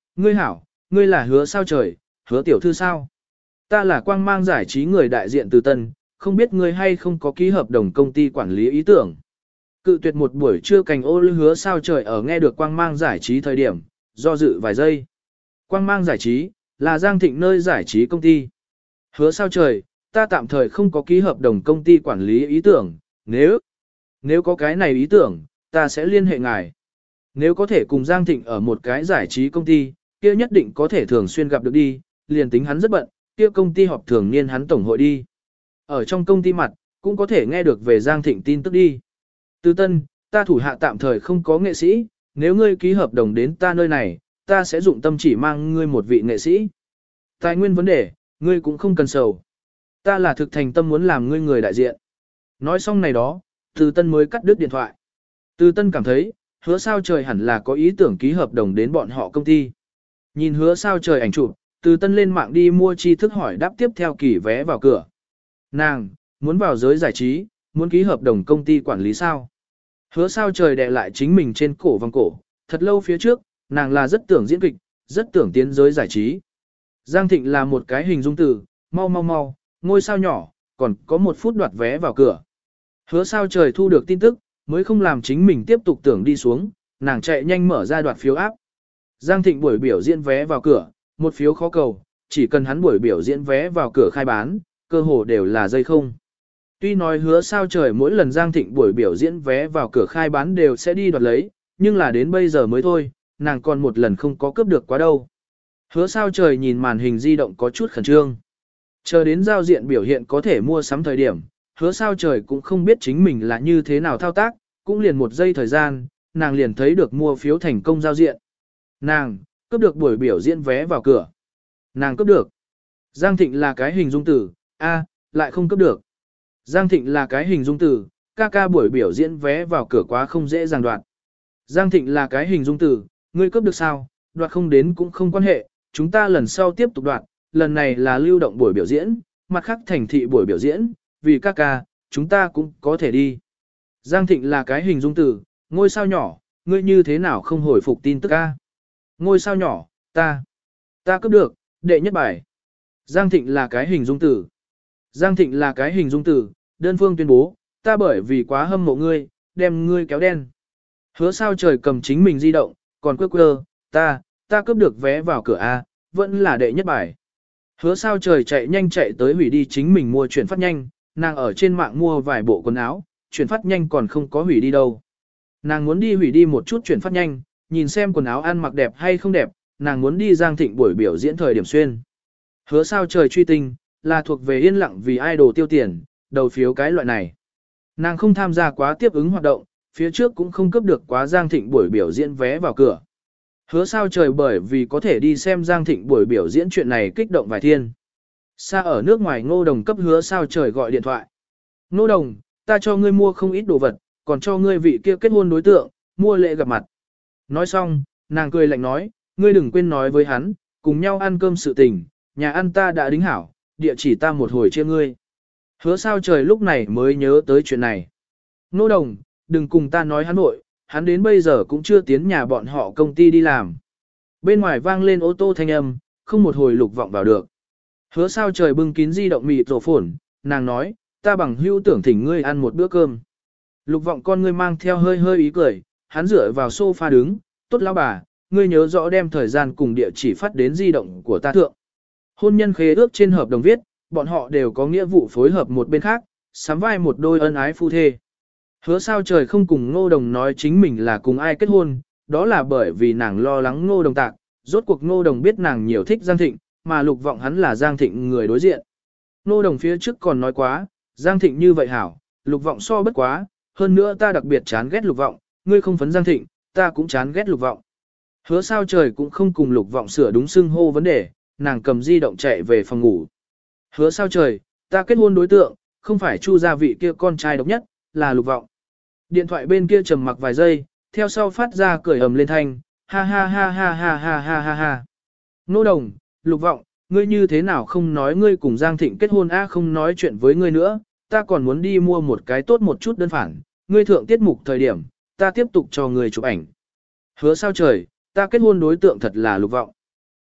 ngươi hảo, ngươi là Hứa Sao Trời, Hứa tiểu thư sao? Ta là Quang Mang giải trí người đại diện từ Tân, không biết ngươi hay không có ký hợp đồng công ty quản lý ý tưởng. Cự tuyệt một buổi trưa cành ô Hứa Sao Trời ở nghe được Quang Mang giải trí thời điểm, do dự vài giây. Quang Mang giải trí, là Giang Thịnh nơi giải trí công ty. Hứa Sao Trời, ta tạm thời không có ký hợp đồng công ty quản lý ý tưởng, nếu, nếu có cái này ý tưởng, ta sẽ liên hệ ngài. Nếu có thể cùng Giang Thịnh ở một cái giải trí công ty, kia nhất định có thể thường xuyên gặp được đi, liền tính hắn rất bận, kia công ty họp thường niên hắn tổng hội đi. Ở trong công ty mặt, cũng có thể nghe được về Giang Thịnh tin tức đi. Từ Tân, ta thủ hạ tạm thời không có nghệ sĩ, nếu ngươi ký hợp đồng đến ta nơi này, ta sẽ dụng tâm chỉ mang ngươi một vị nghệ sĩ. Tài nguyên vấn đề, ngươi cũng không cần sầu. Ta là thực thành tâm muốn làm ngươi người đại diện. Nói xong này đó, Từ Tân mới cắt đứt điện thoại. Từ Tân cảm thấy, Hứa Sao Trời hẳn là có ý tưởng ký hợp đồng đến bọn họ công ty. Nhìn Hứa Sao Trời ảnh chụp, Từ Tân lên mạng đi mua tri thức hỏi đáp tiếp theo kỳ vé vào cửa. Nàng, muốn vào giới giải trí, muốn ký hợp đồng công ty quản lý sao? Hứa Sao Trời đè lại chính mình trên cổ vòng cổ, thật lâu phía trước, nàng là rất tưởng diễn kịch, rất tưởng tiến giới giải trí. Giang Thịnh là một cái hình dung từ, mau mau mau, ngôi sao nhỏ, còn có một phút đoạt vé vào cửa. Hứa Sao Trời thu được tin tức, mới không làm chính mình tiếp tục tưởng đi xuống, nàng chạy nhanh mở ra đoạt phiếu áp. Giang Thịnh buổi biểu diễn vé vào cửa, một phiếu khó cầu, chỉ cần hắn buổi biểu diễn vé vào cửa khai bán, cơ hồ đều là dây không. Tuy nói Hứa Sao Trời mỗi lần Giang Thịnh buổi biểu diễn vé vào cửa khai bán đều sẽ đi đoạt lấy, nhưng là đến bây giờ mới thôi, nàng còn một lần không có cướp được quá đâu. Hứa Sao Trời nhìn màn hình di động có chút khẩn trương. Chờ đến giao diện biểu hiện có thể mua sắm thời điểm, Hứa Sao Trời cũng không biết chính mình là như thế nào thao tác, cũng liền một giây thời gian, nàng liền thấy được mua phiếu thành công giao diện. Nàng, cướp được buổi biểu diễn vé vào cửa. Nàng cướp được. Giang Thịnh là cái hình dung từ, a, lại không cướp được. Giang Thịnh là cái hình dung từ, ca ca buổi biểu diễn vé vào cửa quá không dễ dàng đoạt. Giang Thịnh là cái hình dung từ, ngươi cướp được sao, đoạt không đến cũng không quan hệ, chúng ta lần sau tiếp tục đoạt, lần này là lưu động buổi biểu diễn, mặt khác thành thị buổi biểu diễn, vì ca ca, chúng ta cũng có thể đi. Giang Thịnh là cái hình dung từ, ngôi sao nhỏ, ngươi như thế nào không hồi phục tin tức ca. Ngôi sao nhỏ, ta, ta cướp được, đệ nhất bài. Giang Thịnh là cái hình dung từ. Giang Thịnh là cái hình dung từ, đơn phương tuyên bố, ta bởi vì quá hâm mộ ngươi, đem ngươi kéo đen. Hứa Sao Trời cầm chính mình di động, còn quơ quơ, ta, ta cướp được vé vào cửa A, vẫn là đệ nhất bài. Hứa Sao Trời chạy nhanh chạy tới hủy đi chính mình mua chuyển phát nhanh, nàng ở trên mạng mua vài bộ quần áo, chuyển phát nhanh còn không có hủy đi đâu. Nàng muốn đi hủy đi một chút chuyển phát nhanh, nhìn xem quần áo ăn mặc đẹp hay không đẹp, nàng muốn đi Giang Thịnh buổi biểu diễn thời điểm xuyên. Hứa Sao Trời truy tinh, là thuộc về yên lặng vì idol tiêu tiền, đầu phiếu cái loại này. Nàng không tham gia quá tiếp ứng hoạt động, phía trước cũng không cấp được quá Giang Thịnh buổi biểu diễn vé vào cửa. Hứa Sao Trời bởi vì có thể đi xem Giang Thịnh buổi biểu diễn chuyện này kích động vài thiên. Xa ở nước ngoài Ngô Đồng cấp Hứa Sao Trời gọi điện thoại. Ngô Đồng, ta cho ngươi mua không ít đồ vật, còn cho ngươi vị kia kết hôn đối tượng, mua lễ gặp mặt. Nói xong, nàng cười lạnh nói, ngươi đừng quên nói với hắn, cùng nhau ăn cơm sự tình, nhà ăn ta đã đính hảo, địa chỉ ta một hồi chia ngươi. Hứa Sao Trời lúc này mới nhớ tới chuyện này. Ngô Đồng, đừng cùng ta nói hắn nội, hắn đến bây giờ cũng chưa tiến nhà bọn họ công ty đi làm. Bên ngoài vang lên ô tô thanh âm, không một hồi Lục Vọng vào được. Hứa Sao Trời bưng kín di động mịt rổ phồn, nàng nói, ta bằng hữu tưởng thỉnh ngươi ăn một bữa cơm. Lục Vọng con ngươi mang theo hơi hơi ý cười, hắn dựa vào sofa đứng, tốt lão bà, ngươi nhớ rõ đem thời gian cùng địa chỉ phát đến di động của ta thượng. Hôn nhân khế ước trên hợp đồng viết, bọn họ đều có nghĩa vụ phối hợp một bên khác, sắm vai một đôi ân ái phu thê. Hứa Sao Trời không cùng Ngô Đồng nói chính mình là cùng ai kết hôn, đó là bởi vì nàng lo lắng Ngô Đồng tạc, rốt cuộc Ngô Đồng biết nàng nhiều thích Giang Thịnh, mà Lục Vọng hắn là Giang Thịnh người đối diện. Ngô Đồng phía trước còn nói quá, Giang Thịnh như vậy hảo, Lục Vọng so bất quá, hơn nữa ta đặc biệt chán ghét Lục Vọng, ngươi không phấn Giang Thịnh, ta cũng chán ghét Lục Vọng. Hứa Sao Trời cũng không cùng Lục Vọng sửa đúng xưng hô vấn đề, nàng cầm di động chạy về phòng ngủ. Hứa Sao Trời, ta kết hôn đối tượng, không phải Chu gia vị kia con trai độc nhất, là Lục Vọng. Điện thoại bên kia trầm mặc vài giây, theo sau phát ra cười ầm lên thanh, ha ha ha ha ha ha ha ha ha. Ngô Đồng, Lục Vọng, ngươi như thế nào không nói ngươi cùng Giang Thịnh kết hôn a, không nói chuyện với ngươi nữa, ta còn muốn đi mua một cái tốt một chút đơn phản, ngươi thượng tiết mục thời điểm, ta tiếp tục cho ngươi chụp ảnh. Hứa Sao Trời, ta kết hôn đối tượng thật là Lục Vọng.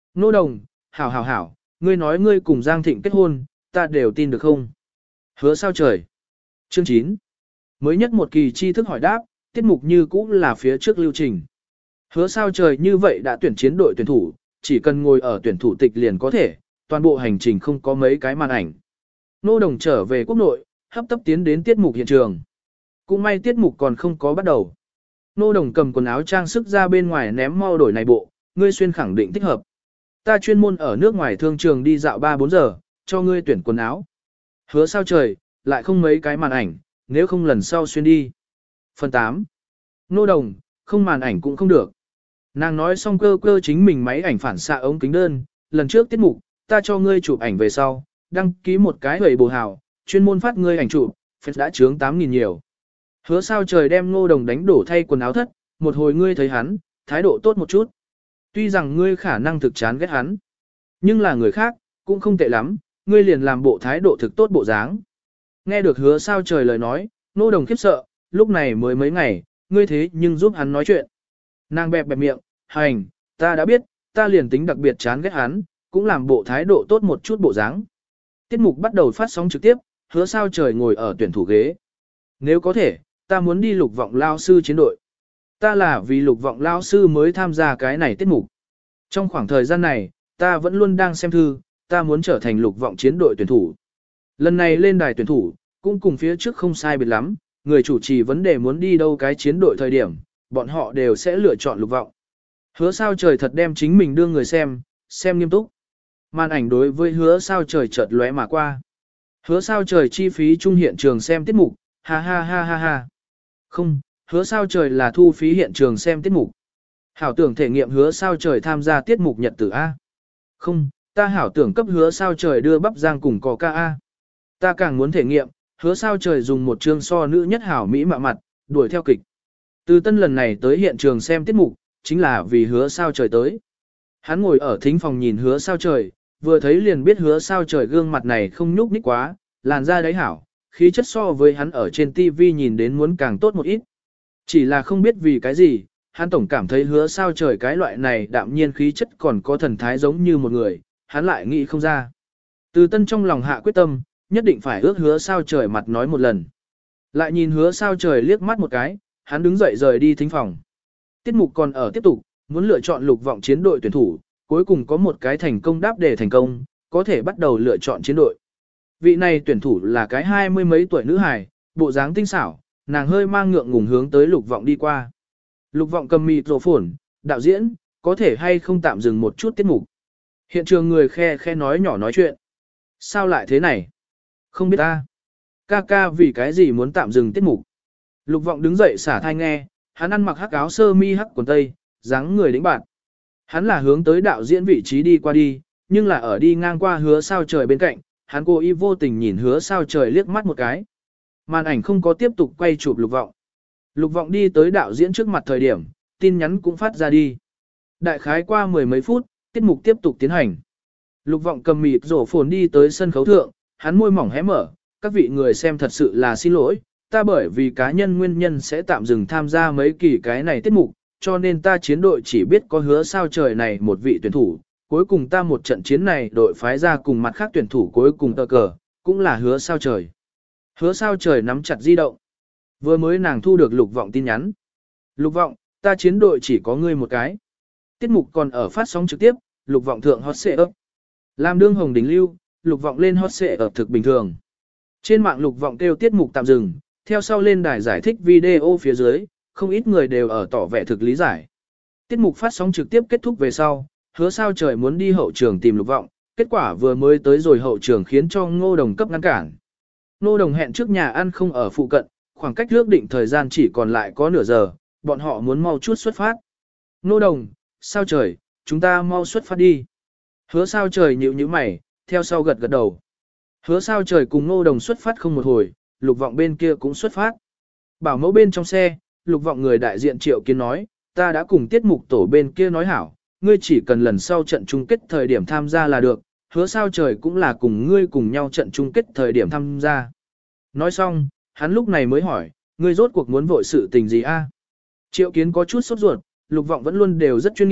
Nô Đồng, hảo hảo hảo, ngươi nói ngươi cùng Giang Thịnh kết hôn, ta đều tin được không? Hứa sao trời? Chương chín. Mới nhất một kỳ tri thức hỏi đáp, tiết mục như cũ là phía trước lưu trình. Hứa sao trời như vậy đã tuyển chiến đội tuyển thủ, chỉ cần ngồi ở tuyển thủ tịch liền có thể, toàn bộ hành trình không có mấy cái màn ảnh. Nô Đồng trở về quốc nội, hấp tấp tiến đến tiết mục hiện trường. Cũng may tiết mục còn không có bắt đầu. Nô Đồng cầm quần áo trang sức ra bên ngoài ném mau đổi này bộ, ngươi xuyên khẳng định thích hợp. Ta chuyên môn ở nước ngoài thương trường đi dạo ba bốn giờ, cho ngươi tuyển quần áo. Hứa sao trời, lại không mấy cái màn ảnh, nếu không lần sau xuyên đi. Phần tám. Nô Đồng, không màn ảnh cũng không được. Nàng nói xong cơ cơ chính mình máy ảnh phản xạ ống kính đơn, lần trước tiết mục, ta cho ngươi chụp ảnh về sau, đăng ký một cái hầy bồ hào, chuyên môn phát ngươi ảnh chụp, phép đã chướng tám nghìn nhiều. Hứa sao trời đem Nô Đồng đánh đổ thay quần áo thất, một hồi ngươi thấy hắn, thái độ tốt một chút. Tuy rằng ngươi khả năng thực chán ghét hắn, nhưng là người khác, cũng không tệ lắm, ngươi liền làm bộ thái độ thực tốt bộ dáng. Nghe được hứa sao trời lời nói, Nô Đồng khiếp sợ, lúc này mới mấy ngày, ngươi thế nhưng giúp hắn nói chuyện. Nàng bẹp bẹp miệng, hành, ta đã biết, ta liền tính đặc biệt chán ghét hắn, cũng làm bộ thái độ tốt một chút bộ dáng. Tiết mục bắt đầu phát sóng trực tiếp, hứa sao trời ngồi ở tuyển thủ ghế. Nếu có thể, ta muốn đi lục vọng lao sư chiến đội. Ta là vì lục vọng lao sư mới tham gia cái này tiết mục. Trong khoảng thời gian này, ta vẫn luôn đang xem thư, ta muốn trở thành lục vọng chiến đội tuyển thủ. Lần này lên đài tuyển thủ, cũng cùng phía trước không sai biệt lắm, người chủ trì vấn đề muốn đi đâu cái chiến đội thời điểm, bọn họ đều sẽ lựa chọn lục vọng. Hứa sao trời thật đem chính mình đưa người xem, xem nghiêm túc. Màn ảnh đối với hứa sao trời chợt lóe mà qua. Hứa sao trời chi phí trung hiện trường xem tiết mục, ha ha ha ha ha. Không, hứa sao trời là thu phí hiện trường xem tiết mục. Hảo tưởng thể nghiệm hứa sao trời tham gia tiết mục nhật tử A. Không, ta hảo tưởng cấp hứa sao trời đưa bắp giang cùng cò ca A. Ta càng muốn thể nghiệm, hứa sao trời dùng một chương so nữ nhất hảo Mỹ mạ mặt, đuổi theo kịch. Từ tân lần này tới hiện trường xem tiết mục, chính là vì hứa sao trời tới. Hắn ngồi ở thính phòng nhìn hứa sao trời, vừa thấy liền biết hứa sao trời gương mặt này không nhúc nhích quá, làn da đấy hảo, khí chất so với hắn ở trên ti vi nhìn đến muốn càng tốt một ít. Chỉ là không biết vì cái gì, hắn tổng cảm thấy hứa sao trời cái loại này đạm nhiên khí chất còn có thần thái giống như một người, hắn lại nghĩ không ra. Từ tân trong lòng hạ quyết tâm, nhất định phải ước hứa sao trời mặt nói một lần. Lại nhìn hứa sao trời liếc mắt một cái, hắn đứng dậy rời đi thính phòng. Tiết mục còn ở tiếp tục, muốn lựa chọn lục vọng chiến đội tuyển thủ, cuối cùng có một cái thành công đáp để thành công, có thể bắt đầu lựa chọn chiến đội. Vị này tuyển thủ là cái hai mươi mấy tuổi nữ hài, bộ dáng tinh xảo, nàng hơi mang ngượng ngùng hướng tới lục vọng đi qua. Lục vọng cầm mịt rổ phồn, đạo diễn, có thể hay không tạm dừng một chút tiết mục. Hiện trường người khe khe nói nhỏ nói chuyện. Sao lại thế này? Không biết ta. Ca ca vì cái gì muốn tạm dừng tiết mục. Lục vọng đứng dậy xả thai nghe, hắn ăn mặc hắc áo sơ mi hắc quần tây, dáng người đĩnh bạn. Hắn là hướng tới đạo diễn vị trí đi qua đi, nhưng là ở đi ngang qua hứa sao trời bên cạnh, hắn cố ý vô tình nhìn hứa sao trời liếc mắt một cái. Màn ảnh không có tiếp tục quay chụp lục vọng. Lục vọng đi tới đạo diễn trước mặt thời điểm, tin nhắn cũng phát ra đi. Đại khái qua mười mấy phút, tiết mục tiếp tục tiến hành. Lục vọng cầm mịt rổ phồn đi tới sân khấu thượng, hắn môi mỏng hé mở, các vị người xem thật sự là xin lỗi, ta bởi vì cá nhân nguyên nhân sẽ tạm dừng tham gia mấy kỳ cái này tiết mục, cho nên ta chiến đội chỉ biết có hứa sao trời này một vị tuyển thủ, cuối cùng ta một trận chiến này đội phái ra cùng mặt khác tuyển thủ cuối cùng tờ cờ, cũng là hứa sao trời. Hứa sao trời nắm chặt di động. Vừa mới nàng thu được lục vọng tin nhắn. Lục vọng, ta chiến đội chỉ có ngươi một cái. Tiết mục còn ở phát sóng trực tiếp, lục vọng thượng hot xệ ấp. Làm đương hồng đỉnh lưu, lục vọng lên hot xệ ấp thực bình thường. Trên mạng lục vọng kêu tiết mục tạm dừng, theo sau lên đài giải thích video phía dưới, không ít người đều ở tỏ vẻ thực lý giải. Tiết mục phát sóng trực tiếp kết thúc về sau, hứa sao trời muốn đi hậu trường tìm lục vọng, kết quả vừa mới tới rồi hậu trường khiến cho Ngô Đồng cấp ngăn cản. Ngô Đồng hẹn trước nhà ăn không ở phụ cận, khoảng cách ước định thời gian chỉ còn lại có nửa giờ, bọn họ muốn mau chút xuất phát. Ngô Đồng, sao trời, chúng ta mau xuất phát đi. Hứa sao trời nhíu nhíu mày, theo sau gật gật đầu. Hứa sao trời cùng Ngô Đồng xuất phát không một hồi, lục vọng bên kia cũng xuất phát. Bảo mẫu bên trong xe, lục vọng người đại diện Triệu Kiến nói, ta đã cùng tiết mục tổ bên kia nói hảo, ngươi chỉ cần lần sau trận chung kết thời điểm tham gia là được, hứa sao trời cũng là cùng ngươi cùng nhau trận chung kết thời điểm tham gia. Nói xong, hắn lúc này mới hỏi, ngươi rốt cuộc muốn vội sự tình gì a? Triệu Kiến có chút sốt ruột, lục vọng vẫn luôn đều rất chuyên nghiệp,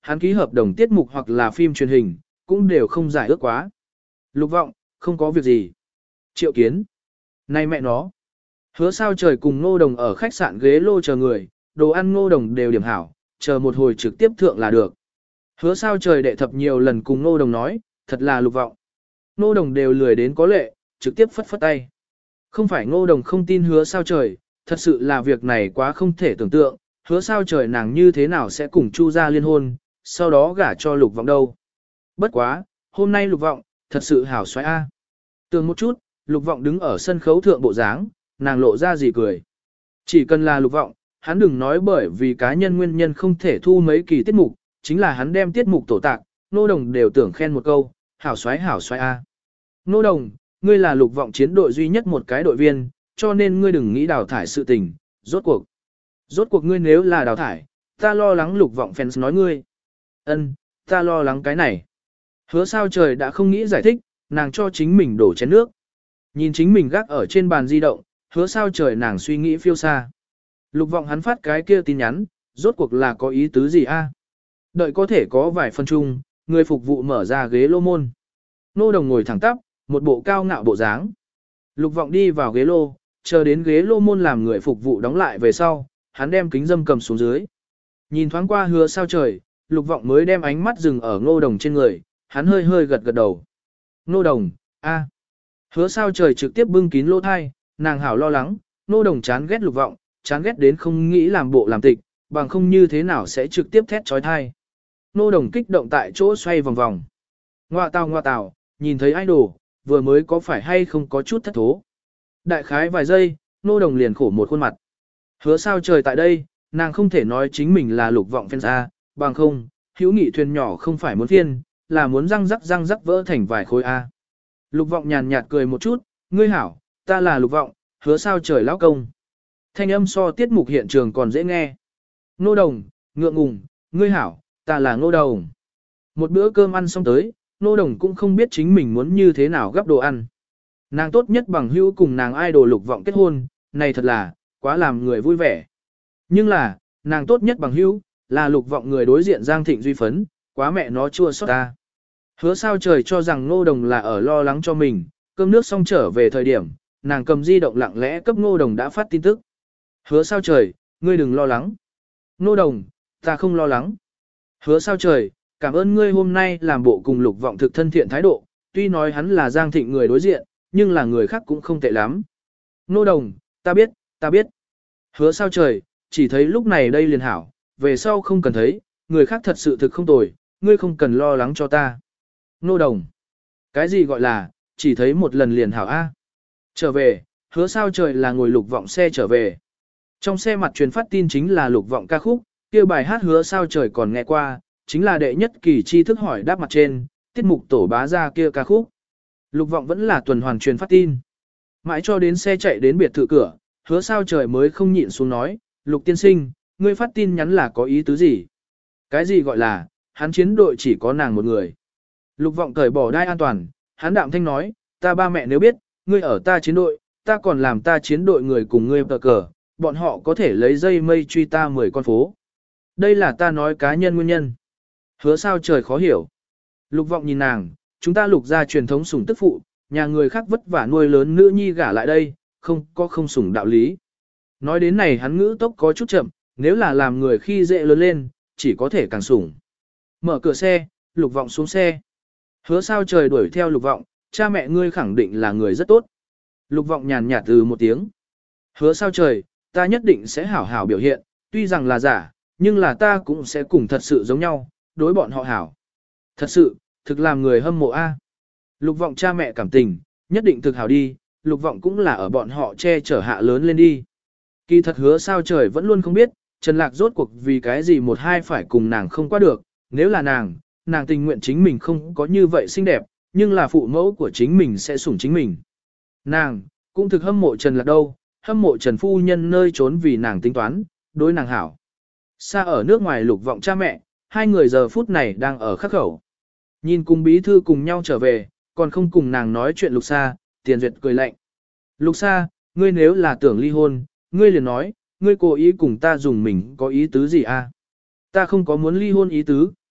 hắn ký hợp đồng tiết mục hoặc là phim truyền hình, cũng đều không giải ước quá. Lục Vọng, không có việc gì. Triệu Kiến. Này mẹ nó. Hứa Sao Trời cùng Ngô Đồng ở khách sạn ghế lô chờ người, đồ ăn Ngô Đồng đều điểm hảo, chờ một hồi trực tiếp thượng là được. Hứa Sao Trời đệ thập nhiều lần cùng Ngô Đồng nói, thật là Lục Vọng. Ngô Đồng đều lười đến có lệ, trực tiếp phất phất tay. Không phải Ngô Đồng không tin Hứa Sao Trời, thật sự là việc này quá không thể tưởng tượng, Hứa Sao Trời nàng như thế nào sẽ cùng Chu gia liên hôn, sau đó gả cho Lục Vọng đâu. Bất quá, hôm nay Lục Vọng, thật sự hảo xoái a. Tưởng một chút, Lục Vọng đứng ở sân khấu thượng bộ dáng, nàng lộ ra gì cười. Chỉ cần là Lục Vọng, hắn đừng nói bởi vì cá nhân nguyên nhân không thể thu mấy kỳ tiết mục, chính là hắn đem tiết mục tổ tạc, Nô Đồng đều tưởng khen một câu, hảo xoái hảo xoái a. Nô Đồng, ngươi là Lục Vọng chiến đội duy nhất một cái đội viên, cho nên ngươi đừng nghĩ đào thải sự tình, rốt cuộc. Rốt cuộc ngươi nếu là đào thải, ta lo lắng Lục Vọng fans nói ngươi. Ân, ta lo lắng cái này. Hứa Sao Trời đã không nghĩ giải thích, nàng cho chính mình đổ chén nước. Nhìn chính mình gác ở trên bàn di động, Hứa Sao Trời nàng suy nghĩ phiêu xa. Lục Vọng hắn phát cái kia tin nhắn, rốt cuộc là có ý tứ gì a? Đợi có thể có vài phân chung, người phục vụ mở ra ghế lô môn. Nô Đồng ngồi thẳng tắp, một bộ cao ngạo bộ dáng. Lục Vọng đi vào ghế lô, chờ đến ghế lô môn làm người phục vụ đóng lại về sau, hắn đem kính dâm cầm xuống dưới. Nhìn thoáng qua Hứa Sao Trời, Lục Vọng mới đem ánh mắt dừng ở Ngô Đồng trên người, hắn hơi hơi gật gật đầu. Ngô Đồng, a. Hứa Sao Trời trực tiếp bưng kín lỗ thai, nàng hảo lo lắng, Ngô Đồng chán ghét Lục Vọng, chán ghét đến không nghĩ làm bộ làm tịch, bằng không như thế nào sẽ trực tiếp thét trói thai. Ngô Đồng kích động tại chỗ xoay vòng vòng. Ngoa tào ngoa tào, nhìn thấy idol, vừa mới có phải hay không có chút thất thố. Đại khái vài giây, Ngô Đồng liền khổ một khuôn mặt. Hứa Sao Trời tại đây, nàng không thể nói chính mình là Lục Vọng fans A, bằng không, hữu nghị thuyền nhỏ không phải muốn phiên, là muốn răng rắc răng rắc vỡ thành vài khối A. Lục Vọng nhàn nhạt cười một chút, ngươi hảo, ta là Lục Vọng, Hứa Sao Trời lão công. Thanh âm so tiết mục hiện trường còn dễ nghe. Ngô Đồng, ngượng ngùng, ngươi hảo, ta là Ngô Đồng. Một bữa cơm ăn xong tới, Ngô Đồng cũng không biết chính mình muốn như thế nào gấp đồ ăn. Nàng tốt nhất bằng hữu cùng nàng idol Lục Vọng kết hôn, này thật là, quá làm người vui vẻ. Nhưng là, nàng tốt nhất bằng hữu, là Lục Vọng người đối diện Giang Thịnh Duy phấn, quá mẹ nó chua xót ta. Hứa Sao Trời cho rằng Ngô Đồng là ở lo lắng cho mình, cơm nước xong trở về thời điểm, nàng cầm di động lặng lẽ cấp Ngô Đồng đã phát tin tức. Hứa Sao Trời, ngươi đừng lo lắng. Ngô Đồng, ta không lo lắng. Hứa Sao Trời, cảm ơn ngươi hôm nay làm bộ cùng Lục Vọng thực thân thiện thái độ, tuy nói hắn là Giang Thịnh người đối diện, nhưng là người khác cũng không tệ lắm. Ngô Đồng, ta biết, ta biết. Hứa Sao Trời, chỉ thấy lúc này đây liền hảo, về sau không cần thấy, người khác thật sự thực không tồi, ngươi không cần lo lắng cho ta. Ngô Đồng, cái gì gọi là, chỉ thấy một lần liền hảo A. Trở về, Hứa Sao Trời là ngồi Lục Vọng xe trở về. Trong xe mặt truyền phát tin chính là Lục Vọng ca khúc, kia bài hát Hứa Sao Trời còn nghe qua, chính là đệ nhất kỳ tri thức hỏi đáp mặt trên, tiết mục tổ bá ra kia ca khúc. Lục Vọng vẫn là tuần hoàn truyền phát tin. Mãi cho đến xe chạy đến biệt thự cửa, Hứa Sao Trời mới không nhịn xuống nói, Lục tiên sinh, ngươi phát tin nhắn là có ý tứ gì? Cái gì gọi là, hắn chiến đội chỉ có nàng một người. Lục Vọng cởi bỏ đai an toàn, hắn đạm thanh nói, ta ba mẹ nếu biết, ngươi ở ta chiến đội, ta còn làm ta chiến đội người cùng ngươi tờ cờ, bọn họ có thể lấy dây mây truy ta mười con phố. Đây là ta nói cá nhân nguyên nhân. Hứa Sao Trời khó hiểu. Lục Vọng nhìn nàng, chúng ta Lục ra truyền thống sủng tức phụ, nhà người khác vất vả nuôi lớn nữ nhi gả lại đây, không có không sủng đạo lý. Nói đến này hắn ngữ tốc có chút chậm, nếu là làm người khi dễ lớn lên, chỉ có thể càng sủng. Mở cửa xe, Lục Vọng xuống xe. Hứa Sao Trời đuổi theo Lục Vọng, cha mẹ ngươi khẳng định là người rất tốt. Lục Vọng nhàn nhạt từ một tiếng. Hứa Sao Trời, ta nhất định sẽ hảo hảo biểu hiện, tuy rằng là giả, nhưng là ta cũng sẽ cùng thật sự giống nhau, đối bọn họ hảo. Thật sự, thực làm người hâm mộ a. Lục Vọng cha mẹ cảm tình, nhất định thực hảo đi, Lục Vọng cũng là ở bọn họ che chở hạ lớn lên đi. Kỳ thật Hứa Sao Trời vẫn luôn không biết, Trần Lạc rốt cuộc vì cái gì một hai phải cùng nàng không qua được, nếu là nàng, nàng tình nguyện chính mình không có như vậy xinh đẹp, nhưng là phụ mẫu của chính mình sẽ sủng chính mình. Nàng, cũng thực hâm mộ Trần Lạc đâu, hâm mộ Trần Phu Nhân nơi trốn vì nàng tính toán, đối nàng hảo. Xa ở nước ngoài Lục Vọng cha mẹ, hai người giờ phút này đang ở khắc khẩu. Nhìn cùng bí thư cùng nhau trở về, còn không cùng nàng nói chuyện Lục Sa, Tiền Duyệt cười lạnh. Lục Sa, ngươi nếu là tưởng ly hôn, ngươi liền nói, ngươi cố ý cùng ta dùng mình có ý tứ gì à? Ta không có muốn ly hôn ý tứ,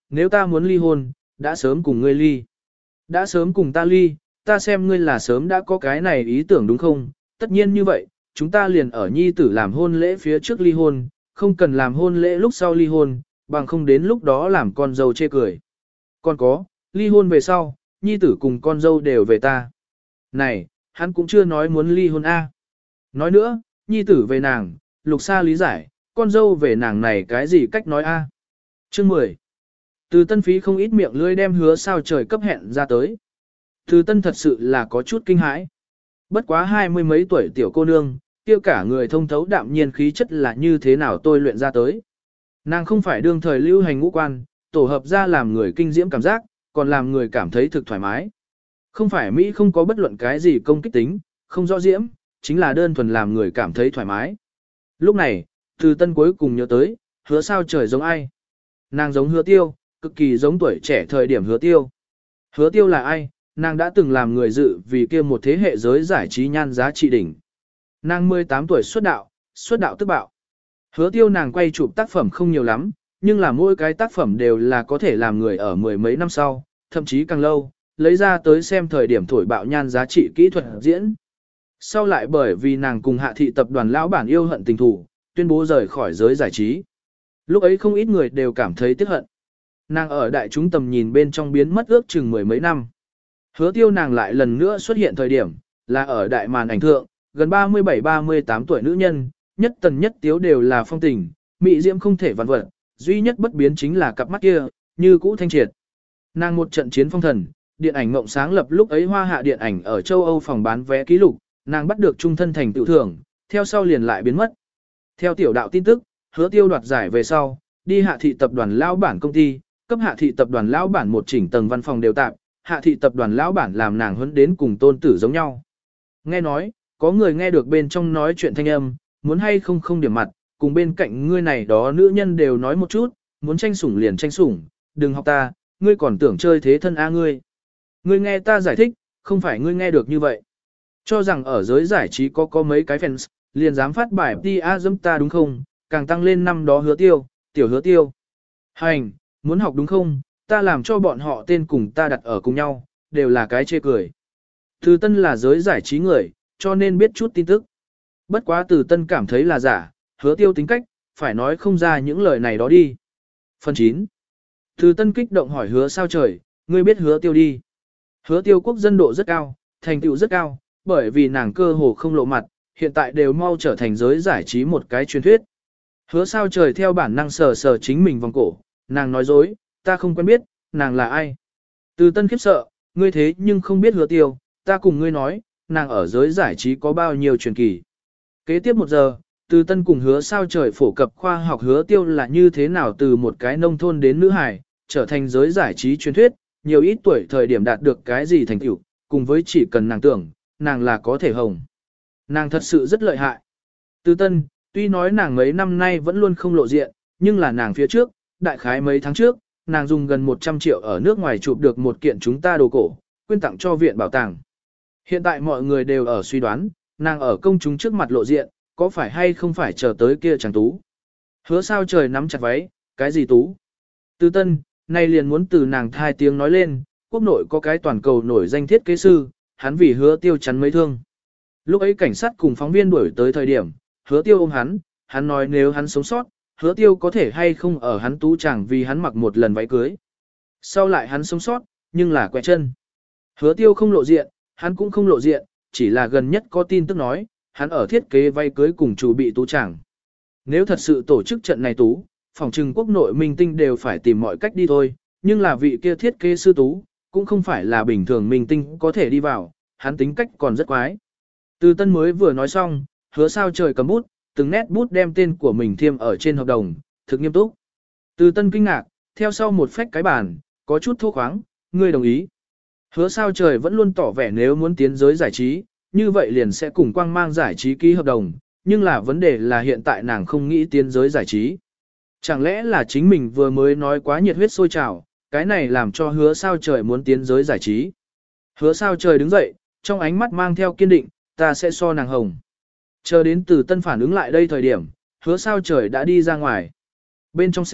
nếu ta muốn ly hôn, đã sớm cùng ngươi ly. Đã sớm cùng ta ly, ta xem ngươi là sớm đã có cái này ý tưởng đúng không? Tất nhiên như vậy, chúng ta liền ở nhi tử làm hôn lễ phía trước ly hôn, không cần làm hôn lễ lúc sau ly hôn, bằng không đến lúc đó làm con dâu chê cười. Còn có, ly hôn về sau, nhi tử cùng con dâu đều về ta. Này, hắn cũng chưa nói muốn ly hôn A. Nói nữa, nhi tử về nàng, lục xa lý giải, con dâu về nàng này cái gì cách nói A. Chương mười. Từ tân phí không ít miệng lưỡi đem hứa sao trời cấp hẹn ra tới. Từ tân thật sự là có chút kinh hãi. Bất quá hai mươi mấy tuổi tiểu cô nương, kia cả người thông thấu đạm nhiên khí chất là như thế nào tôi luyện ra tới. Nàng không phải đương thời lưu hành ngũ quan, tổ hợp ra làm người kinh diễm cảm giác, còn làm người cảm thấy thực thoải mái. Không phải Mỹ không có bất luận cái gì công kích tính, không rõ diễm, chính là đơn thuần làm người cảm thấy thoải mái. Lúc này, từ tân cuối cùng nhớ tới, hứa sao trời giống ai. Nàng giống hứa tiêu, cực kỳ giống tuổi trẻ thời điểm hứa tiêu. Hứa tiêu là ai? Nàng đã từng làm người dự vì kia một thế hệ giới giải trí nhan giá trị đỉnh. Nàng mười tám tuổi xuất đạo, xuất đạo tức bạo. Hứa tiêu nàng quay chụp tác phẩm không nhiều lắm, nhưng là mỗi cái tác phẩm đều là có thể làm người ở mười mấy năm sau, thậm chí càng lâu, lấy ra tới xem thời điểm thổi bạo nhan giá trị kỹ thuật diễn. Sau lại bởi vì nàng cùng hạ thị tập đoàn lão bản yêu hận tình thủ, tuyên bố rời khỏi giới giải trí. Lúc ấy không ít người đều cảm thấy tiếc hận. Nàng ở đại chúng tầm nhìn bên trong biến mất ước chừng mười mấy năm. Hứa tiêu nàng lại lần nữa xuất hiện thời điểm, là ở đại màn ảnh thượng, gần ba mươi bảy ba mươi tám tuổi nữ nhân, nhất tần nhất tiếu đều là phong tình, mị diễm không thể vặn vẹn, duy nhất bất biến chính là cặp mắt kia, như cũ thanh triệt. Nàng một trận chiến phong thần, điện ảnh ngộng sáng lập lúc ấy hoa hạ điện ảnh ở châu Âu phòng bán vé ký lục, nàng bắt được trung thân thành tựu thưởng, theo sau liền lại biến mất. Theo tiểu đạo tin tức, hứa tiêu đoạt giải về sau, đi hạ thị tập đoàn lão bản công ty, cấp hạ thị tập đoàn lão bản một chỉnh tầng văn phòng đều tạm, hạ thị tập đoàn lão bản làm nàng huấn đến cùng tôn tử giống nhau. Nghe nói, có người nghe được bên trong nói chuyện thanh âm, muốn hay không không điểm mặt, cùng bên cạnh ngươi này đó nữ nhân đều nói một chút, muốn tranh sủng liền tranh sủng, đừng học ta, ngươi còn tưởng chơi thế thân a ngươi. Ngươi nghe ta giải thích, không phải ngươi nghe được như vậy. Cho rằng ở giới giải trí có có mấy cái fans, liền dám phát bài đi a dâm ta đúng không, càng tăng lên năm đó hứa tiêu, tiểu hứa tiêu. Hành, muốn học đúng không, ta làm cho bọn họ tên cùng ta đặt ở cùng nhau, đều là cái chê cười. Từ Tân là giới giải trí người, cho nên biết chút tin tức. Bất quá Từ Tân cảm thấy là giả, hứa tiêu tính cách, phải nói không ra những lời này đó đi. Phần chín. Từ Tân kích động hỏi hứa sao trời, ngươi biết hứa tiêu đi. Hứa tiêu quốc dân độ rất cao, thành tựu rất cao, bởi vì nàng cơ hồ không lộ mặt, hiện tại đều mau trở thành giới giải trí một cái truyền thuyết. Hứa sao trời theo bản năng sờ sờ chính mình vòng cổ, nàng nói dối, ta không quen biết, nàng là ai. Từ Tân khiếp sợ, ngươi thế nhưng không biết hứa tiêu, ta cùng ngươi nói, nàng ở giới giải trí có bao nhiêu truyền kỳ. Kế tiếp một giờ, Từ Tân cùng hứa sao trời phổ cập khoa học hứa tiêu là như thế nào từ một cái nông thôn đến nữ hải, trở thành giới giải trí truyền thuyết, nhiều ít tuổi thời điểm đạt được cái gì thành tựu, cùng với chỉ cần nàng tưởng, nàng là có thể hồng. Nàng thật sự rất lợi hại. Từ Tân, tuy nói nàng mấy năm nay vẫn luôn không lộ diện, nhưng là nàng phía trước, đại khái mấy tháng trước, nàng dùng gần một trăm triệu ở nước ngoài chụp được một kiện chúng ta đồ cổ, quyên tặng cho viện bảo tàng. Hiện tại mọi người đều ở suy đoán, nàng ở công chúng trước mặt lộ diện, có phải hay không phải chờ tới kia chàng tú. Hứa sao trời nắm chặt váy, cái gì tú? Từ Tân, nay liền muốn từ nàng thai tiếng nói lên, quốc nội có cái toàn cầu nổi danh thiết kế sư, hắn vì hứa tiêu chắn mấy thương. Lúc ấy cảnh sát cùng phóng viên đuổi tới thời điểm, hứa tiêu ôm hắn, hắn nói nếu hắn sống sót, hứa tiêu có thể hay không ở hắn tú chẳng vì hắn mặc một lần váy cưới. Sau lại hắn sống sót, nhưng là quẹ chân. Hứa tiêu không lộ diện, hắn cũng không lộ diện, chỉ là gần nhất có tin tức nói, hắn ở thiết kế váy cưới cùng chủ bị tú chẳng. Nếu thật sự tổ chức trận này tú, phòng trừng quốc nội minh tinh đều phải tìm mọi cách đi thôi, nhưng là vị kia thiết kế sư tú, cũng không phải là bình thường minh tinh có thể đi vào, hắn tính cách còn rất quái. Từ Tân mới vừa nói xong, hứa sao trời cầm bút, từng nét bút đem tên của mình thiêm ở trên hợp đồng, thực nghiêm túc. Từ Tân kinh ngạc, theo sau một phách cái bàn, có chút thô khoáng, ngươi đồng ý. Hứa sao trời vẫn luôn tỏ vẻ nếu muốn tiến giới giải trí, như vậy liền sẽ cùng quang mang giải trí ký hợp đồng, nhưng là vấn đề là hiện tại nàng không nghĩ tiến giới giải trí. Chẳng lẽ là chính mình vừa mới nói quá nhiệt huyết sôi trào, cái này làm cho hứa sao trời muốn tiến giới giải trí. Hứa sao trời đứng dậy, trong ánh mắt mang theo kiên định, ta sẽ so nàng hồng. Chờ đến Từ Tân phản ứng lại đây thời điểm, hứa sao trời đã đi ra ngoài. Bên trong xe,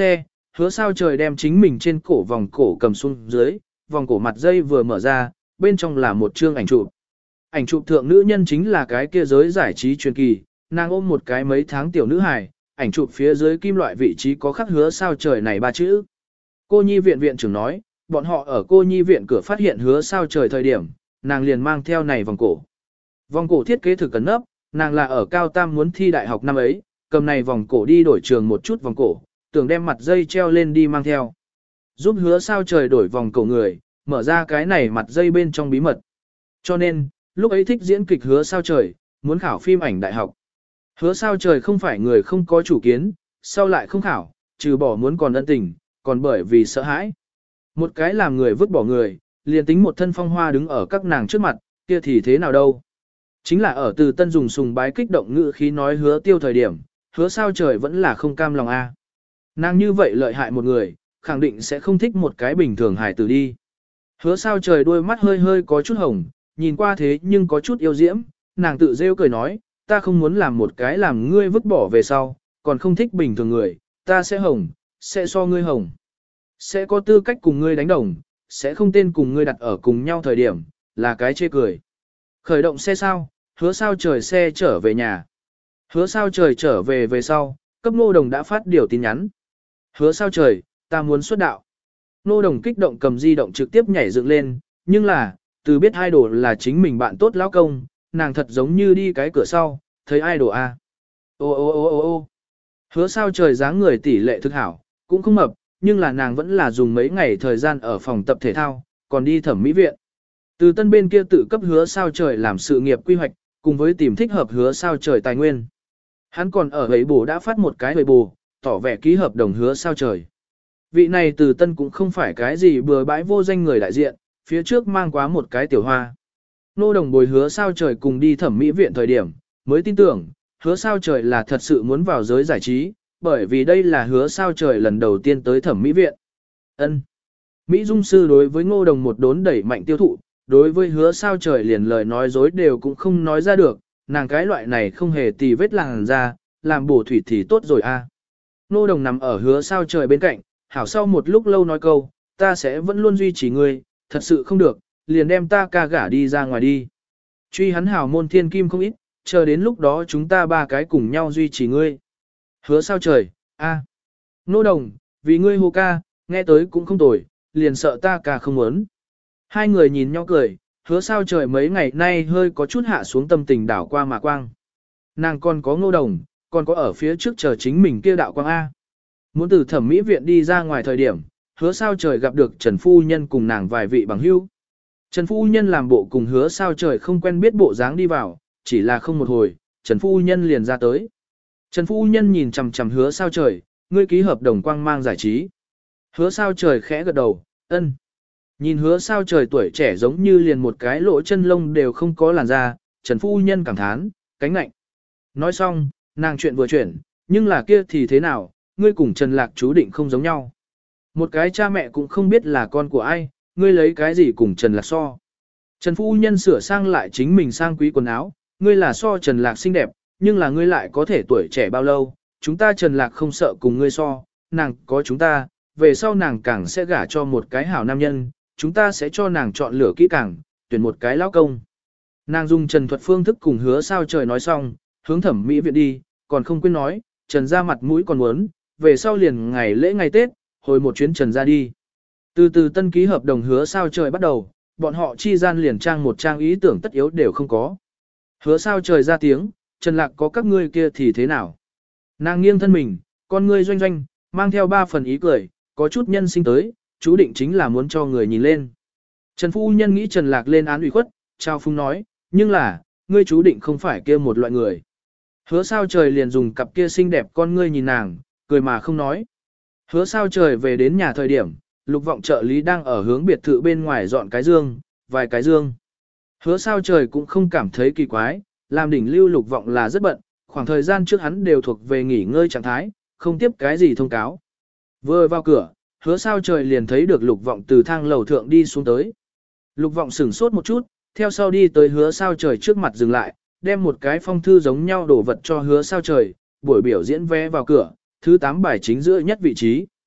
hứa sao trời đem chính mình trên cổ vòng cổ cầm xuống dưới, vòng cổ mặt dây vừa mở ra, bên trong là một chương ảnh chụp. Ảnh chụp thượng nữ nhân chính là cái kia giới giải trí truyền kỳ, nàng ôm một cái mấy tháng tiểu nữ hài, ảnh chụp phía dưới kim loại vị trí có khắc hứa sao trời này ba chữ. Cô nhi viện viện trưởng nói, bọn họ ở cô nhi viện cửa phát hiện hứa sao trời thời điểm, nàng liền mang theo này vòng cổ. Vòng cổ thiết kế thực cẩn nấp, nàng là ở cao tam muốn thi đại học năm ấy, cầm này vòng cổ đi đổi trường một chút vòng cổ, tưởng đem mặt dây treo lên đi mang theo. Giúp hứa sao trời đổi vòng cổ người, mở ra cái này mặt dây bên trong bí mật. Cho nên, lúc ấy thích diễn kịch hứa sao trời, muốn khảo phim ảnh đại học. Hứa sao trời không phải người không có chủ kiến, sau lại không khảo, trừ bỏ muốn còn ân tình, còn bởi vì sợ hãi. Một cái làm người vứt bỏ người, liền tính một thân phong hoa đứng ở các nàng trước mặt, kia thì thế nào đâu. Chính là ở từ tân dùng sùng bái kích động ngữ khí nói hứa tiêu thời điểm, hứa sao trời vẫn là không cam lòng a. Nàng như vậy lợi hại một người, khẳng định sẽ không thích một cái bình thường hài tử đi. Hứa sao trời đôi mắt hơi hơi có chút hồng, nhìn qua thế nhưng có chút yêu diễm, nàng tự rêu cười nói, ta không muốn làm một cái làm ngươi vứt bỏ về sau, còn không thích bình thường người, ta sẽ hồng, sẽ so ngươi hồng. Sẽ có tư cách cùng ngươi đánh đồng, sẽ không tên cùng ngươi đặt ở cùng nhau thời điểm, là cái chê cười. Khởi động xe sao, hứa sao trời xe trở về nhà. Hứa sao trời trở về về sau, cấp Ngô Đồng đã phát điều tin nhắn. Hứa sao trời, ta muốn xuất đạo. Ngô Đồng kích động cầm di động trực tiếp nhảy dựng lên, nhưng là, từ biết idol là chính mình bạn tốt lão công, nàng thật giống như đi cái cửa sau, thấy idol a. Ô ô ô ô ô hứa sao trời dáng người tỷ lệ thực hảo, cũng không mập, nhưng là nàng vẫn là dùng mấy ngày thời gian ở phòng tập thể thao, còn đi thẩm mỹ viện. Từ tân bên kia tự cấp hứa sao trời làm sự nghiệp quy hoạch, cùng với tìm thích hợp hứa sao trời tài nguyên. Hắn còn ở ấy bù đã phát một cái ấy bù, tỏ vẻ ký hợp đồng hứa sao trời. Vị này từ tân cũng không phải cái gì bừa bãi vô danh người đại diện, phía trước mang quá một cái tiểu hoa. Nô Đồng bồi hứa sao trời cùng đi thẩm mỹ viện thời điểm, mới tin tưởng, hứa sao trời là thật sự muốn vào giới giải trí, bởi vì đây là hứa sao trời lần đầu tiên tới thẩm mỹ viện. Ân. Mỹ Dung Sư đối với Ngô Đồng một đốn đẩy mạnh tiêu thụ, đối với hứa sao trời liền lời nói dối đều cũng không nói ra được, nàng cái loại này không hề tì vết làng ra, làm bổ thủy thì tốt rồi a. À. Ngô Đồng nằm ở hứa sao trời bên cạnh, hảo sau một lúc lâu nói câu, ta sẽ vẫn luôn duy trì ngươi, thật sự không được, liền đem ta ca gả đi ra ngoài đi. Truy hắn hảo môn thiên kim không ít, chờ đến lúc đó chúng ta ba cái cùng nhau duy trì ngươi. Hứa sao trời, a. À. Ngô Đồng, vì ngươi hô ca, nghe tới cũng không tồi, liền sợ ta ca không muốn. Hai người nhìn nhau cười, hứa sao trời mấy ngày nay hơi có chút hạ xuống tâm tình đảo qua mà quang. Nàng còn có Ngô Đồng, còn có ở phía trước chờ chính mình kia đạo quang A. Muốn từ thẩm mỹ viện đi ra ngoài thời điểm, hứa sao trời gặp được Trần Phu Nhân cùng nàng vài vị bằng hữu. Trần Phu Nhân làm bộ cùng hứa sao trời không quen biết bộ dáng đi vào, chỉ là không một hồi, Trần Phu Nhân liền ra tới. Trần Phu Nhân nhìn chằm chằm hứa sao trời, ngươi ký hợp đồng quang mang giải trí. Hứa sao trời khẽ gật đầu, ân. Nhìn hứa sao trời tuổi trẻ giống như liền một cái lỗ chân lông đều không có làn da, Trần Phu Nhân cảm thán, cánh nạnh. Nói xong, nàng chuyện vừa chuyển, nhưng là kia thì thế nào, ngươi cùng Trần Lạc chú định không giống nhau. Một cái cha mẹ cũng không biết là con của ai, ngươi lấy cái gì cùng Trần Lạc so. Trần Phu Nhân sửa sang lại chính mình sang quý quần áo, ngươi là so Trần Lạc xinh đẹp, nhưng là ngươi lại có thể tuổi trẻ bao lâu, chúng ta Trần Lạc không sợ cùng ngươi so, nàng có chúng ta, về sau nàng càng sẽ gả cho một cái hảo nam nhân, chúng ta sẽ cho nàng chọn lựa kỹ càng, tuyển một cái lão công. Nàng dùng Trần Thuật phương thức cùng hứa sao trời nói xong, hướng thẩm mỹ viện đi, còn không quên nói, Trần ra mặt mũi còn muốn, về sau liền ngày lễ ngày Tết, hồi một chuyến Trần ra đi. Từ từ tân ký hợp đồng hứa sao trời bắt đầu, bọn họ chi gian liền trang một trang ý tưởng tất yếu đều không có. Hứa sao trời ra tiếng, Trần Lạc có các ngươi kia thì thế nào? Nàng nghiêng thân mình, con ngươi doanh doanh, mang theo ba phần ý cười, có chút nhân sinh tới, chú định chính là muốn cho người nhìn lên. Trần Phu Nhân nghĩ Trần Lạc lên án ủy khuất, trao phung nói, nhưng là, ngươi chú định không phải kia một loại người. Hứa sao trời liền dùng cặp kia xinh đẹp con ngươi nhìn nàng, cười mà không nói. Hứa sao trời về đến nhà thời điểm, Lục Vọng trợ lý đang ở hướng biệt thự bên ngoài dọn cái dương, vài cái dương. Hứa sao trời cũng không cảm thấy kỳ quái, làm đỉnh lưu Lục Vọng là rất bận, khoảng thời gian trước hắn đều thuộc về nghỉ ngơi trạng thái, không tiếp cái gì thông cáo. Vừa vào cửa, hứa sao trời liền thấy được Lục Vọng từ thang lầu thượng đi xuống tới. Lục Vọng sửng sốt một chút, theo sau đi tới hứa sao trời trước mặt dừng lại, đem một cái phong thư giống nhau đổ vật cho hứa sao trời, buổi biểu diễn vé vào cửa, thứ tám bài chính giữa nhất vị trí.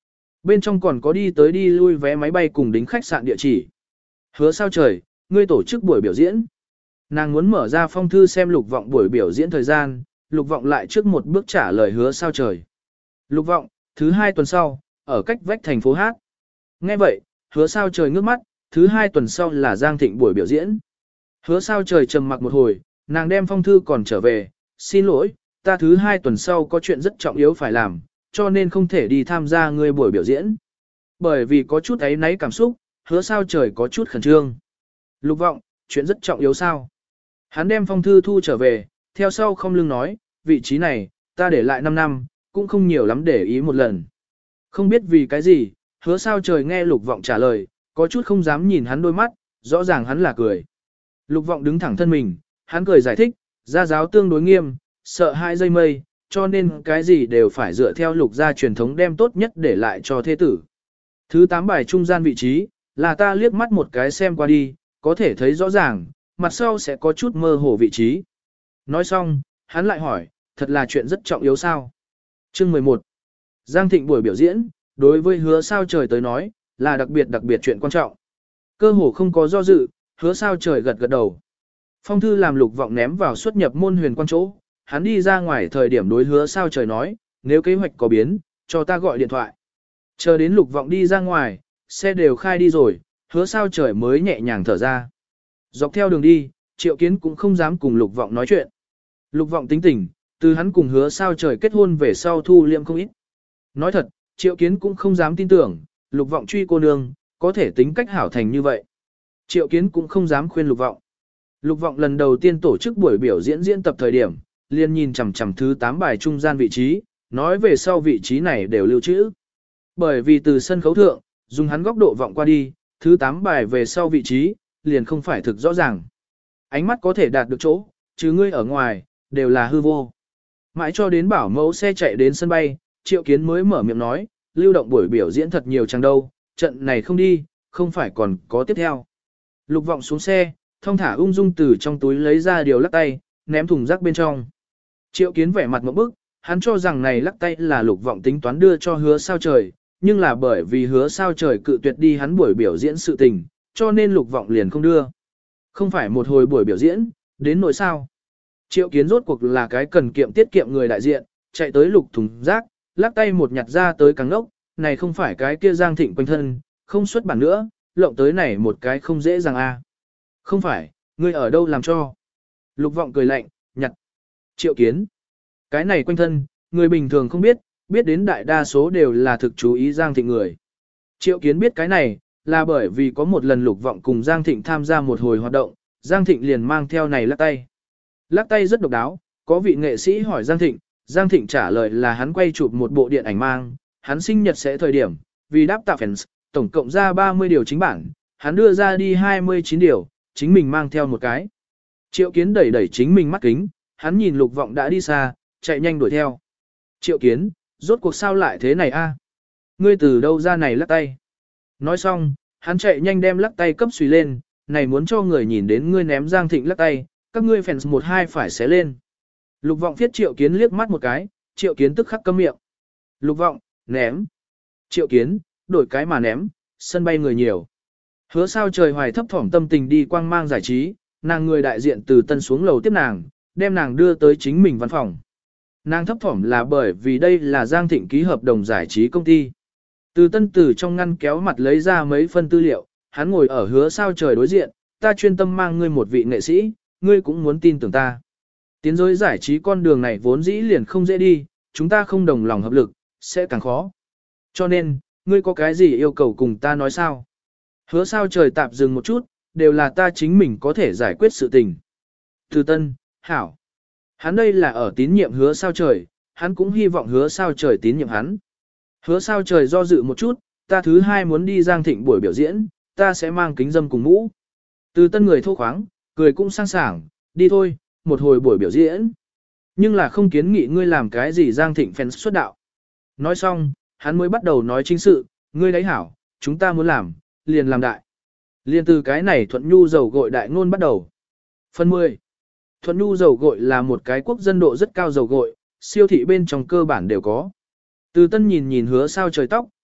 Bên trong còn có đi tới đi lui vé máy bay cùng đính khách sạn địa chỉ. Hứa sao trời, ngươi tổ chức buổi biểu diễn. Nàng muốn mở ra phong thư xem Lục Vọng buổi biểu diễn thời gian, Lục Vọng lại trước một bước trả lời hứa sao trời. Lục Vọng, thứ hai tuần sau, ở cách vách thành phố Hát. Nghe vậy, hứa sao trời ngước mắt, thứ hai tuần sau là Giang Thịnh buổi biểu diễn. Hứa sao trời trầm mặc một hồi, nàng đem phong thư còn trở về, xin lỗi, ta thứ hai tuần sau có chuyện rất trọng yếu phải làm, cho nên không thể đi tham gia ngươi buổi biểu diễn. Bởi vì có chút ấy náy cảm xúc, hứa sao trời có chút khẩn trương. Lục Vọng, chuyện rất trọng yếu sao? Hắn đem phong thư thu trở về, theo sau không lưng nói, vị trí này, ta để lại năm năm, cũng không nhiều lắm để ý một lần. Không biết vì cái gì, hứa sao trời nghe Lục Vọng trả lời, có chút không dám nhìn hắn đôi mắt, rõ ràng hắn là cười. Lục Vọng đứng thẳng thân mình, hắn cười giải thích, gia giáo tương đối nghiêm, sợ hai dây mây, cho nên cái gì đều phải dựa theo Lục gia truyền thống đem tốt nhất để lại cho thế tử. Thứ tám bài trung gian vị trí, là ta liếc mắt một cái xem qua đi, có thể thấy rõ ràng, mặt sau sẽ có chút mơ hồ vị trí. Nói xong, hắn lại hỏi, thật là chuyện rất trọng yếu sao? Chương mười một. Giang Thịnh buổi biểu diễn, đối với hứa sao trời tới nói, là đặc biệt đặc biệt chuyện quan trọng. Cơ hồ không có do dự, hứa sao trời gật gật đầu. Phong thư làm Lục Vọng ném vào xuất nhập môn huyền quan chỗ, hắn đi ra ngoài thời điểm đối hứa sao trời nói, nếu kế hoạch có biến, cho ta gọi điện thoại. Chờ đến Lục Vọng đi ra ngoài, xe đều khai đi rồi, hứa sao trời mới nhẹ nhàng thở ra. Dọc theo đường đi, Triệu Kiến cũng không dám cùng Lục Vọng nói chuyện. Lục Vọng tính tình, từ hắn cùng hứa sao trời kết hôn về sau thu liệm không ít. Nói thật, Triệu Kiến cũng không dám tin tưởng, Lục Vọng truy cô nương, có thể tính cách hảo thành như vậy. Triệu Kiến cũng không dám khuyên Lục Vọng. Lục Vọng lần đầu tiên tổ chức buổi biểu diễn diễn tập thời điểm, liền nhìn chằm chằm thứ tám bài trung gian vị trí, nói về sau vị trí này đều lưu trữ. Bởi vì từ sân khấu thượng, dùng hắn góc độ vọng qua đi, thứ tám bài về sau vị trí, liền không phải thực rõ ràng. Ánh mắt có thể đạt được chỗ, chứ ngươi ở ngoài, đều là hư vô. Mãi cho đến bảo mẫu xe chạy đến sân bay, Triệu Kiến mới mở miệng nói, lưu động buổi biểu diễn thật nhiều chẳng đâu, trận này không đi, không phải còn có tiếp theo. Lục Vọng xuống xe, thong thả ung dung từ trong túi lấy ra điều lắc tay, ném thùng rác bên trong. Triệu Kiến vẻ mặt ngộp bức, hắn cho rằng này lắc tay là Lục Vọng tính toán đưa cho hứa sao trời, nhưng là bởi vì hứa sao trời cự tuyệt đi hắn buổi biểu diễn sự tình, cho nên Lục Vọng liền không đưa. Không phải một hồi buổi biểu diễn, đến nỗi sao. Triệu Kiến rốt cuộc là cái cần kiệm tiết kiệm người đại diện, chạy tới lục thùng rác, lắc tay một nhặt ra tới càng ngốc, này không phải cái kia Giang Thịnh quanh thân, không xuất bản nữa, lộng tới này một cái không dễ dàng a. Không phải, ngươi ở đâu làm cho? Lục Vọng cười lạnh, nhặt. Triệu Kiến. Cái này quanh thân, người bình thường không biết, biết đến đại đa số đều là thực chú ý Giang Thịnh người. Triệu Kiến biết cái này, là bởi vì có một lần Lục Vọng cùng Giang Thịnh tham gia một hồi hoạt động, Giang Thịnh liền mang theo này lắc tay. Lắc tay rất độc đáo, có vị nghệ sĩ hỏi Giang Thịnh, Giang Thịnh trả lời là hắn quay chụp một bộ điện ảnh mang, hắn sinh nhật sẽ thời điểm, vì đáp tạ fans, tổng cộng ra ba mươi điều chính bản, hắn đưa ra đi hai mươi chín điều, chính mình mang theo một cái. Triệu Kiến đẩy đẩy chính mình mắt kính, hắn nhìn Lục Vọng đã đi xa, chạy nhanh đuổi theo. Triệu Kiến, rốt cuộc sao lại thế này a? Ngươi từ đâu ra này lắc tay? Nói xong, hắn chạy nhanh đem lắc tay cấp suy lên, này muốn cho người nhìn đến ngươi ném Giang Thịnh lắc tay, các ngươi fans một hai phải xé lên. Lục Vọng phiết Triệu Kiến liếc mắt một cái, Triệu Kiến tức khắc câm miệng. Lục Vọng, ném. Triệu Kiến, đổi cái mà ném, sân bay người nhiều. Hứa sao trời hoài thấp thỏm tâm tình đi quang mang giải trí, nàng người đại diện từ tân xuống lầu tiếp nàng, đem nàng đưa tới chính mình văn phòng. Nàng thấp thỏm là bởi vì đây là Giang Thịnh ký hợp đồng giải trí công ty. Từ tân từ trong ngăn kéo mặt lấy ra mấy phân tư liệu, hắn ngồi ở hứa sao trời đối diện, ta chuyên tâm mang ngươi một vị nghệ sĩ, ngươi cũng muốn tin tưởng ta. Tiến giới giải trí con đường này vốn dĩ liền không dễ đi, chúng ta không đồng lòng hợp lực, sẽ càng khó. Cho nên, ngươi có cái gì yêu cầu cùng ta nói sao? Hứa sao trời tạm dừng một chút, đều là ta chính mình có thể giải quyết sự tình. Từ tân, hảo. Hắn đây là ở tín nhiệm hứa sao trời, hắn cũng hy vọng hứa sao trời tín nhiệm hắn. Hứa sao trời do dự một chút, ta thứ hai muốn đi Giang Thịnh buổi biểu diễn, ta sẽ mang kính dâm cùng mũ. Từ tân người thô khoáng, cười cũng sang sảng, đi thôi, một hồi buổi biểu diễn. Nhưng là không kiến nghị ngươi làm cái gì Giang Thịnh fans xuất đạo. Nói xong, hắn mới bắt đầu nói chính sự, ngươi đấy hảo, chúng ta muốn làm, liền làm đại. Liền từ cái này Thuận Nhu dầu gội đại ngôn bắt đầu. Phần mười. Thuận Nhu dầu gội là một cái quốc dân độ rất cao dầu gội, siêu thị bên trong cơ bản đều có. Từ tân nhìn nhìn hứa sao trời tóc,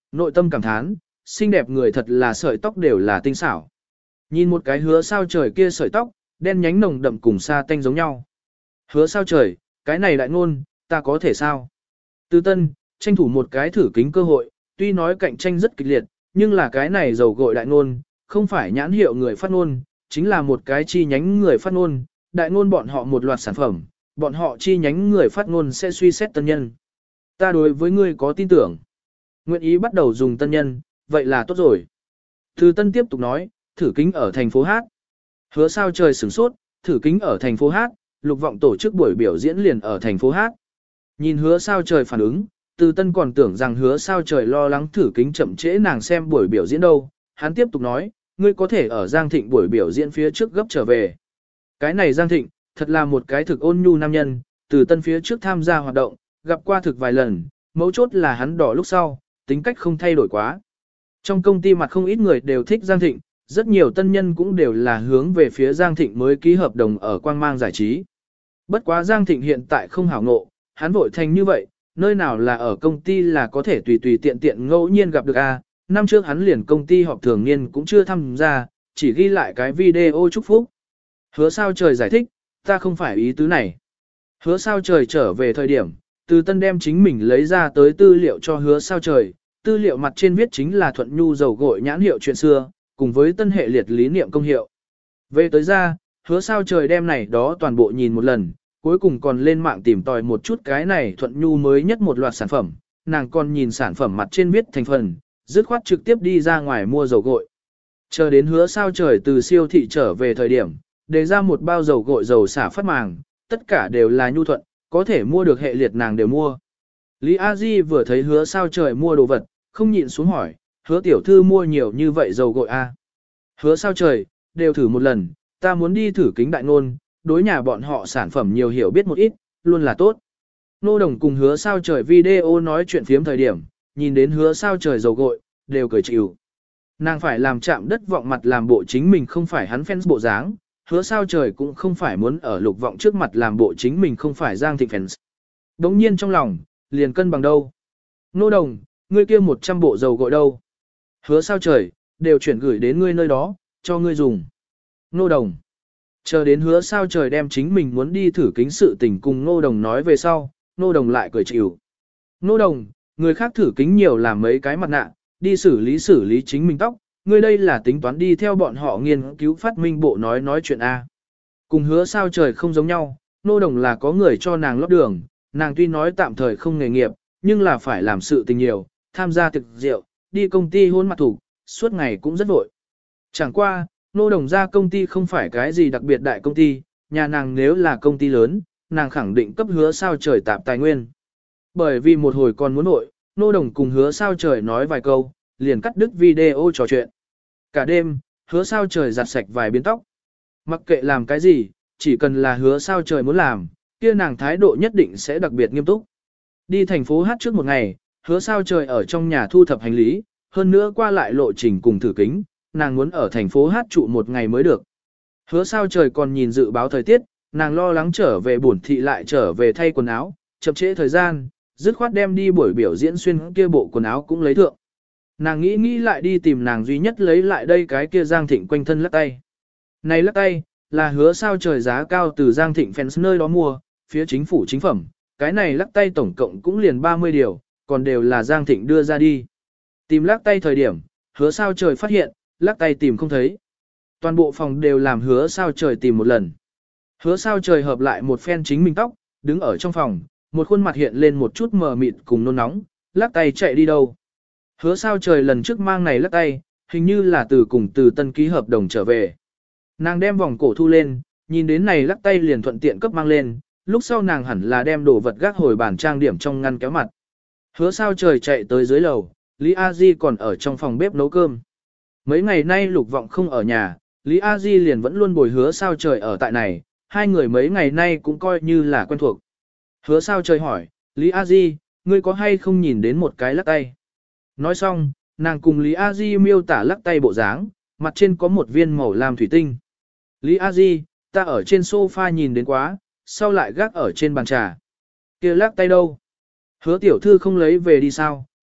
Nội tâm cảm thán, xinh đẹp người thật là sợi tóc đều là tinh xảo. Nhìn một cái hứa sao trời kia sợi tóc, đen nhánh nồng đậm cùng sa tanh giống nhau. Hứa sao trời, cái này đại ngôn, ta có thể sao? Từ Tân, tranh thủ một cái thử kính cơ hội, tuy nói cạnh tranh rất kịch liệt, nhưng là cái này dầu gội đại ngôn, không phải nhãn hiệu người phát ngôn, chính là một cái chi nhánh người phát ngôn, đại ngôn bọn họ một loạt sản phẩm, bọn họ chi nhánh người phát ngôn sẽ suy xét tân nhân. Ta đối với ngươi có tin tưởng. Nguyện ý bắt đầu dùng tân nhân, vậy là tốt rồi. Từ Tân tiếp tục nói, thử kính ở thành phố Hát. Hứa sao trời sửng sốt, thử kính ở thành phố Hát, Lục Vọng tổ chức buổi biểu diễn liền ở thành phố Hát. Nhìn hứa sao trời phản ứng, Từ Tân còn tưởng rằng hứa sao trời lo lắng thử kính chậm trễ nàng xem buổi biểu diễn đâu. Hắn tiếp tục nói, ngươi có thể ở Giang Thịnh buổi biểu diễn phía trước gấp trở về. Cái này Giang Thịnh, thật là một cái thực ôn nhu nam nhân, Từ Tân phía trước tham gia hoạt động, gặp qua thực vài lần, mấu chốt là hắn đỏ lúc sau, tính cách không thay đổi quá. Trong công ty mặt không ít người đều thích Giang Thịnh, rất nhiều tân nhân cũng đều là hướng về phía Giang Thịnh mới ký hợp đồng ở Quang Mang Giải trí. Bất quá Giang Thịnh hiện tại không hảo ngộ, hắn vội thành như vậy, nơi nào là ở công ty là có thể tùy tùy tiện tiện ngẫu nhiên gặp được a. Năm trước hắn liền công ty họp thường niên cũng chưa tham gia, chỉ ghi lại cái video chúc phúc. Hứa sao trời giải thích, ta không phải ý tứ này. Hứa sao trời trở về thời điểm, Từ Tân đem chính mình lấy ra tới tư liệu cho hứa sao trời, tư liệu mặt trên viết chính là Thuận Nhu dầu gội nhãn hiệu chuyện xưa, cùng với tân hệ liệt lý niệm công hiệu. Về tới ra, hứa sao trời đem này đó toàn bộ nhìn một lần, cuối cùng còn lên mạng tìm tòi một chút cái này Thuận Nhu mới nhất một loạt sản phẩm, nàng còn nhìn sản phẩm mặt trên viết thành phần, dứt khoát trực tiếp đi ra ngoài mua dầu gội. Chờ đến hứa sao trời từ siêu thị trở về thời điểm, đề ra một bao dầu gội dầu xả phát màng, tất cả đều là nhu thuận, có thể mua được hệ liệt nàng đều mua. Lý A Di vừa thấy hứa sao trời mua đồ vật, không nhịn xuống hỏi, hứa tiểu thư mua nhiều như vậy dầu gội a? Hứa sao trời, đều thử một lần, ta muốn đi thử kính đại ngôn, đối nhà bọn họ sản phẩm nhiều hiểu biết một ít, luôn là tốt. Nô Đồng cùng hứa sao trời video nói chuyện phiếm thời điểm, nhìn đến hứa sao trời dầu gội, đều cười chịu. Nàng phải làm chạm đất vọng mặt làm bộ chính mình không phải hắn fans bộ dáng, hứa sao trời cũng không phải muốn ở Lục Vọng trước mặt làm bộ chính mình không phải Giang Thịnh fans. Đống nhiên trong lòng, liền cân bằng đâu. Nô Đồng, ngươi kia một trăm bộ dầu gội đâu? Hứa sao trời, đều chuyển gửi đến ngươi nơi đó, cho ngươi dùng. Nô Đồng. Chờ đến hứa sao trời đem chính mình muốn đi thử kính sự tình cùng Nô Đồng nói về sau, Nô Đồng lại cười chịu. Nô Đồng, người khác thử kính nhiều làm mấy cái mặt nạ, đi xử lý xử lý chính mình tóc, ngươi đây là tính toán đi theo bọn họ nghiên cứu phát minh bộ nói nói chuyện A. Cùng hứa sao trời không giống nhau, Nô Đồng là có người cho nàng lót đường, nàng tuy nói tạm thời không nghề nghiệp, nhưng là phải làm sự tình nhiều, tham gia thực rượu, đi công ty hôn mặt thủ, suốt ngày cũng rất vội. Chẳng qua, Nô Đồng ra công ty không phải cái gì đặc biệt đại công ty, nhà nàng nếu là công ty lớn, nàng khẳng định cấp hứa sao trời tạp tài nguyên. Bởi vì một hồi còn muốn nội, Nô Đồng cùng hứa sao trời nói vài câu, liền cắt đứt video trò chuyện. Cả đêm, hứa sao trời giặt sạch vài biến tóc. Mặc kệ làm cái gì, chỉ cần là hứa sao trời muốn làm, kia nàng thái độ nhất định sẽ đặc biệt nghiêm túc. Đi thành phố Hát trước một ngày, hứa sao trời ở trong nhà thu thập hành lý, hơn nữa qua lại lộ trình cùng thử kính, nàng muốn ở thành phố Hát trụ một ngày mới được. Hứa sao trời còn nhìn dự báo thời tiết, nàng lo lắng trở về bổn thị lại trở về thay quần áo, chậm trễ thời gian, dứt khoát đem đi buổi biểu diễn xuyên kia bộ quần áo cũng lấy thượng. Nàng nghĩ nghĩ lại đi tìm nàng duy nhất lấy lại đây cái kia Giang Thịnh quanh thân lắc tay. Này lắc tay, là hứa sao trời giá cao từ Giang Thịnh fans nơi đó mua, phía chính phủ chính phẩm, cái này lắc tay tổng cộng cũng liền ba mươi điều, còn đều là Giang Thịnh đưa ra đi. Tìm lắc tay thời điểm, hứa sao trời phát hiện, lắc tay tìm không thấy. Toàn bộ phòng đều làm hứa sao trời tìm một lần. Hứa sao trời hợp lại một phen chính mình tóc, đứng ở trong phòng, một khuôn mặt hiện lên một chút mờ mịt cùng nôn nóng, lắc tay chạy đi đâu. Hứa sao trời lần trước mang này lắc tay, hình như là từ cùng từ tân ký hợp đồng trở về. Nàng đem vòng cổ thu lên, nhìn đến này lắc tay liền thuận tiện cấp mang lên, lúc sau nàng hẳn là đem đồ vật gác hồi bàn trang điểm trong ngăn kéo mặt. Hứa sao trời chạy tới dưới lầu, Lý A Di còn ở trong phòng bếp nấu cơm. Mấy ngày nay Lục Vọng không ở nhà, Lý A Di liền vẫn luôn bồi hứa sao trời ở tại này, hai người mấy ngày nay cũng coi như là quen thuộc. Hứa sao trời hỏi, Lý A Di, ngươi có hay không nhìn đến một cái lắc tay? Nói xong, nàng cùng Lý A Di miêu tả lắc tay bộ dáng, mặt trên có một viên màu lam thủy tinh. Lý A Di, ta ở trên sofa nhìn đến quá, sau lại gác ở trên bàn trà. Kia lắc tay đâu? Hứa tiểu thư không lấy về đi sao,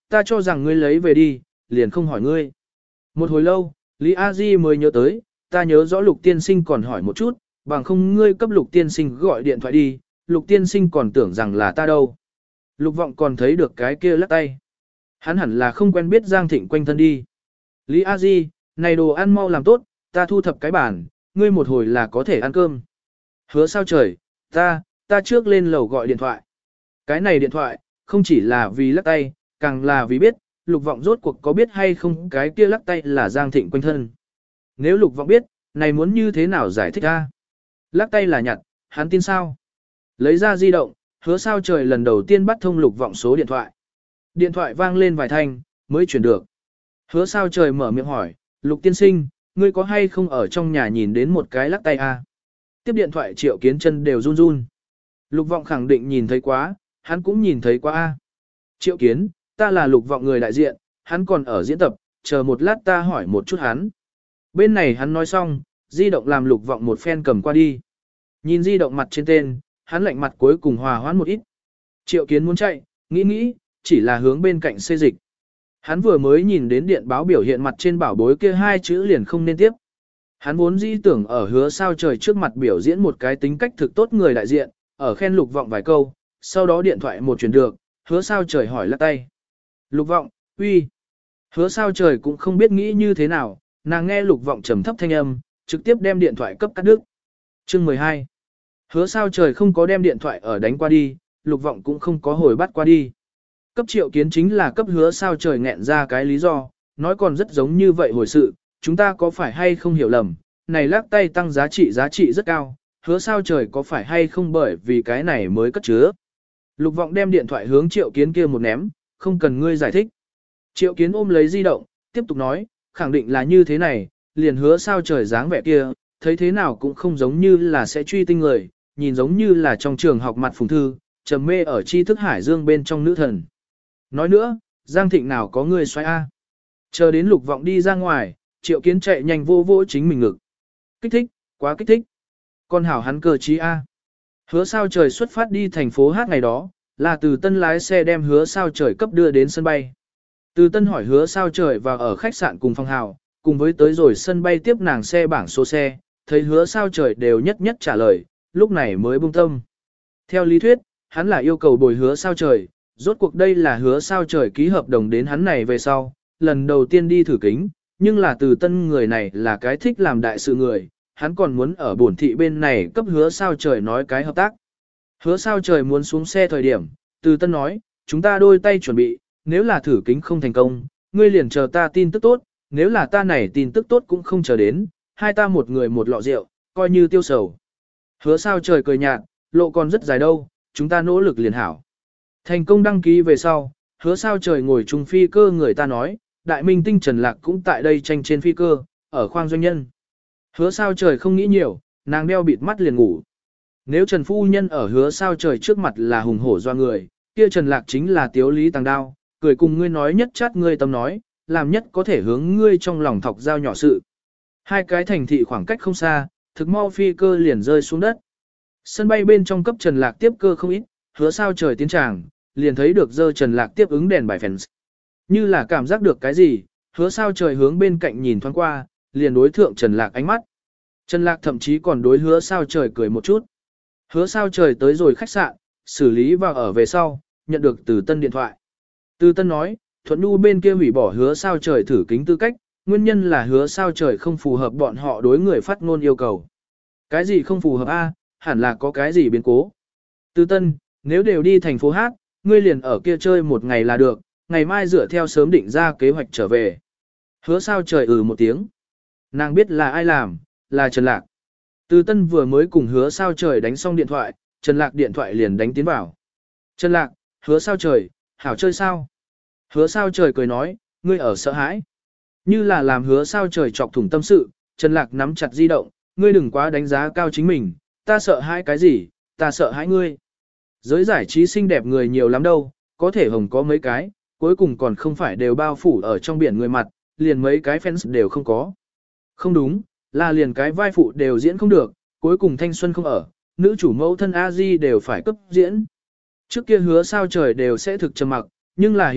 ta cho rằng ngươi lấy về đi, liền không hỏi ngươi. Một hồi lâu, Lý A Di mới nhớ tới, ta nhớ rõ Lục tiên sinh còn hỏi một chút, bằng không ngươi cấp Lục tiên sinh gọi điện thoại đi, Lục tiên sinh còn tưởng rằng là ta đâu. Lục vọng còn thấy được cái kia lắc tay. Hắn hẳn là không quen biết Giang Thịnh quanh thân đi. Lý A Di, này đồ ăn mau làm tốt, ta thu thập cái bàn, ngươi một hồi là có thể ăn cơm. Hứa sao trời, ta, ta trước lên lầu gọi điện thoại. Cái này điện thoại, không chỉ là vì lắc tay, càng là vì biết, Lục vọng rốt cuộc có biết hay không cái kia lắc tay là Giang Thịnh quanh thân. Nếu Lục vọng biết, này muốn như thế nào giải thích ra? Lắc tay là nhặt, hắn tin sao? Lấy ra di động, hứa sao trời lần đầu tiên bắt thông Lục vọng số điện thoại. Điện thoại vang lên vài thanh, mới chuyển được. Hứa sao trời mở miệng hỏi, Lục tiên sinh, ngươi có hay không ở trong nhà nhìn đến một cái lắc tay a? Tiếp điện thoại Triệu Kiến chân đều run run. Lục vọng khẳng định nhìn thấy quá, hắn cũng nhìn thấy quá a. Triệu Kiến, ta là Lục vọng người đại diện, hắn còn ở diễn tập, chờ một lát ta hỏi một chút hắn. Bên này hắn nói xong, di động làm Lục vọng một phen cầm qua đi. Nhìn di động mặt trên tên, hắn lạnh mặt cuối cùng hòa hoãn một ít. Triệu Kiến muốn chạy, nghĩ nghĩ, chỉ là hướng bên cạnh xê dịch. Hắn vừa mới nhìn đến điện báo biểu hiện mặt trên bảo bối kia hai chữ liền không nên tiếp. Hắn vốn dĩ tưởng ở hứa sao trời trước mặt biểu diễn một cái tính cách thực tốt người đại diện, ở khen Lục vọng vài câu, sau đó điện thoại một chuyển được, hứa sao trời hỏi lắc tay. Lục vọng, uy. Hứa sao trời cũng không biết nghĩ như thế nào, nàng nghe Lục vọng trầm thấp thanh âm, trực tiếp đem điện thoại cấp cắt đứt. Chương mười hai. Hứa sao trời không có đem điện thoại ở đánh qua đi, Lục vọng cũng không có hồi bắt qua đi. Cấp Triệu Kiến chính là cấp hứa sao trời nghẹn ra cái lý do, nói còn rất giống như vậy hồi sự, chúng ta có phải hay không hiểu lầm, này lắc tay tăng giá trị giá trị rất cao, hứa sao trời có phải hay không bởi vì cái này mới cất chứa. Lục vọng đem điện thoại hướng Triệu Kiến kia một ném, không cần ngươi giải thích. Triệu Kiến ôm lấy di động, tiếp tục nói, khẳng định là như thế này, liền hứa sao trời dáng vẻ kia, thấy thế nào cũng không giống như là sẽ truy tinh người, nhìn giống như là trong trường học mặt phùng thư, trầm mê ở tri thức hải dương bên trong nữ thần. Nói nữa, Giang Thịnh nào có người xoay A. Chờ đến Lục vọng đi ra ngoài, Triệu Kiến chạy nhanh vô vô chính mình ngực. Kích thích, quá kích thích. Con hảo hắn cờ trí A. Hứa sao trời xuất phát đi thành phố Hát ngày đó, là từ Tân lái xe đem hứa sao trời cấp đưa đến sân bay. Từ Tân hỏi hứa sao trời và ở khách sạn cùng phòng hào, cùng với tới rồi sân bay tiếp nàng xe bảng số xe, thấy hứa sao trời đều nhất nhất trả lời, lúc này mới buông tâm. Theo lý thuyết, hắn là yêu cầu bồi hứa sao trời, rốt cuộc đây là hứa sao trời ký hợp đồng đến hắn này về sau, lần đầu tiên đi thử kính, nhưng là Từ Tân người này là cái thích làm đại sự người, hắn còn muốn ở bổn thị bên này cấp hứa sao trời nói cái hợp tác. Hứa sao trời muốn xuống xe thời điểm, Từ Tân nói, chúng ta đôi tay chuẩn bị, nếu là thử kính không thành công, ngươi liền chờ ta tin tức tốt, nếu là ta này tin tức tốt cũng không chờ đến, hai ta một người một lọ rượu, coi như tiêu sầu. Hứa sao trời cười nhạt, lộ còn rất dài đâu, chúng ta nỗ lực liền hảo. Thành công đăng ký về sau, hứa sao trời ngồi chung phi cơ người ta nói, đại minh tinh Trần Lạc cũng tại đây tranh trên phi cơ, ở khoang doanh nhân. Hứa sao trời không nghĩ nhiều, nàng đeo bịt mắt liền ngủ. Nếu Trần Phu Nhân ở hứa sao trời trước mặt là hùng hổ doa người, kia Trần Lạc chính là tiếu lý tàng đao, cười cùng ngươi nói nhất chát ngươi tâm nói, làm nhất có thể hướng ngươi trong lòng thọc dao nhỏ sự. Hai cái thành thị khoảng cách không xa, thực mau phi cơ liền rơi xuống đất. Sân bay bên trong cấp Trần Lạc tiếp cơ không ít, hứa sao trời tiến tràng, liền thấy được dơ Trần Lạc tiếp ứng đèn bài fans. Như là cảm giác được cái gì, hứa sao trời hướng bên cạnh nhìn thoáng qua, liền đối thượng Trần Lạc ánh mắt. Trần Lạc thậm chí còn đối hứa sao trời cười một chút. Hứa sao trời tới rồi khách sạn, xử lý vào ở về sau, nhận được Từ Tân điện thoại. Từ Tân nói, Thuận Nhu bên kia hủy bỏ hứa sao trời thử kính tư cách, nguyên nhân là hứa sao trời không phù hợp bọn họ đối người phát ngôn yêu cầu. Cái gì không phù hợp a? Hẳn là có cái gì biến cố. Từ Tân, nếu đều đi thành phố Hát, ngươi liền ở kia chơi một ngày là được, ngày mai dựa theo sớm định ra kế hoạch trở về. Hứa sao trời ừ một tiếng. Nàng biết là ai làm, là Trần Lạc. Từ Tân vừa mới cùng hứa sao trời đánh xong điện thoại, Trần Lạc điện thoại liền đánh tiến vào. Trần Lạc, hứa sao trời, hảo chơi sao? Hứa sao trời cười nói, ngươi ở sợ hãi. Như là làm hứa sao trời chọc thủng tâm sự, Trần Lạc nắm chặt di động, ngươi đừng quá đánh giá cao chính mình, ta sợ hãi cái gì, ta sợ hãi ngươi. Giới giải trí xinh đẹp người nhiều lắm đâu, có thể hồng có mấy cái, cuối cùng còn không phải đều bao phủ ở trong biển người mặt, liền mấy cái fans đều không có. Không đúng, là liền cái vai phụ đều diễn không được, cuối cùng thanh xuân không ở, nữ chủ mẫu thân A Di đều phải cấp diễn. Trước kia hứa sao trời đều sẽ thực trầm mặc, nhưng là hiện tại,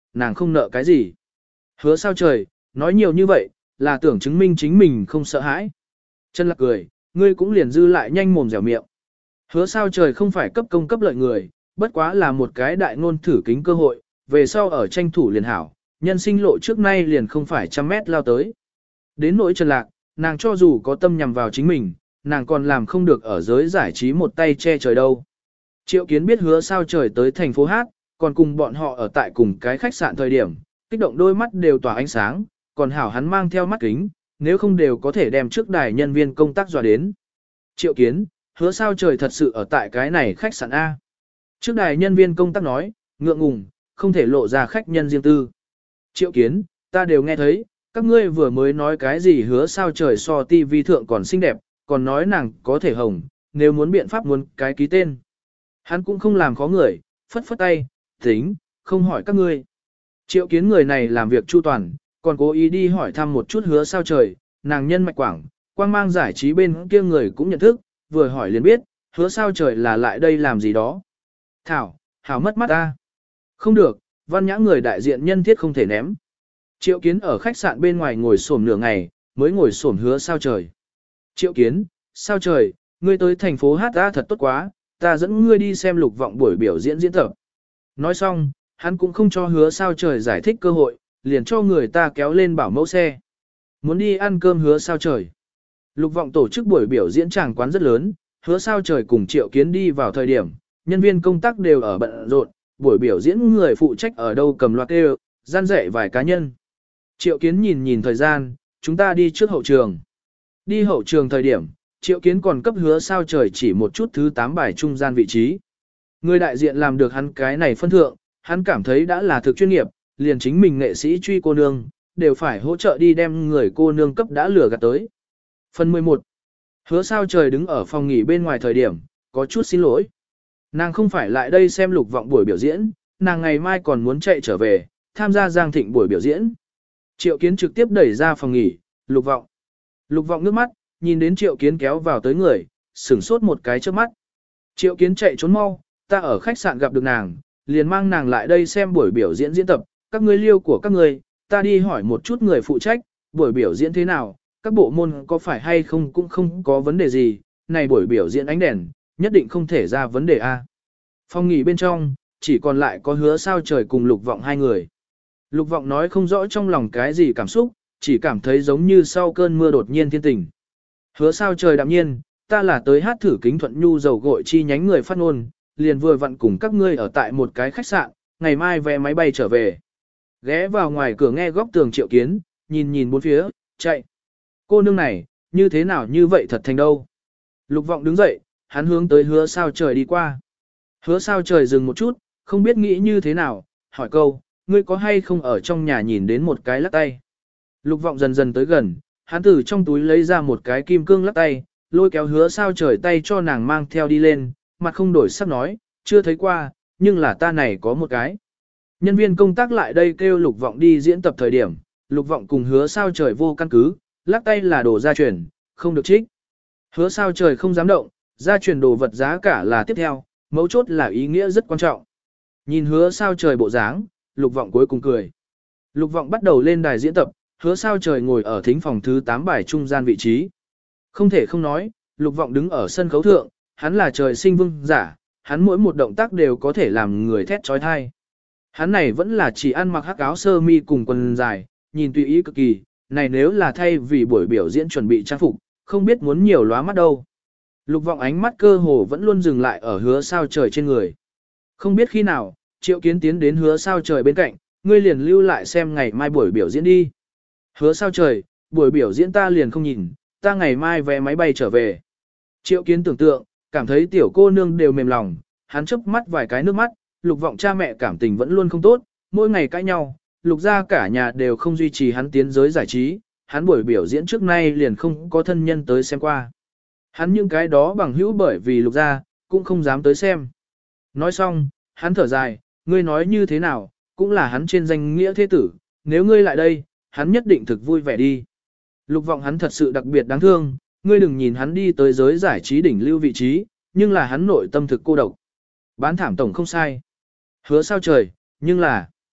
nàng không nợ cái gì. Hứa sao trời, nói nhiều như vậy, là tưởng chứng minh chính mình không sợ hãi. Trần Lạc cười, ngươi cũng liền dư lại nhanh mồm dẻo miệng. Hứa sao trời không phải cấp công cấp lợi người, bất quá là một cái đại ngôn thử kính cơ hội, về sau ở tranh thủ liền hảo, nhân sinh lộ trước nay liền không phải trăm mét lao tới. Đến nỗi Trần Lạc, nàng cho dù có tâm nhằm vào chính mình, nàng còn làm không được ở giới giải trí một tay che trời đâu. Triệu Kiến biết hứa sao trời tới thành phố Hát, còn cùng bọn họ ở tại cùng cái khách sạn thời điểm, kích động đôi mắt đều tỏa ánh sáng, còn hảo hắn mang theo mắt kính, nếu không đều có thể đem trước đài nhân viên công tác dọa đến. Triệu Kiến, hứa sao trời thật sự ở tại cái này khách sạn A. Trước đài nhân viên công tác nói, ngượng ngùng, không thể lộ ra khách nhân riêng tư. Triệu Kiến, ta đều nghe thấy, các ngươi vừa mới nói cái gì hứa sao trời so ti vi thượng còn xinh đẹp, còn nói nàng có thể hồng, nếu muốn biện pháp muốn cái ký tên. Hắn cũng không làm khó người, phất phất tay, tính, không hỏi các ngươi. Triệu Kiến người này làm việc chu toàn, còn cố ý đi hỏi thăm một chút hứa sao trời, nàng nhân mạch quảng, quang mang giải trí bên kia người cũng nhận thức, vừa hỏi liền biết, hứa sao trời là lại đây làm gì đó. Thảo, Thảo mất mắt ta. Không được, văn nhã người đại diện nhân thiết không thể ném. Triệu Kiến ở khách sạn bên ngoài ngồi xổm nửa ngày, mới ngồi xổm hứa sao trời. Triệu Kiến, sao trời, ngươi tới thành phố Hát ta thật tốt quá, ta dẫn ngươi đi xem Lục Vọng buổi biểu diễn diễn tập. Nói xong, hắn cũng không cho hứa sao trời giải thích cơ hội, liền cho người ta kéo lên bảo mẫu xe. Muốn đi ăn cơm hứa sao trời. Lục Vọng tổ chức buổi biểu diễn tràng quán rất lớn, hứa sao trời cùng Triệu Kiến đi vào thời điểm, nhân viên công tác đều ở bận rộn, buổi biểu diễn người phụ trách ở đâu cầm loạt đều, gian dạy vài cá nhân. Triệu Kiến nhìn nhìn thời gian, chúng ta đi trước hậu trường. Đi hậu trường thời điểm, Triệu Kiến còn cấp hứa sao trời chỉ một chút thứ tám bài trung gian vị trí. Người đại diện làm được hắn cái này phân thượng, hắn cảm thấy đã là thực chuyên nghiệp, liền chính mình nghệ sĩ truy cô nương, đều phải hỗ trợ đi đem người cô nương cấp đã lừa gạt tới. Phần mười một. Hứa sao trời đứng ở phòng nghỉ bên ngoài thời điểm, có chút xin lỗi. Nàng không phải lại đây xem Lục Vọng buổi biểu diễn, nàng ngày mai còn muốn chạy trở về, tham gia Giang Thịnh buổi biểu diễn. Triệu Kiến trực tiếp đẩy ra phòng nghỉ, Lục Vọng. Lục Vọng nước mắt, nhìn đến Triệu Kiến kéo vào tới người, sửng sốt một cái trước mắt. Triệu Kiến chạy trốn mau, ta ở khách sạn gặp được nàng, liền mang nàng lại đây xem buổi biểu diễn diễn tập, các ngươi liêu của các ngươi, ta đi hỏi một chút người phụ trách, buổi biểu diễn thế nào, các bộ môn có phải hay không cũng không có vấn đề gì, này buổi biểu diễn ánh đèn, nhất định không thể ra vấn đề A. Phòng nghỉ bên trong, chỉ còn lại có hứa sao trời cùng Lục Vọng hai người. Lục Vọng nói không rõ trong lòng cái gì cảm xúc, chỉ cảm thấy giống như sau cơn mưa đột nhiên thiên tình. Hứa sao trời đạm nhiên, ta là tới hát thử kính thuận nhu dầu gội chi nhánh người phát ngôn, liền vừa vặn cùng các ngươi ở tại một cái khách sạn, ngày mai vé máy bay trở về. Ghé vào ngoài cửa nghe góc tường Triệu Kiến, nhìn nhìn bốn phía, chạy. Cô nương này, như thế nào như vậy thật thành đâu. Lục Vọng đứng dậy, hắn hướng tới hứa sao trời đi qua. Hứa sao trời dừng một chút, không biết nghĩ như thế nào, hỏi câu, ngươi có hay không ở trong nhà nhìn đến một cái lắc tay. Lục Vọng dần dần tới gần, hắn từ trong túi lấy ra một cái kim cương lắc tay, lôi kéo hứa sao trời tay cho nàng mang theo đi lên, mặt không đổi sắc nói, chưa thấy qua, nhưng là ta này có một cái. Nhân viên công tác lại đây kêu Lục Vọng đi diễn tập thời điểm, Lục Vọng cùng hứa sao trời vô căn cứ, lắc tay là đồ gia truyền, không được trích. Hứa sao trời không dám động, gia truyền đồ vật giá cả là tiếp theo, mấu chốt là ý nghĩa rất quan trọng. Nhìn hứa sao trời bộ dáng, Lục Vọng cuối cùng cười. Lục Vọng bắt đầu lên đài diễn tập, hứa sao trời ngồi ở thính phòng thứ tám bài trung gian vị trí. Không thể không nói, Lục Vọng đứng ở sân khấu thượng, hắn là trời sinh vương giả, hắn mỗi một động tác đều có thể làm người thét trói thai. Hắn này vẫn là chỉ ăn mặc hắc áo sơ mi cùng quần dài, nhìn tùy ý cực kỳ, này nếu là thay vì buổi biểu diễn chuẩn bị trang phục, không biết muốn nhiều lóa mắt đâu. Lục Vọng ánh mắt cơ hồ vẫn luôn dừng lại ở hứa sao trời trên người. Không biết khi nào, Triệu Kiến tiến đến hứa sao trời bên cạnh, ngươi liền lưu lại xem ngày mai buổi biểu diễn đi. Hứa sao trời, buổi biểu diễn ta liền không nhìn, ta ngày mai vé máy bay trở về. Triệu Kiến tưởng tượng, cảm thấy tiểu cô nương đều mềm lòng, hắn chớp mắt vài cái nước mắt, Lục Vọng cha mẹ cảm tình vẫn luôn không tốt, mỗi ngày cãi nhau, Lục gia cả nhà đều không duy trì hắn tiến giới giải trí, hắn buổi biểu diễn trước nay liền không có thân nhân tới xem qua. Hắn những cái đó bằng hữu bởi vì Lục gia, cũng không dám tới xem. Nói xong, hắn thở dài, ngươi nói như thế nào, cũng là hắn trên danh nghĩa thế tử, nếu ngươi lại đây, hắn nhất định thực vui vẻ đi. Lục Vọng hắn thật sự đặc biệt đáng thương, ngươi đừng nhìn hắn đi tới giới giải trí đỉnh lưu vị trí, nhưng là hắn nội tâm thực cô độc. Bán thảm tổng không sai. Hứa sao trời, nhưng là...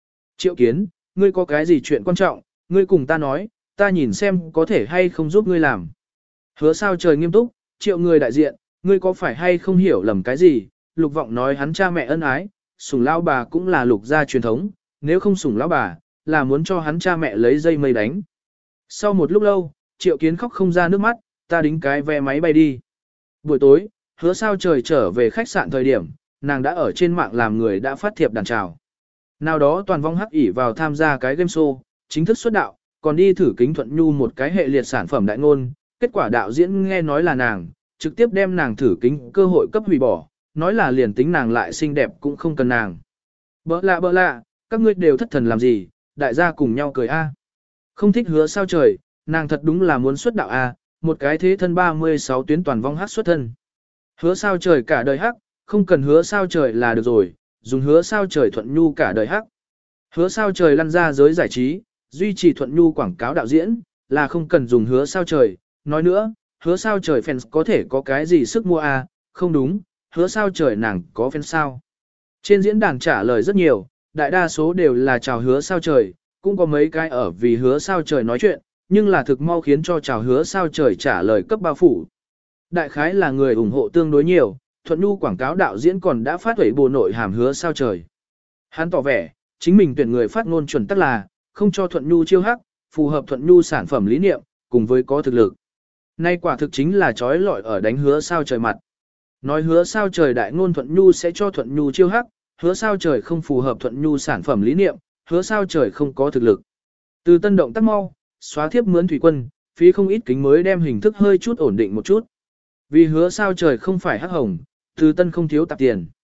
Triệu Kiến, ngươi có cái gì chuyện quan trọng, ngươi cùng ta nói, ta nhìn xem có thể hay không giúp ngươi làm. Hứa sao trời nghiêm túc, Triệu người đại diện, ngươi có phải hay không hiểu lầm cái gì, Lục Vọng nói hắn cha mẹ ân ái, sủng lão bà cũng là Lục gia truyền thống, nếu không sủng lão bà, là muốn cho hắn cha mẹ lấy dây mây đánh. Sau một lúc lâu, Triệu Kiến khóc không ra nước mắt, ta đính cái vé máy bay đi. Buổi tối, Hứa sao trời trở về khách sạn thời điểm, nàng đã ở trên mạng làm người đã phát thiệp đàn chào. Nào đó toàn vong hắc ỉ vào tham gia cái game show, chính thức xuất đạo, còn đi thử kính thuận nhu một cái hệ liệt sản phẩm đại ngôn, kết quả đạo diễn nghe nói là nàng, trực tiếp đem nàng thử kính cơ hội cấp hủy bỏ, nói là liền tính nàng lại xinh đẹp cũng không cần nàng. Bỡ lạ bỡ lạ, các ngươi đều thất thần làm gì, đại gia cùng nhau cười a. Không thích Hứa sao trời, nàng thật đúng là muốn xuất đạo a, một cái thế thân ba mươi sáu tuyến toàn vong hắc xuất thân. Hứa sao trời cả đời hắc, không cần Hứa sao trời là được rồi, dùng Hứa sao trời thuận nhu cả đời hắc. Hứa sao trời lăn ra giới giải trí, duy trì thuận nhu quảng cáo đạo diễn, là không cần dùng Hứa sao trời. Nói nữa, Hứa sao trời fans có thể có cái gì sức mua a? Không đúng, Hứa sao trời nàng có fans sao. Trên diễn đàn trả lời rất nhiều, đại đa số đều là chào Hứa sao trời, cũng có mấy cái ở vì Hứa sao trời nói chuyện, nhưng là thực mau khiến cho chào Hứa sao trời trả lời cấp bao phủ. Đại khái là người ủng hộ tương đối nhiều, thuận nhu quảng cáo đạo diễn còn đã phát huẩy bộ nội hàm Hứa sao trời. Hắn tỏ vẻ, chính mình tuyển người phát ngôn chuẩn tắc là, không cho thuận nhu chiêu hắc, phù hợp thuận nhu sản phẩm lý niệm, cùng với có thực lực. Nay quả thực chính là trói lọi ở đánh Hứa sao trời mặt. Nói Hứa sao trời đại ngôn thuận nhu sẽ cho thuận nhu chiêu hắc, Hứa sao trời không phù hợp thuận nhu sản phẩm lý niệm, Hứa sao trời không có thực lực. Từ tân động tác mau, xóa thiếp mướn thủy quân, phí không ít kính mới đem hình thức hơi chút ổn định một chút. Vì Hứa sao trời không phải hắc hồng, từ tân không thiếu tạp tiền.